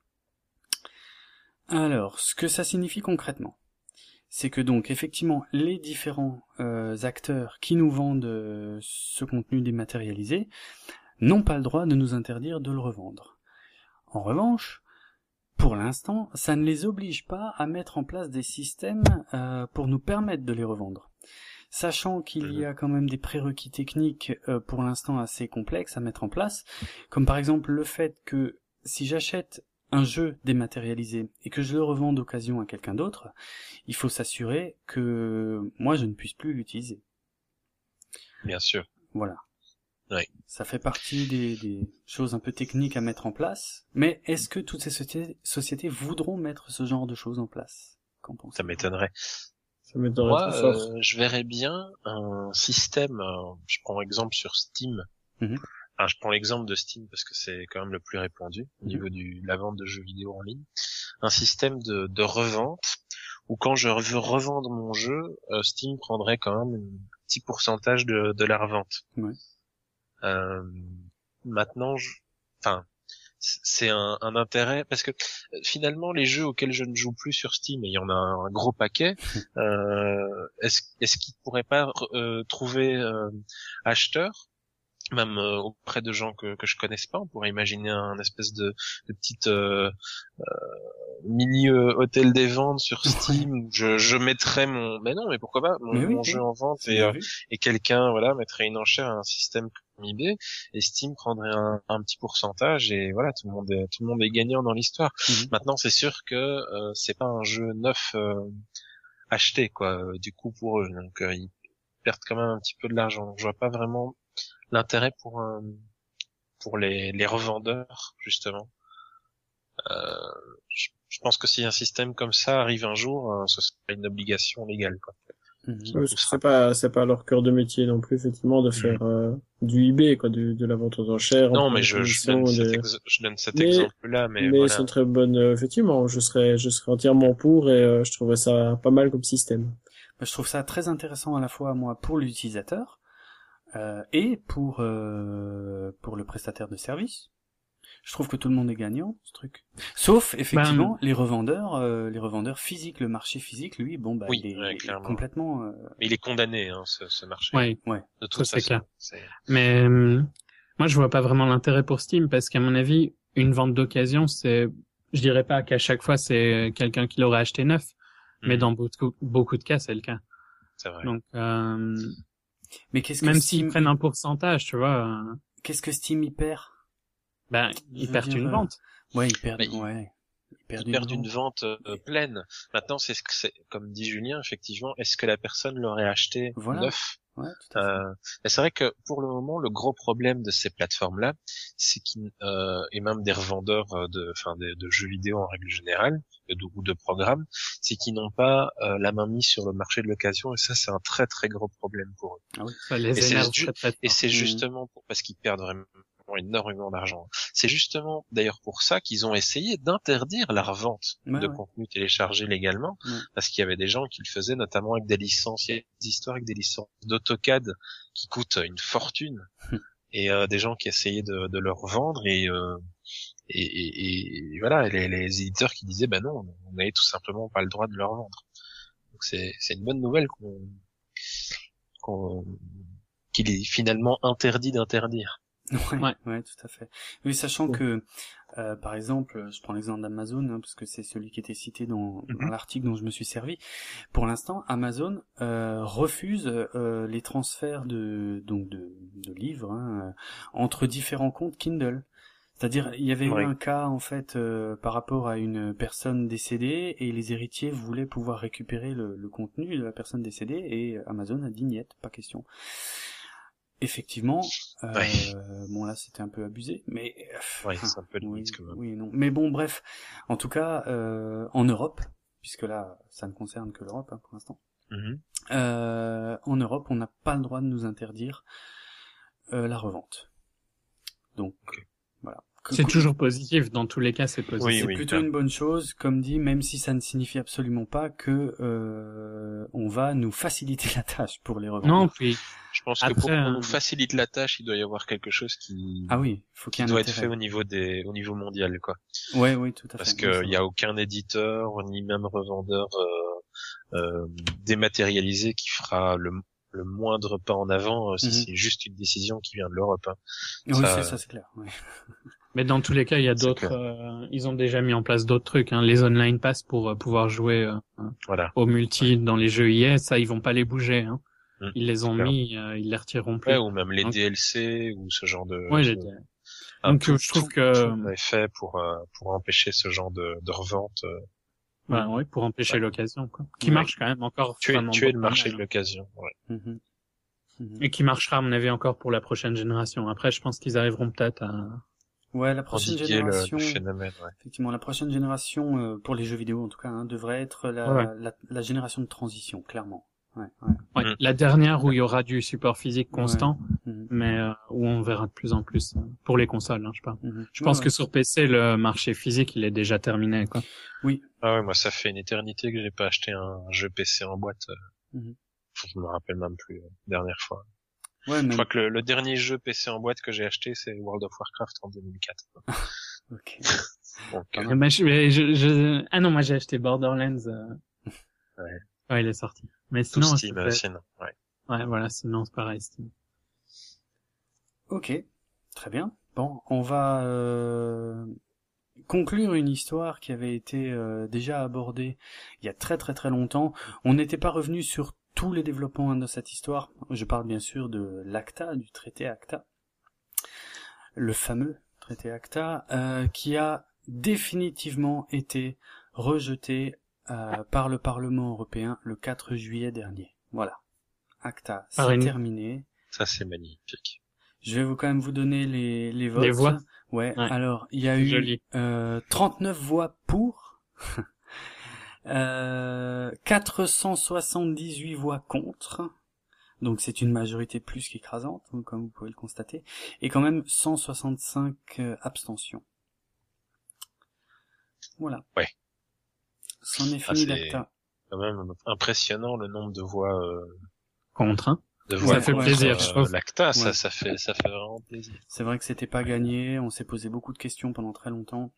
Alors, ce que ça signifie concrètement, c'est que donc effectivement les différents euh, acteurs qui nous vendent euh, ce contenu dématérialisé n'ont pas le droit de nous interdire de le revendre. En revanche, pour l'instant, ça ne les oblige pas à mettre en place des systèmes euh, pour nous permettre de les revendre. Sachant qu'il y a quand même des prérequis techniques euh, pour l'instant assez complexes à mettre en place, comme par exemple le fait que si j'achète un jeu dématérialisé et que je le revends d'occasion à quelqu'un d'autre, il faut s'assurer que moi je ne puisse plus l'utiliser. Bien sûr. Voilà. Oui. Ça fait partie des, des choses un peu techniques à mettre en place, mais est-ce que toutes ces sociétés, sociétés voudront mettre ce genre de choses en place? Qu'en pensez-vous ? Ça m'étonnerait. Ça m'étonnerait Moi, trop fort. euh, je verrais bien un système, euh, je prends exemple sur Steam. Mhm. Enfin, je prends l'exemple de Steam parce que c'est quand même le plus répandu au Mhm. niveau du, de la vente de jeux vidéo en ligne. Un système de, de revente où quand je veux revendre mon jeu, euh, Steam prendrait quand même un petit pourcentage de, de la revente. Ouais. Euh, maintenant, je... enfin, c'est un, un intérêt parce que euh, finalement les jeux auxquels je ne joue plus sur Steam, et il y en a un, un gros paquet, euh, est-ce est-ce qu'ils pourraient pas euh, trouver euh, acheteurs même euh, auprès de gens que que je connaisse pas? On pourrait imaginer un espèce de, de petite euh, euh, mini euh, hôtel des ventes sur Steam où je je mettrais mon mais non mais pourquoi pas mon, Mais oui, mon oui. jeu en vente C'est et bien euh, vu. et quelqu'un voilà mettrait une enchère à un système comme eBay et Steam prendrait un, un petit pourcentage et voilà tout le monde est tout le monde est gagnant dans l'histoire. Mhm. Maintenant c'est sûr que euh, c'est pas un jeu neuf euh, acheté quoi euh, du coup pour eux donc euh, ils perdent quand même un petit peu de l'argent. Donc, je vois pas vraiment l'intérêt pour un pour les les revendeurs justement. Euh, je, je pense que si un système comme ça arrive un jour, euh, ce sera une obligation légale quoi. Mhm. Oui, parce que c'est pas, c'est pas leur cœur de métier non plus, effectivement, de faire euh, du eBay, quoi, du, de la vente aux enchères. Non, en mais je, je donne cet, des... ex- je donne cet Mais- exemple-là, mais, Mais voilà. c'est une très bonne, euh, effectivement, je serais, je serais entièrement pour et euh, je trouverais ça pas mal comme système. Bah, je trouve ça très intéressant à la fois moi pour l'utilisateur euh, et pour euh, pour le prestataire de service. Je trouve que tout le monde est gagnant, ce truc. Sauf effectivement les revendeurs, euh, les revendeurs physiques, le marché physique, lui, bon bah Oui, il est, ouais, il est clairement. complètement. Euh... Mais il est condamné, hein, ce, ce marché. Ouais, Ouais. De toute ça, c'est façon. clair. C'est... mais euh, moi je vois pas vraiment l'intérêt pour Steam parce qu'à mon avis, une vente d'occasion, c'est, je dirais pas qu'à chaque fois c'est quelqu'un qui l'aurait acheté neuf, mais Mhm. dans beaucoup, beaucoup de cas c'est le cas. C'est vrai. Donc euh, Mais qu'est-ce que même Steam... s'ils prennent un pourcentage, tu vois, euh, qu'est-ce que Steam y perd? ben Je ils veux perdent dire, une euh, vente. Ouais, ils perdent. Mais ils- Ouais. Ils perdent, Ils perdent une une vente euh, pleine. Maintenant, c'est ce que c'est, comme dit Julien, effectivement, est-ce que la personne l'aurait acheté Voilà. neuf? Ouais, tout à fait. Euh, mais c'est vrai que pour le moment, le gros problème de ces plateformes-là, c'est qu'ils euh, et même des revendeurs euh, de, enfin, de, de jeux vidéo en règle générale, de, ou de programmes, c'est qu'ils n'ont pas euh, la main mise sur le marché de l'occasion, et ça, c'est un très très gros problème pour eux. Ah oui. Ça les Et c'est énerve ju- très très Et fort. c'est Mhm. justement pour, parce qu'ils perdent vraiment énormément d'argent. C'est justement d'ailleurs pour ça qu'ils ont essayé d'interdire la revente Ouais, de ouais. contenu téléchargé légalement, Ouais. parce qu'il y avait des gens qui le faisaient notamment avec des licences, il y a des histoires avec des licences d'AutoCAD qui coûtent une fortune, et euh, des gens qui essayaient de, de leur vendre et, euh, et, et, et voilà, les, les éditeurs qui disaient ben non, on n'avait tout simplement pas le droit de leur vendre. Donc c'est c'est une bonne nouvelle qu'on qu'on qu'il est finalement interdit d'interdire. Ouais, Ouais. ouais, tout à fait. Oui, sachant Cool. que, euh, par exemple, je prends l'exemple d'Amazon, hein, parce que c'est celui qui était cité dans, dans Mhm. l'article dont je me suis servi. Pour l'instant, Amazon euh, refuse euh, les transferts de donc de, de livres hein, euh, entre différents comptes Kindle. C'est-à-dire, il y avait Ouais. eu un cas en fait euh, par rapport à une personne décédée et les héritiers voulaient pouvoir récupérer le, le contenu de la personne décédée et Amazon a dit niet, pas question. Effectivement, euh, Ouais. bon là c'était un peu abusé, mais Ouais, c'est un peu oui, limite quand même. oui et non. Mais bon, bref, en tout cas, euh, en Europe, puisque là ça ne concerne que l'Europe hein, pour l'instant, Mhm. euh, en Europe on n'a pas le droit de nous interdire euh, la revente. Donc Ok. voilà. C'est toujours positif, dans tous les cas c'est positif. Oui, C'est oui, plutôt clair. une bonne chose, comme dit, même si ça ne signifie absolument pas que euh, on va nous faciliter la tâche pour les revendre. Non, puis Je pense Après, que pour qu'on euh, nous facilite la tâche, il doit y avoir quelque chose qui, Ah oui, faut qui qu'il y ait un doit être intérêt. fait au niveau des, au niveau mondial, quoi. Ouais, oui, tout à Parce fait. Oui, que c'est il y a vrai. aucun éditeur ni même revendeur euh, euh, dématérialisé qui fera le, le moindre pas en avant euh, si Mhm. c'est juste une décision qui vient de l'Europe. Hein. Oui, ça- c'est ça, c'est clair. Ouais. mais dans tous les cas, il y a C'est d'autres. clair. euh, ils ont déjà mis en place d'autres trucs. Hein, les online pass pour euh, pouvoir jouer euh, Voilà. au multi dans les jeux I S, ça ils vont pas les bouger. Hein. Mm, Ils les ont clair. mis, euh, ils les retireront plus. Ouais, ou même les Donc- D L C ou ce genre de. Ouais, de- j'ai dit. Ah, Donc, tout- je trouve tout- que- tout est fait pour euh, pour empêcher ce genre de, de revente. euh, Bah, ouais, pour empêcher Ouais. l'occasion, quoi. Qui Ouais. marche quand même encore. tuer vraiment tuer le pas marché mal, de hein. l'occasion. Ouais. Mhm. Mhm. Et qui marchera à mon avis encore pour la prochaine génération. Après, je pense qu'ils arriveront peut-être à, Ouais, la prochaine endiguer le, génération, le phénomène. Ouais. effectivement, la prochaine génération, euh, pour les jeux vidéo en tout cas, hein, devrait être la, Ouais. la, la génération de transition, clairement. Ouais, ouais. Ouais, Mm. la dernière où il y aura du support physique constant, Ouais. Mhm. mais euh, où on verra de plus en plus euh, pour les consoles, hein, je parle. Mhm. Je Ouais, pense ouais. que sur P C, le marché physique, il est déjà terminé, quoi. Oui. Ah ouais, moi ça fait une éternité que j'ai pas acheté un jeu P C en boîte. euh, Mhm. Je me rappelle même plus euh, dernière fois. Ouais, Je même. crois que le, le dernier jeu P C en boîte que j'ai acheté, c'est World of Warcraft en deux mille quatre. Ok. Donc, Ah euh, non. Mais je, mais je, je... Ah non, moi j'ai acheté Borderlands. Euh... Ouais. Ouais, il est sorti. Mais tout sinon, Steam, ça euh, fait- sinon. Ouais. ouais, voilà, sinon c'est pareil, Steam. Ok. Très bien. Bon, on va euh, conclure une histoire qui avait été euh, déjà abordée il y a très très très longtemps. On n'était pas revenu sur tous les développements de cette histoire. Je parle bien sûr de l'ACTA, du traité ACTA, le fameux traité ACTA, euh, qui a définitivement été rejeté euh, par le Parlement européen le quatre juillet dernier. Voilà. ACTA, Par c'est une- terminé. Ça c'est magnifique. Je vais vous quand même vous donner les, les votes. Les voix. Ouais, Ouais. alors, il y a C'est eu joli. euh, trente-neuf voix pour, euh, quatre cent soixante-dix-huit voix contre, donc c'est une majorité plus qu'écrasante, comme vous pouvez le constater, et quand même cent soixante-cinq euh, abstentions. Voilà. Ouais. C'en est Ah, fini c'est d'ACTA. quand même impressionnant le nombre de voix, euh, Contre, hein. de Ouais, voix fait contre, plaisir, euh, je trouve. l'ACTA. Ça, Ouais. ça fait, ça fait vraiment plaisir. C'est vrai que c'était pas gagné, on s'est posé beaucoup de questions pendant très longtemps.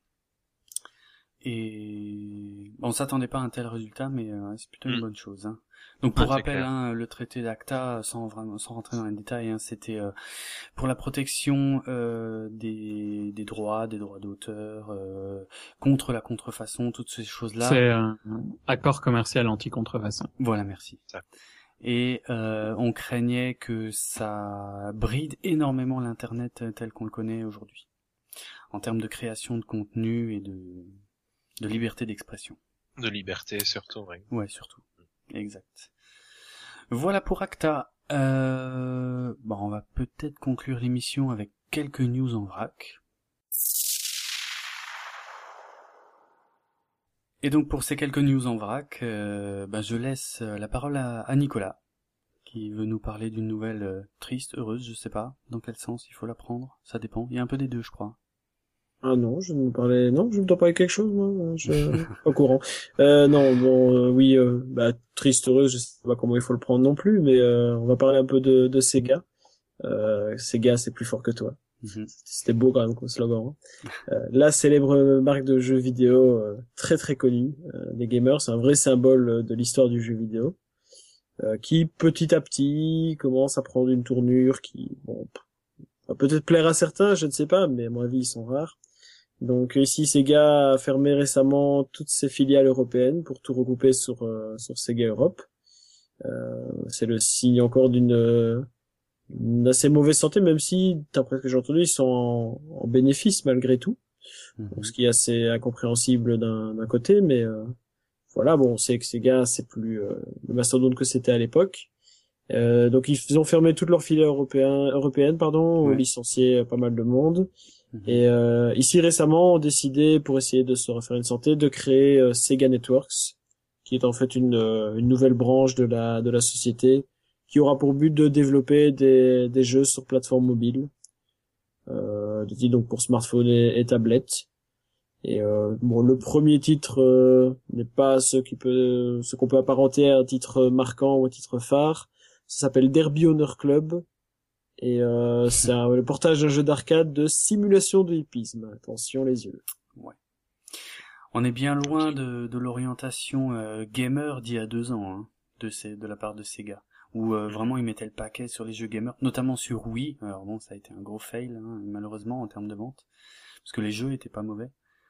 Et on s'attendait pas à un tel résultat, mais euh, c'est plutôt une Mm. bonne chose. Hein. Donc pour Ouais, c'est rappel, clair. hein, le traité d'ACTA, sans vraiment, sans rentrer dans les détails, hein, c'était euh, pour la protection euh, des, des droits, des droits d'auteur, euh, contre la contrefaçon, toutes ces choses-là. C'est un accord commercial anti-contrefaçon. Voilà, merci. Ça. Et euh, on craignait que ça bride énormément l'internet tel qu'on le connaît aujourd'hui, en termes de création de contenu et de de liberté d'expression. De liberté surtout, oui. Ouais, surtout. Exact. Voilà pour ACTA. Euh... Bon, on va peut-être conclure l'émission avec quelques news en vrac. Et donc pour ces quelques news en vrac, euh, ben je laisse la parole à, à Nicolas, qui veut nous parler d'une nouvelle euh, triste, heureuse, je sais pas dans quel sens il faut la prendre, ça dépend. Il y a un peu des deux, je crois. Ah non, je ne me parlais, non, je me dois parler quelque chose, moi, je suis pas au courant. Euh, non, bon, euh, oui, euh, bah, triste, heureuse, je sais pas comment il faut le prendre non plus, mais euh, on va parler un peu de, de Sega. Euh, Sega, c'est plus fort que toi. Mhm. C'était beau quand même comme slogan. Hein. Euh, la célèbre marque de jeux vidéo euh, très très connue euh, des gamers, c'est un vrai symbole de l'histoire du jeu vidéo, euh, qui petit à petit commence à prendre une tournure qui, bon, va peut-être plaire à certains, je ne sais pas, mais à mon avis ils sont rares. Donc ici Sega a fermé récemment toutes ses filiales européennes pour tout regrouper sur euh, sur Sega Europe. Euh, c'est le signe encore d'une euh, une assez mauvaise santé, même si d'après ce que j'ai entendu ils sont en, en bénéfice malgré tout, Mhm. donc, ce qui est assez incompréhensible d'un d'un côté, mais euh, voilà, bon, on sait que Sega c'est plus euh, le mastodonte que c'était à l'époque. Euh, donc ils ont fermé toutes leurs filiales européennes, européennes pardon, ont Ouais. licencié pas mal de monde. Mhm. Et euh, ici récemment, on a décidé, pour essayer de se refaire une santé, de créer euh, Sega Networks, qui est en fait une, euh, une nouvelle branche de la de la société, qui aura pour but de développer des, des jeux sur plateforme mobile, euh, donc pour smartphone et, et tablette. Et euh, bon, le premier titre euh, n'est pas ce qui peut, ce qu'on peut apparenter à un titre marquant ou un titre phare. Ça s'appelle Derby Honor Club. Et euh, c'est un, le portage d'un jeu d'arcade de simulation de hippisme. Attention les yeux. On est bien loin de, de l'orientation euh, gamer d'il y a deux ans, hein, de, ces, de la part de Sega, où euh, vraiment ils mettaient le paquet sur les jeux gamers, notamment sur Wii. Alors bon, ça a été un gros fail, hein, malheureusement, en termes de vente, parce que les jeux étaient pas mauvais.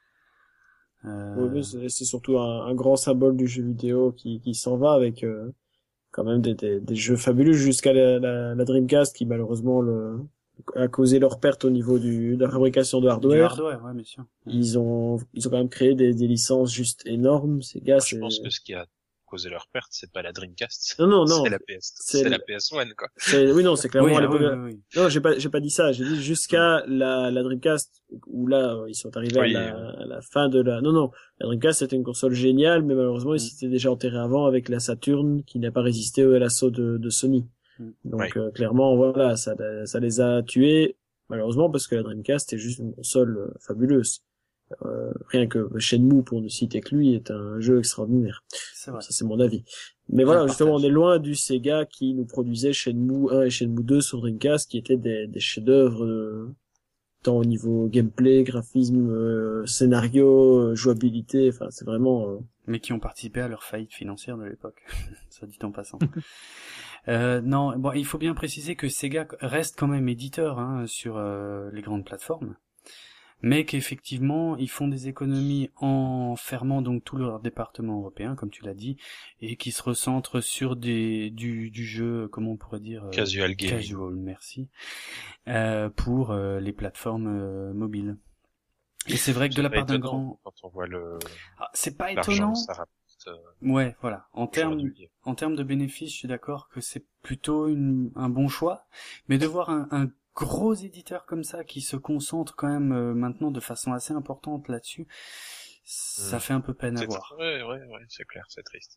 Euh... Oui, mais c'est, c'est surtout un, un grand symbole du jeu vidéo qui, qui s'en va avec euh, quand même des, des, des jeux fabuleux jusqu'à la, la, la Dreamcast qui malheureusement le, a causé leur perte au niveau du, de la fabrication de hardware. Du hardware, ouais, bien sûr. Ils ont, ils ont quand même créé des, des licences juste énormes. Ces gars, Je c'est... pense que ce qui a causé leur perte, c'est pas la Dreamcast. Non, non, non. C'est la P S, c'est c'est le- la P S un, quoi. C'est, oui, non, c'est clairement Oui, à ah, l'époque. oui, de- oui, oui. Non, j'ai pas, j'ai pas dit ça. J'ai dit jusqu'à la, la Dreamcast, où là, euh, ils sont arrivés Oui, à, la, à la fin de la, non, non, la Dreamcast c'était une console géniale, mais malheureusement, Mm. ils s'étaient déjà enterrés avant avec la Saturn, qui n'a pas résisté à l'assaut de, de Sony. Mm. Donc, Oui. euh, clairement, voilà, ça, ça les a tués, malheureusement, parce que la Dreamcast est juste une console euh, fabuleuse. Euh, rien que Shenmue, pour ne citer que lui, est un jeu extraordinaire. C'est vrai. Ça, c'est mon avis. Mais Je voilà, le justement, on partage. est loin du Sega qui nous produisait Shenmue un et Shenmue deux sur Dreamcast, qui étaient des, des chefs-d'œuvre, euh, tant au niveau gameplay, graphisme, euh, scénario, euh, jouabilité. Enfin, c'est vraiment. Euh... Mais qui ont participé à leur faillite financière de l'époque. Ça dit en passant. euh, non, bon, il faut bien préciser que Sega reste quand même éditeur hein, sur euh, les grandes plateformes. Mais qu'effectivement, ils font des économies en fermant donc tout leur département européen, comme tu l'as dit, et qui se recentrent sur des du, du jeu, comment on pourrait dire, euh, Casual gaming. casual, merci, euh, pour euh, les plateformes euh, mobiles. Et c'est vrai que de la pas part d'un étonnant grand, quand on voit le, ah, c'est pas l'argent étonnant. que ça rapporte, euh, Ouais, voilà. En termes aujourd'hui. en termes de bénéfices, je suis d'accord que c'est plutôt une, un bon choix, mais de voir un, un gros éditeur comme ça qui se concentre quand même euh, maintenant de façon assez importante là-dessus, ça Mm. fait un peu peine à C'est- voir. Ouais, ouais, ouais, c'est clair, c'est triste.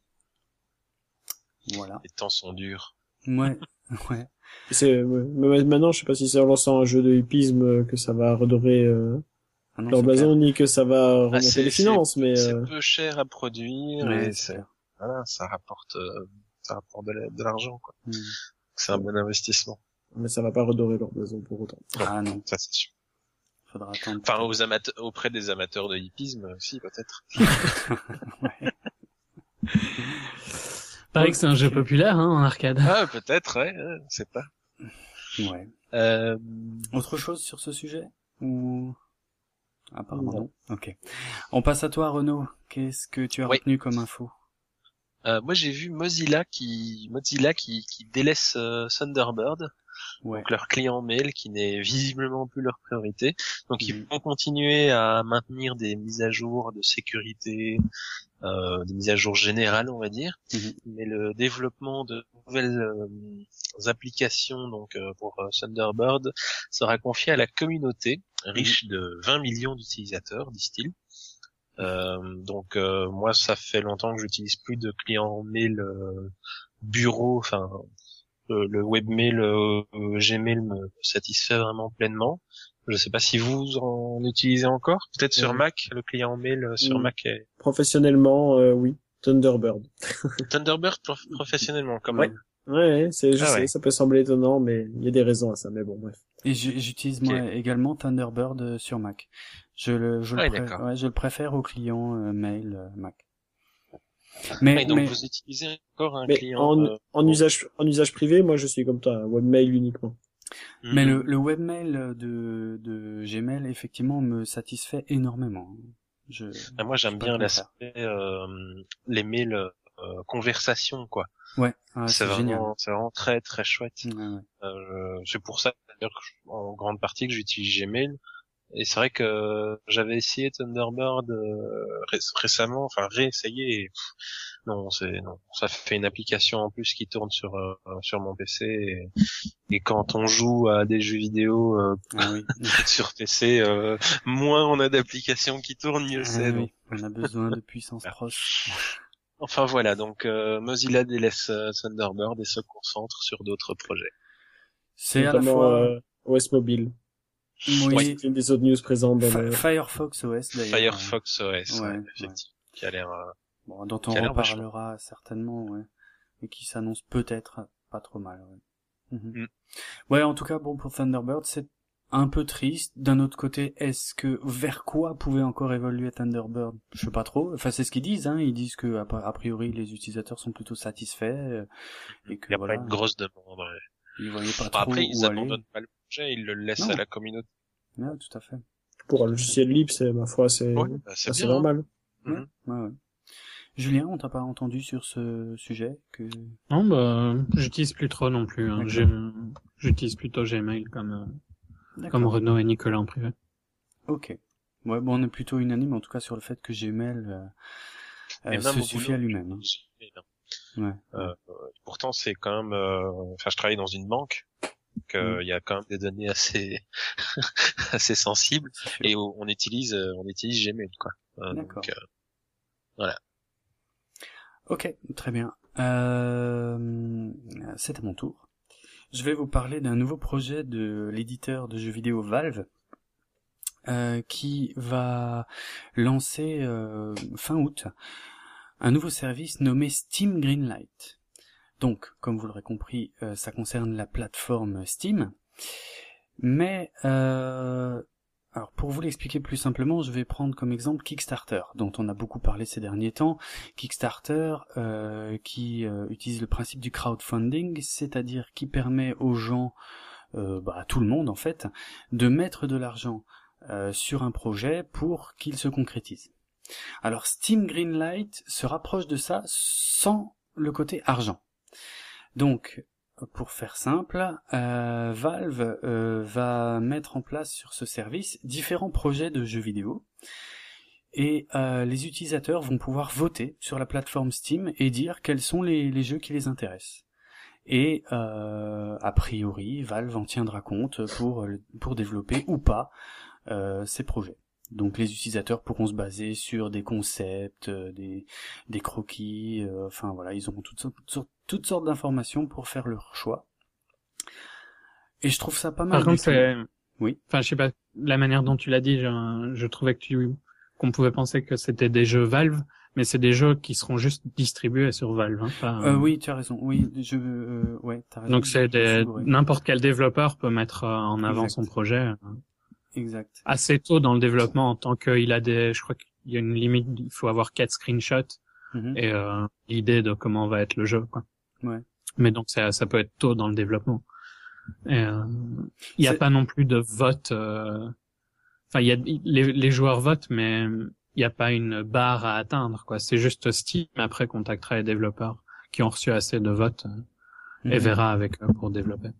Voilà. Les temps sont durs. Ouais, ouais. C'est, ouais. Mais maintenant, je sais pas si c'est en lançant un jeu de hippisme euh, que ça va redorer euh, Ah non, leur c'est blason, clair. ni que ça va Ah, remonter c'est- les finances, c'est- mais c'est euh, peu cher à produire Ouais, et c'est c'est, clair. voilà, ça rapporte, euh, ça rapporte de la- de l'argent, quoi. Mm. C'est un bon investissement. mais ça va pas redorer leur blason pour autant. Ah non, Ça, c'est sûr. faudra attendre. Enfin, aux amateurs, auprès des amateurs de hippisme, si, peut-être. Ouais. Pareil que c'est un jeu Ok. populaire hein, en arcade. Ah, peut-être, ouais, ouais, on sait pas. Ouais. Euh, Autre chose sur ce sujet ou apparemment Non. non. Ok. On passe à toi, Renaud. Qu'est-ce que tu as Oui. retenu comme info? euh, moi, j'ai vu Mozilla qui, Mozilla qui, qui délaisse euh, Thunderbird. Ouais. Donc leur client mail qui n'est visiblement plus leur priorité. Donc ils Mhm. vont continuer à maintenir des mises à jour de sécurité, euh, des mises à jour générales on va dire, Mhm. mais le développement de nouvelles euh, applications donc euh, pour euh, Thunderbird sera confié à la communauté riche de vingt millions d'utilisateurs, disent-ils. Euh, donc euh, moi ça fait longtemps que j'utilise plus de client mail euh, bureau, enfin le, le webmail euh, euh, Gmail me satisfait vraiment pleinement. Je sais pas si vous en utilisez encore. Peut-être sur Oui. Mac, le client mail euh, sur Mm. Mac est Professionnellement, euh, oui, Thunderbird. Thunderbird prof- professionnellement quand Ouais. même. Ouais, c'est, je Ah sais, ouais. ça peut sembler étonnant, mais il y a des raisons à ça, mais bon, bref. Et j- j'utilise Ok. moi également Thunderbird euh, sur Mac. Je le, je le, Ouais, pré- d'accord. ouais, je le préfère au client euh, mail euh, Mac. Mais, Ouais, donc mais vous utilisez encore un Mais client en, euh, en usage, en usage privé, moi, je suis comme toi, un webmail uniquement. Mais mhm. le, le webmail de, de Gmail, effectivement, me satisfait énormément. Je, Ah, moi j'aime pas bien le contraire. l'aspect euh, les mails euh, conversation quoi. Ouais, ah, c'est c'est génial. vraiment c'est vraiment très très chouette. Ouais, ouais. Euh, c'est pour ça d'ailleurs que je- en grande partie que j'utilise Gmail. Et c'est vrai que j'avais essayé Thunderbird euh, ré- récemment, enfin réessayé. Et, pff, non, c'est non, ça fait une application en plus qui tourne sur euh, sur mon P C. Et, et quand on joue à des jeux vidéo euh, Ah oui. sur P C, euh, moins on a d'applications qui tournent, mieux Ah c'est. Donc. oui, on a besoin de puissance Voilà. proche. Enfin voilà, donc euh, Mozilla délaisse euh, Thunderbird et se concentre sur d'autres projets. C'est à la Notamment, fois, euh, O S Mobile. oui, C'est une des autres news présentes dans Fi- le... Firefox O S d'ailleurs. Firefox O S, ouais, ouais, ouais. effectivement, qui a l'air. euh, Bon, dont on qui a l'air reparlera certainement, ouais. Et qui s'annonce peut-être pas trop mal, ouais. Mhm. Mm. Ouais, en tout cas, bon, pour Thunderbird, c'est un peu triste. D'un autre côté, est-ce que, vers quoi pouvait encore évoluer Thunderbird? Je sais pas trop. Enfin, c'est ce qu'ils disent, hein. Ils disent que, a a priori, les utilisateurs sont plutôt satisfaits, euh, et que Il n'y a voilà. pas une grosse demande. Ouais. Ils voyaient pas Enfin, trop après, où ils aller. abandonnent pas le projet, ils le laissent Non. à la communauté. Ouais, tout à fait. Pour un logiciel libre, c'est, ma foi, c'est, Ouais, bah, c'est assez bien. Hein. normal. Mhm. Ouais, ouais, ouais. Julien, on t'a pas entendu sur ce sujet que... Non, bah, j'utilise plus trop non plus. Hein. D'accord. J'ai- J'utilise plutôt Gmail comme euh, D'accord. comme Renaud et Nicolas en privé. Ok. Ouais, bon, on est plutôt unanime, en tout cas, sur le fait que Gmail, euh, euh, même se au suffit boulot, à lui-même. je- je- Ouais. Euh, pourtant, c'est quand même. euh, Enfin, je travaille dans une banque, donc euh, Mm. il y a quand même des données assez assez sensibles, C'est sûr. et on on utilise euh, on utilise Gmail, quoi. Euh, D'accord. donc, euh, voilà. Ok, très bien. Euh, c'est à mon tour. Je vais vous parler d'un nouveau projet de l'éditeur de jeux vidéo Valve, euh, qui va lancer euh, fin août un nouveau service nommé Steam Greenlight. Donc, comme vous l'aurez compris, euh, ça concerne la plateforme Steam. Mais, euh, alors pour vous l'expliquer plus simplement, je vais prendre comme exemple Kickstarter, dont on a beaucoup parlé ces derniers temps. Kickstarter, euh, qui euh, utilise le principe du crowdfunding, c'est-à-dire qui permet aux gens, euh, bah, à tout le monde en fait, de mettre de l'argent euh, sur un projet pour qu'il se concrétise. Alors Steam Greenlight se rapproche de ça sans le côté argent. Donc, pour faire simple, euh, Valve euh, va mettre en place sur ce service différents projets de jeux vidéo, et euh, les utilisateurs vont pouvoir voter sur la plateforme Steam et dire quels sont les, les jeux qui les intéressent. Et euh, a priori, Valve en tiendra compte pour, pour développer ou pas euh, ces projets. Donc les utilisateurs pourront se baser sur des concepts, euh, des, des croquis, euh, enfin voilà, ils auront toutes sortes, toutes sortes d'informations pour faire leur choix. Et je trouve ça pas mal. Par contre, c'est, oui. Enfin, je sais pas, la manière dont tu l'as dit, je, je trouvais que tu, qu'on pouvait penser que c'était des jeux Valve, mais c'est des jeux qui seront juste distribués sur Valve. Hein, pas, euh, oui, tu as raison. Oui, je, euh, ouais, t'as raison. Donc c'est des, n'importe quel développeur peut mettre en avant exact. Son projet. Exact. Assez tôt dans le développement, en tant qu'il a des, je crois qu'il y a une limite, il faut avoir quatre screenshots mm-hmm. et euh, l'idée de comment va être le jeu, quoi. Ouais. Mais donc ça, ça peut être tôt dans le développement. Et euh, il y a c'est... pas non plus de vote. Euh... Enfin, il y a les, les joueurs votent, mais il n'y a pas une barre à atteindre, quoi. C'est juste Steam après contactera les développeurs qui ont reçu assez de votes mm-hmm. et verra avec eux pour développer.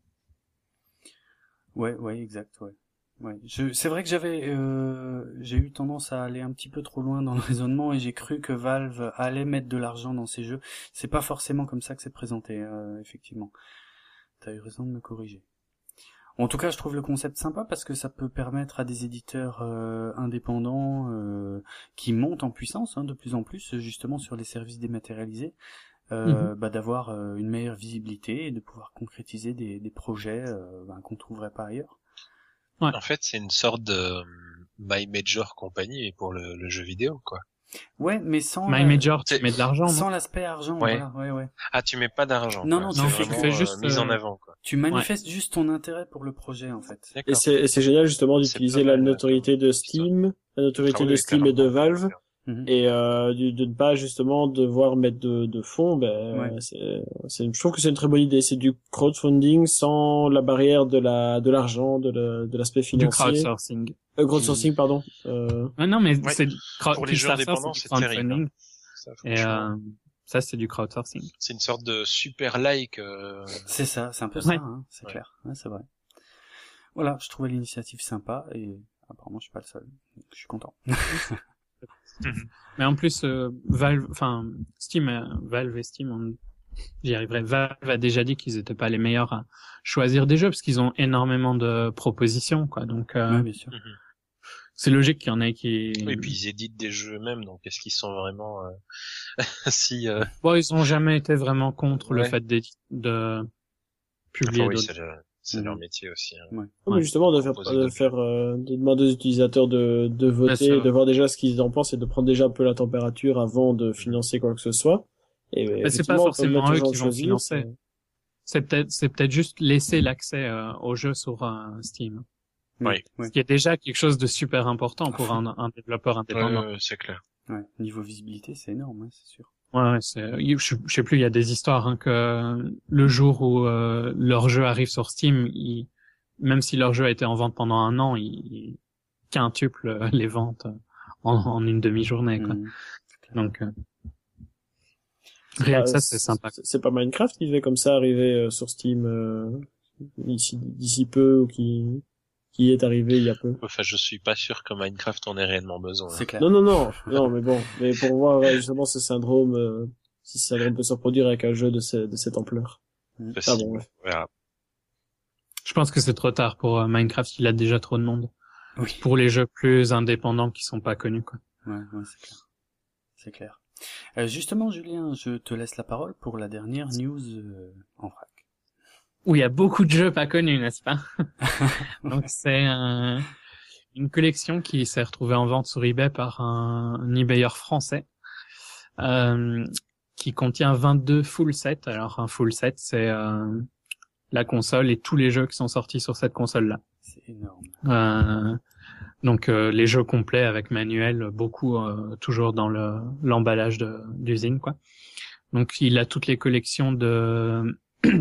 Ouais, ouais, exact, ouais. Ouais, je, c'est vrai que j'avais, euh, j'ai eu tendance à aller un petit peu trop loin dans le raisonnement et j'ai cru que Valve allait mettre de l'argent dans ses jeux. C'est pas forcément comme ça que c'est présenté, euh, effectivement. T'as eu raison de me corriger. En tout cas, je trouve le concept sympa parce que ça peut permettre à des éditeurs euh, indépendants euh, qui montent en puissance hein, de plus en plus, justement sur les services dématérialisés, euh, mm-hmm. bah, d'avoir euh, une meilleure visibilité et de pouvoir concrétiser des, des projets euh, bah, qu'on trouverait pas ailleurs. Ouais. En fait, c'est une sorte de My Major Company pour le, le jeu vidéo, quoi. Ouais, mais sans My la... Major, tu mets de l'argent, sans non l'aspect argent, ouais. voilà, ouais, ouais. Ah, tu mets pas d'argent. Non, quoi. non, c'est tu vraiment, fais juste euh, mise euh... en avant, quoi. Tu manifestes ouais. juste ton intérêt pour le projet, en fait. Et c'est, et c'est génial justement d'utiliser la notoriété de Steam, la notoriété ah, oui, de Steam et de Valve. Mm-hmm. Et euh, de, de ne pas justement devoir mettre de, de fonds, ben ouais. c'est, c'est, je trouve que c'est une très bonne idée. C'est du crowdfunding sans la barrière de la de l'argent, de, la, de l'aspect financier. Du crowdsourcing. Euh, crowdsourcing, mmh. pardon. Euh... Ah non, mais ouais. c'est crowd... pour les jeux indépendants, c'est, c'est terrible. Ça, et euh, ça, c'est du crowdsourcing. C'est une sorte de super like. Euh... C'est ça, c'est un peu ouais. ça, hein, c'est ouais. clair. Ouais, c'est vrai. Voilà, je trouvais l'initiative sympa et apparemment, je suis pas le seul. Donc, je suis content. Mais en plus, euh, Valve, enfin Steam, euh, Valve et Steam, on, j'y arriverai. Valve a déjà dit qu'ils étaient pas les meilleurs à choisir des jeux parce qu'ils ont énormément de propositions, quoi. Donc, euh, ouais, bien sûr. C'est logique qu'il y en ait qui. Oui, et puis ils éditent des jeux eux-mêmes, donc est-ce qu'ils sont vraiment euh... si euh... Bon, ils ont jamais été vraiment contre ouais. le fait de, de publier. Enfin, oui, d'autres... c'est, le... c'est mmh. leur métier aussi. Hein. Ouais. Ouais. Mais justement, de faire, de faire, euh, de demander aux utilisateurs de, de voter, de voir déjà ce qu'ils en pensent et de prendre déjà un peu la température avant de financer quoi que ce soit. Et mais c'est pas forcément eux qui vont financer. C'est peut-être, c'est peut-être juste laisser l'accès euh, au jeu sur euh, Steam. Oui. Ce qui est déjà quelque chose de super important pour un, un développeur indépendant. Ouais, c'est clair. Ouais. Niveau visibilité, c'est énorme, ouais, c'est sûr. Ouais, c'est, je, je sais plus, il y a des histoires hein, que le jour où euh, leur jeu arrive sur Steam, ils, même si leur jeu a été en vente pendant un an, ils, ils quintuplent les ventes en, en une demi-journée, quoi. Mmh, donc, euh, rien que ça, c'est sympa. C'est, c'est pas Minecraft qui devait comme ça arriver euh, sur Steam euh, d'ici, d'ici peu ou qui qui est arrivé il y a peu. Enfin, je suis pas sûr que Minecraft en ait réellement besoin. C'est clair. Non, non, non, non, mais bon, mais pour voir justement ce syndrome, euh, si ce syndrome peut se reproduire avec un jeu de, ce, de cette ampleur. Possible. Ah bon, ouais. On verra. Je pense que c'est trop tard pour euh, Minecraft, il a déjà trop de monde. Oui. Pour les jeux plus indépendants qui sont pas connus, quoi. Ouais, ouais, c'est clair. C'est clair. Euh, justement, Julien, je te laisse la parole pour la dernière news euh, en vrac. Où il y a beaucoup de jeux pas connus, n'est-ce pas? Donc c'est un, une collection qui s'est retrouvée en vente sur eBay par un, un eBayer français, euh, qui contient vingt-deux full sets. Alors un full set, c'est euh, la console et tous les jeux qui sont sortis sur cette console-là. C'est énorme. Euh, donc euh, les jeux complets avec manuel, beaucoup euh, toujours dans le l'emballage de d'usine, quoi. Donc il a toutes les collections de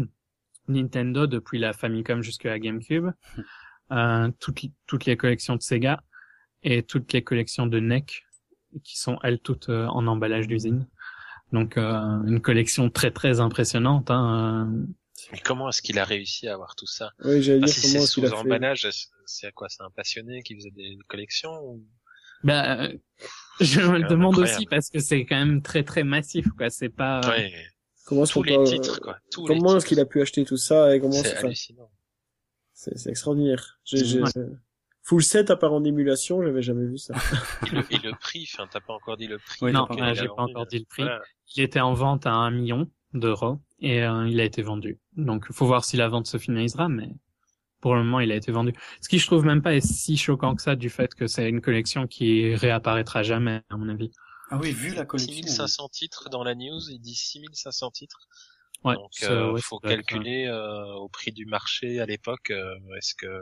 Nintendo depuis la Famicom jusqu'à la GameCube, euh, toutes toutes les collections de Sega et toutes les collections de N E C qui sont elles toutes euh, en emballage d'usine. Donc euh, une collection très très impressionnante, hein. Euh, Mais comment est-ce qu'il a réussi à avoir tout ça? Oui, j'allais Ah, dire si comment c'est est-ce qu'il sous a fait. emballage, c'est à quoi? C'est un passionné qui faisait des collections ou... bah, euh, je me le quand demande incroyable. aussi parce que c'est quand même très très massif, quoi. C'est pas. Ouais, Comment est-ce tous qu'on les peut, titres, quoi. Tous les comment est-ce titres. qu'il a pu acheter tout ça et comment C'est c'est, enfin, hallucinant. c'est, c'est extraordinaire. J'ai, j'ai, Ouais. full set à part en émulation, j'avais jamais vu ça. Et le, et le prix, enfin, t'as pas encore dit le prix. Oui, Non, t'as auquel euh, il a j'ai pas vendu, encore là. dit le prix. Voilà. Il était en vente à un million d'euros et euh, il a été vendu. Donc, faut voir si la vente se finalisera, mais pour le moment, il a été vendu. Ce qui, je trouve, même pas est si choquant que ça du fait que c'est une collection qui réapparaîtra jamais, à mon avis. Ah oui, vu la six collection. mille cinq cents titres dans la news, il dit six mille cinq cents titres. Ouais. Donc, ça, euh, ouais, faut ça doit être, calculer euh, au prix du marché à l'époque. Euh, est-ce que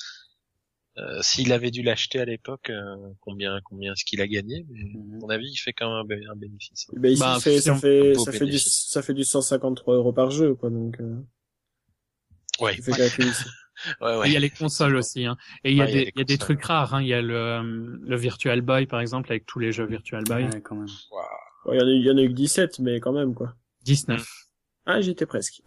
euh, s'il avait dû l'acheter à l'époque, euh, combien combien est-ce qu'il a gagné? Mais, Mhm. à mon avis, il fait quand même un, bé- un bénéfice. Et ben ici, Bah, ça fait, si ça on- fait, un beau ça fait du, bénéfice. ça fait du cent cinquante-trois euros par jeu, quoi, donc, euh, Ouais, tu fais calcul ici. ouais, ouais. Il y a les consoles effectivement. aussi, hein. Et il y a Ouais, il y a des, les il y a des consoles. trucs rares, hein. Il y a le, le Virtual Boy, par exemple, avec tous les jeux Virtual Boy. Ouais, quand même. Waouh. Bon, il y en a eu, il y en a eu que dix-sept, mais quand même, quoi. dix-neuf. Ah, j'étais presque.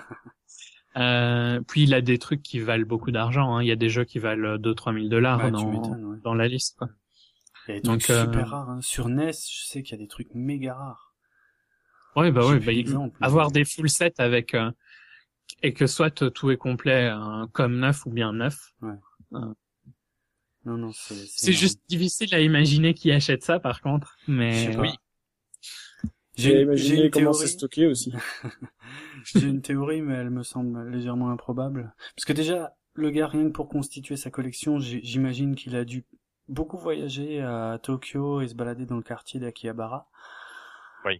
Euh, puis il a des trucs qui valent beaucoup d'argent, hein. Il y a des jeux qui valent deux, trois mille dollars Bah, tu dans, m'étonnes, ouais. dans la liste, quoi. Il y a des Donc, trucs euh, super rares, hein. Sur N E S, je sais qu'il y a des trucs méga rares. Ouais, bah J'ai ouais, plus bah, il- d'exemples, mais- avoir des full sets avec, euh, et que soit euh, tout est complet, euh, comme neuf ou bien neuf. Non, non, c'est... C'est énorme. juste difficile à imaginer qui achète ça, par contre. Je Mais, sais pas. Oui. J'ai J'ai une, j'ai imaginé une comment théorie. c'est stocké aussi. J'ai une théorie, mais elle me semble légèrement improbable. Parce que déjà, le gars, rien que pour constituer sa collection, j'ai- j'imagine qu'il a dû beaucoup voyager à Tokyo et se balader dans le quartier d'Akihabara. Oui.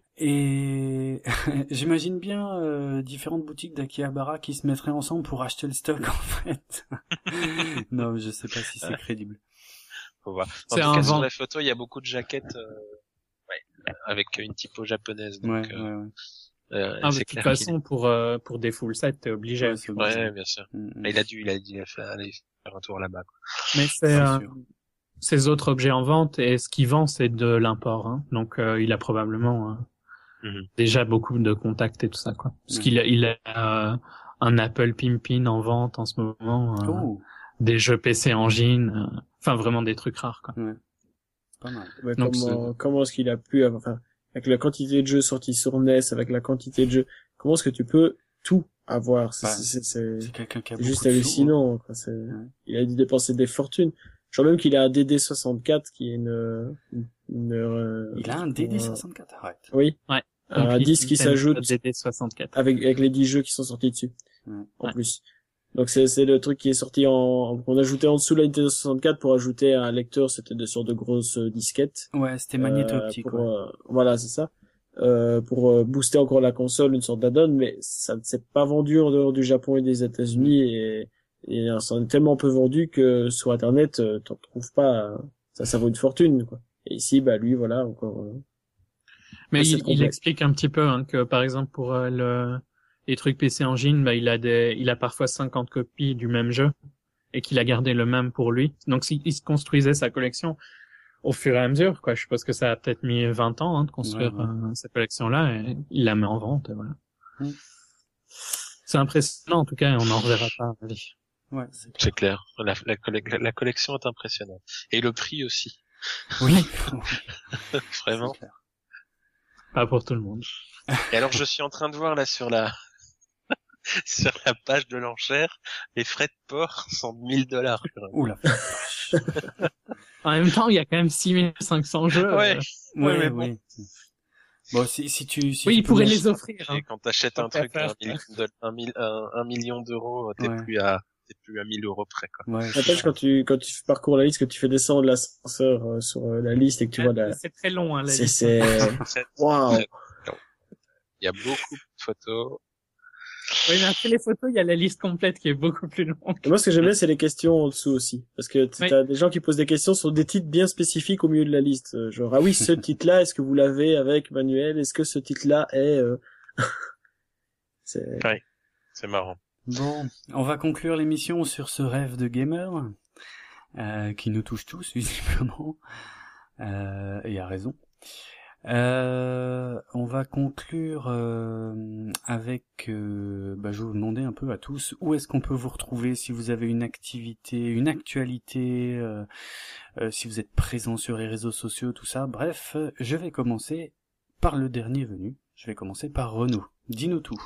Et j'imagine bien euh, différentes boutiques d'Akihabara qui se mettraient ensemble pour acheter le stock, en fait. Non, mais je sais pas si c'est crédible. Faut voir. En C'est tout un cas, vent. sur la photo, il y a beaucoup de jaquettes, euh, ouais, avec une typo japonaise. Donc, Ouais, euh, ouais, ouais. euh, ah, de c'est toute clair façon, pour, euh, pour des full sets, t'es obligé. Ouais, c'est qu'il- obligé. Ouais, bien sûr. Mm, mm. Il a dû, il a dû faire- aller faire un tour là-bas. quoi. Mais c'est, C'est euh, sûr. ces autres objets en vente, et ce qu'il vend, c'est de l'import, hein. Donc, euh, il a probablement, euh, Mhm. déjà beaucoup de contacts et tout ça, quoi. Parce Ouais. qu'il a, il a euh, un Apple Pimpin en vente en ce moment, euh, Oh, des jeux P C Engine, euh, enfin vraiment des trucs rares, quoi. pas mal. Mais Donc, comment, comment est-ce qu'il a pu, avoir- enfin, avec la quantité de jeux sortis sur N E S, avec la quantité de jeux, comment est-ce que tu peux tout avoir? C'est, Bah, c'est, c'est, C'est quelqu'un qui a c'est beaucoup juste de sous, hein. hallucinant, quoi. C'est, il a dû dépenser des fortunes. Je crois même qu'il a un D D soixante-quatre qui est une, une, une, euh, Il a un D D euh, soixante-quatre, arrête. Oui. Ouais. Un Complete disque qui Nintendo s'ajoute D D soixante-quatre. avec, avec les dix jeux qui sont sortis dessus. Ouais. En Ouais. plus. Donc c'est, c'est le truc qui est sorti en, on ajoutait en dessous la Nintendo soixante-quatre pour ajouter un lecteur, c'était de, sur de grosses euh, disquettes. Ouais, c'était magnéto-optique, Euh, pour, ouais. euh, voilà, c'est ça. Euh, pour euh, booster encore la console, une sorte d'add-on, mais ça ne s'est pas vendu en dehors du Japon et des États-Unis et, et euh, ça en est tellement peu vendu que sur Internet, euh, t'en trouves pas, euh, ça, ça vaut une fortune, quoi. Et ici, bah, lui, voilà, encore, euh, Mais Ouais, c'est il, il complet. explique un petit peu, hein, que par exemple pour euh, le, les trucs P C Engine, bah, il a des, il a parfois cinquante copies du même jeu et qu'il a gardé le même pour lui. Donc s'il il se construisait sa collection au fur et à mesure, quoi. Je suppose que ça a peut-être mis vingt ans, hein, de construire Ouais, ouais. euh, cette collection-là et il la met en vente, et voilà. Mm. C'est impressionnant en tout cas, et on n'en reverra pas à mon avis. Ouais, c'est clair. C'est clair. La, la, colle- la collection est impressionnante. Et le prix aussi. Oui, Vraiment. c'est clair. Pas pour tout le monde. Et alors, je suis en train de voir là sur la sur la page de l'enchère, les frais de port sont de mille dollars. Oula. En même temps, il y a quand même six mille cinq cents jeux. Ouais. euh, Ouais, Ouais, mais oui. Bon, si, si tu, si Oui, tu ils peux pourraient mettre- les offrir. Hein. Et quand t'achètes un Tant qu'à truc à un, faire. million de- un, mille- un, un million d'euros, t'es Ouais. plus à t'es plus à mille euros près, quoi. Ouais, c'est N'empêche, ça. quand tu, quand tu parcours la liste, que tu fais descendre l'ascenseur euh, sur euh, la liste et que tu vois la... C'est très long, hein, la C'est, liste. c'est... C'est- Waouh! Il y a beaucoup de photos. Oui, mais après les photos, il y a la liste complète qui est beaucoup plus longue. Et moi, ce que j'aime bien, c'est les questions en dessous aussi. Parce que t- Oui. t'as des gens qui posent des questions sur des titres bien spécifiques au milieu de la liste. Euh, Genre, ah oui, ce titre-là, est-ce que vous l'avez avec Manuel? Est-ce que ce titre-là est... euh, c'est... C'est marrant. Bon, on va conclure l'émission sur ce rêve de gamer, euh, qui nous touche tous, visiblement, euh, et à raison. Euh, on va conclure euh, avec, euh, bah, je vais vous demander un peu à tous, où est-ce qu'on peut vous retrouver si vous avez une activité, une actualité, euh, euh, si vous êtes présent sur les réseaux sociaux, tout ça. Bref, je vais commencer par le dernier venu. Je vais commencer par Renaud. Dis-nous tout.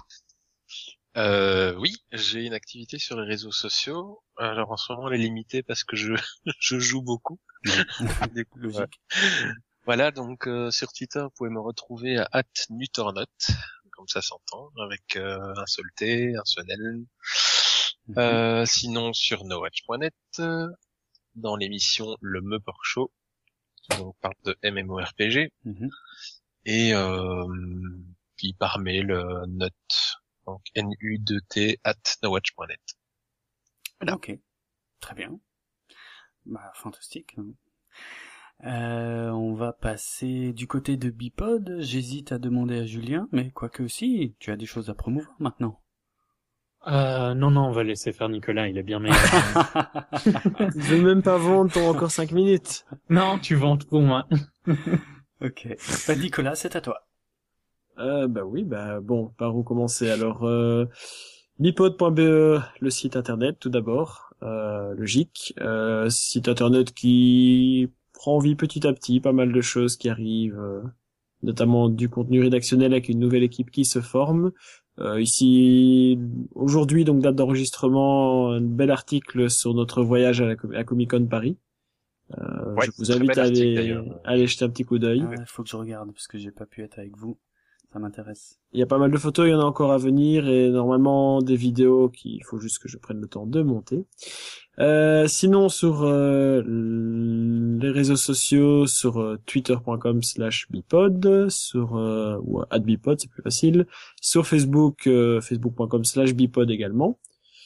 Euh, oui, j'ai une activité sur les réseaux sociaux. Alors en ce moment, elle est limitée parce que je je joue beaucoup. Du coup, Logique. euh, voilà, donc euh, sur Twitter, vous pouvez me retrouver à at nutornot, comme ça s'entend, avec euh, un seul T, un seul L. Euh, sinon sur nowatch point net, euh, dans l'émission Le Meuper Show, qui donc parle de MMORPG, Mhm. et euh, puis par mail, euh, note, donc N U deux T at nowatch point net. Voilà. Ok, très bien. Bah, fantastique. Euh, on va passer du côté de Bipod. J'hésite à demander à Julien, mais quoique si, tu as des choses à promouvoir maintenant. Euh, non, non, on va laisser faire Nicolas, il est bien meilleur. Je veux même pas vendre pour encore cinq minutes. Non, tu vends pour moi. Ok. Bah, Nicolas, c'est à toi. Euh, bah oui, bah bon, par où commencer? Alors, euh, bipod point b e, le site internet tout d'abord, euh, logique, euh, site internet qui prend vie petit à petit, pas mal de choses qui arrivent, euh, notamment du contenu rédactionnel avec une nouvelle équipe qui se forme. Euh, ici, aujourd'hui, donc date d'enregistrement, un bel article sur notre voyage à la à Comic-Con Paris. Euh, Ouais, je vous très invite bel à article, aller, d'ailleurs. à aller jeter un petit coup d'œil. Il faut que je regarde parce que j'ai pas pu être avec vous. Ça m'intéresse. Il y a pas mal de photos, il y en a encore à venir et normalement des vidéos qu'il faut juste que je prenne le temps de monter. Euh, sinon sur euh, les réseaux sociaux, sur euh, twitter point com slash bipod, sur euh, ou at bipod, c'est plus facile. Sur Facebook, euh, facebook point com slash bipod également.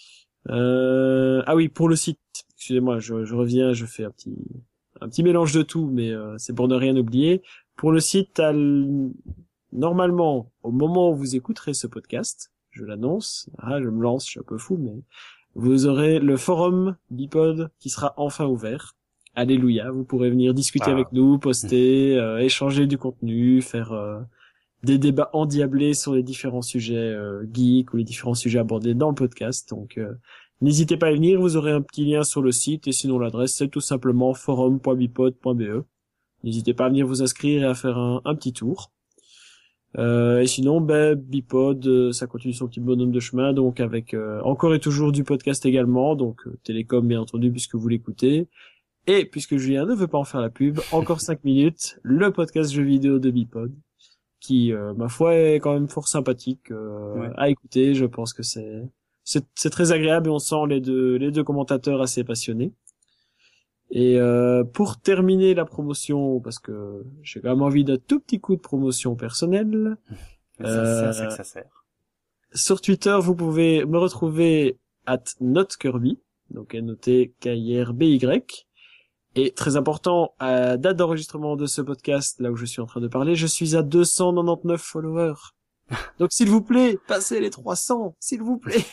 Euh, ah oui, pour le site, excusez-moi, je, je reviens, je fais un petit un petit mélange de tout, mais euh, c'est pour ne rien oublier. Pour le site, t'as l- normalement, au moment où vous écouterez ce podcast, je l'annonce, ah, je me lance, je suis un peu fou, mais vous aurez le forum Bipod qui sera enfin ouvert. Alléluia, vous pourrez venir discuter Ah. avec nous, poster, euh, échanger du contenu, faire euh, des débats endiablés sur les différents sujets euh, geeks ou les différents sujets abordés dans le podcast. Donc, euh, n'hésitez pas à y venir, vous aurez un petit lien sur le site, et sinon l'adresse, c'est tout simplement forum point bipod point b e. N'hésitez pas à venir vous inscrire et à faire un, un petit tour. Euh, et sinon, ben, Bipod, euh, ça continue son petit bonhomme de chemin, donc avec euh, encore et toujours du podcast également, donc euh, Télécom bien entendu puisque vous l'écoutez. Et puisque Julien ne veut pas en faire la pub, encore cinq minutes, le podcast jeux vidéo de Bipod, qui, euh, ma foi, est quand même fort sympathique euh, Ouais. à écouter. Je pense que c'est c'est c'est très agréable et on sent les deux les deux commentateurs assez passionnés. Et euh, pour terminer la promotion, parce que j'ai quand même envie d'un tout petit coup de promotion personnelle, Mais ça Euh, sert, c'est que ça sert. sur Twitter, vous pouvez me retrouver at notkirby, donc N O T K I R B Y. Et très important, à date d'enregistrement de ce podcast, là où je suis en train de parler, je suis à deux cent quatre-vingt-dix-neuf followers. Donc s'il vous plaît, passez les trois cents, s'il vous plaît.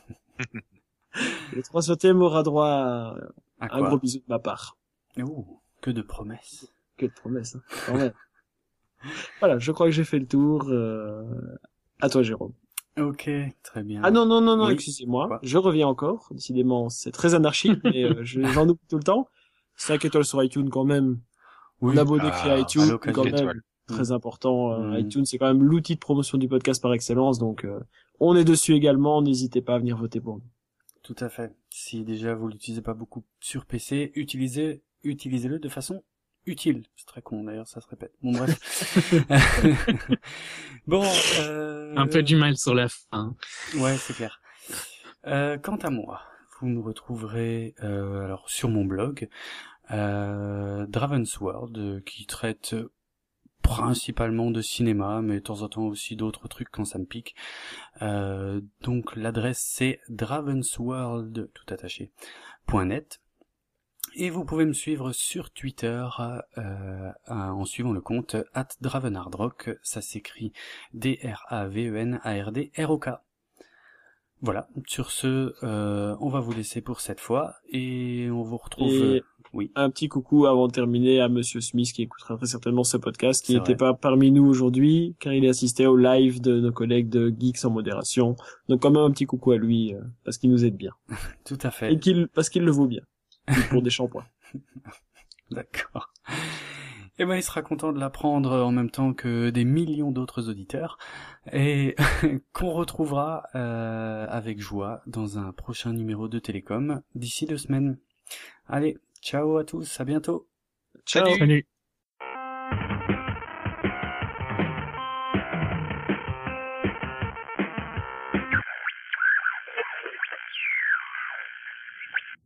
Le trois centième aura droit à À un quoi? gros bisou de ma part. Ouh, que de promesses. Que de promesses, hein, quand même. Voilà, je crois que j'ai fait le tour. Euh... À toi, Jérôme. Ok, très bien. Ah non, non, non, non, Oui. excusez-moi. Quoi Je reviens encore. Décidément, c'est très anarchique, mais euh, je- j'en oublie tout le temps. cinq étoiles sur iTunes quand même. Oui, On a beau Ah, décrire à iTunes, l'occasion. quand même, Étoiles. très Mm. important. Euh, Mm. iTunes, c'est quand même l'outil de promotion du podcast par excellence, donc euh, on est dessus également. N'hésitez pas à venir voter pour nous. Tout à fait. Si déjà vous l'utilisez pas beaucoup sur P C, utilisez, utilisez-le de façon utile. C'est très con d'ailleurs, ça se répète. Bon bref. Bon, euh... Un peu du mal sur la fin. Ouais, c'est clair. Euh, quant à moi, vous me retrouverez euh, alors sur mon blog euh, Dravensworld, euh, qui traite principalement de cinéma, mais de temps en temps aussi d'autres trucs quand ça me pique. Euh, donc l'adresse c'est dravensworld tout attaché point net. Et vous pouvez me suivre sur Twitter euh, en suivant le compte at dravenardrock, ça s'écrit D R A V E N A R D R O K. Voilà, sur ce, euh, on va vous laisser pour cette fois, et on vous retrouve... Et oui. un petit coucou avant de terminer à Monsieur Smith qui écoutera très certainement ce podcast, qui C'est n'était vrai. pas parmi nous aujourd'hui, car il est assisté au live de nos collègues de Geeks en modération. Donc quand même un petit coucou à lui, euh, parce qu'il nous aide bien. Tout à fait. Et qu'il, parce qu'il le vaut bien. Pour des shampoings. D'accord. Et ben il sera content de l'apprendre en même temps que des millions d'autres auditeurs, et qu'on retrouvera euh, avec joie dans un prochain numéro de Télécom d'ici deux semaines. Allez, ciao à tous, à bientôt. Ciao. Salut. Salut.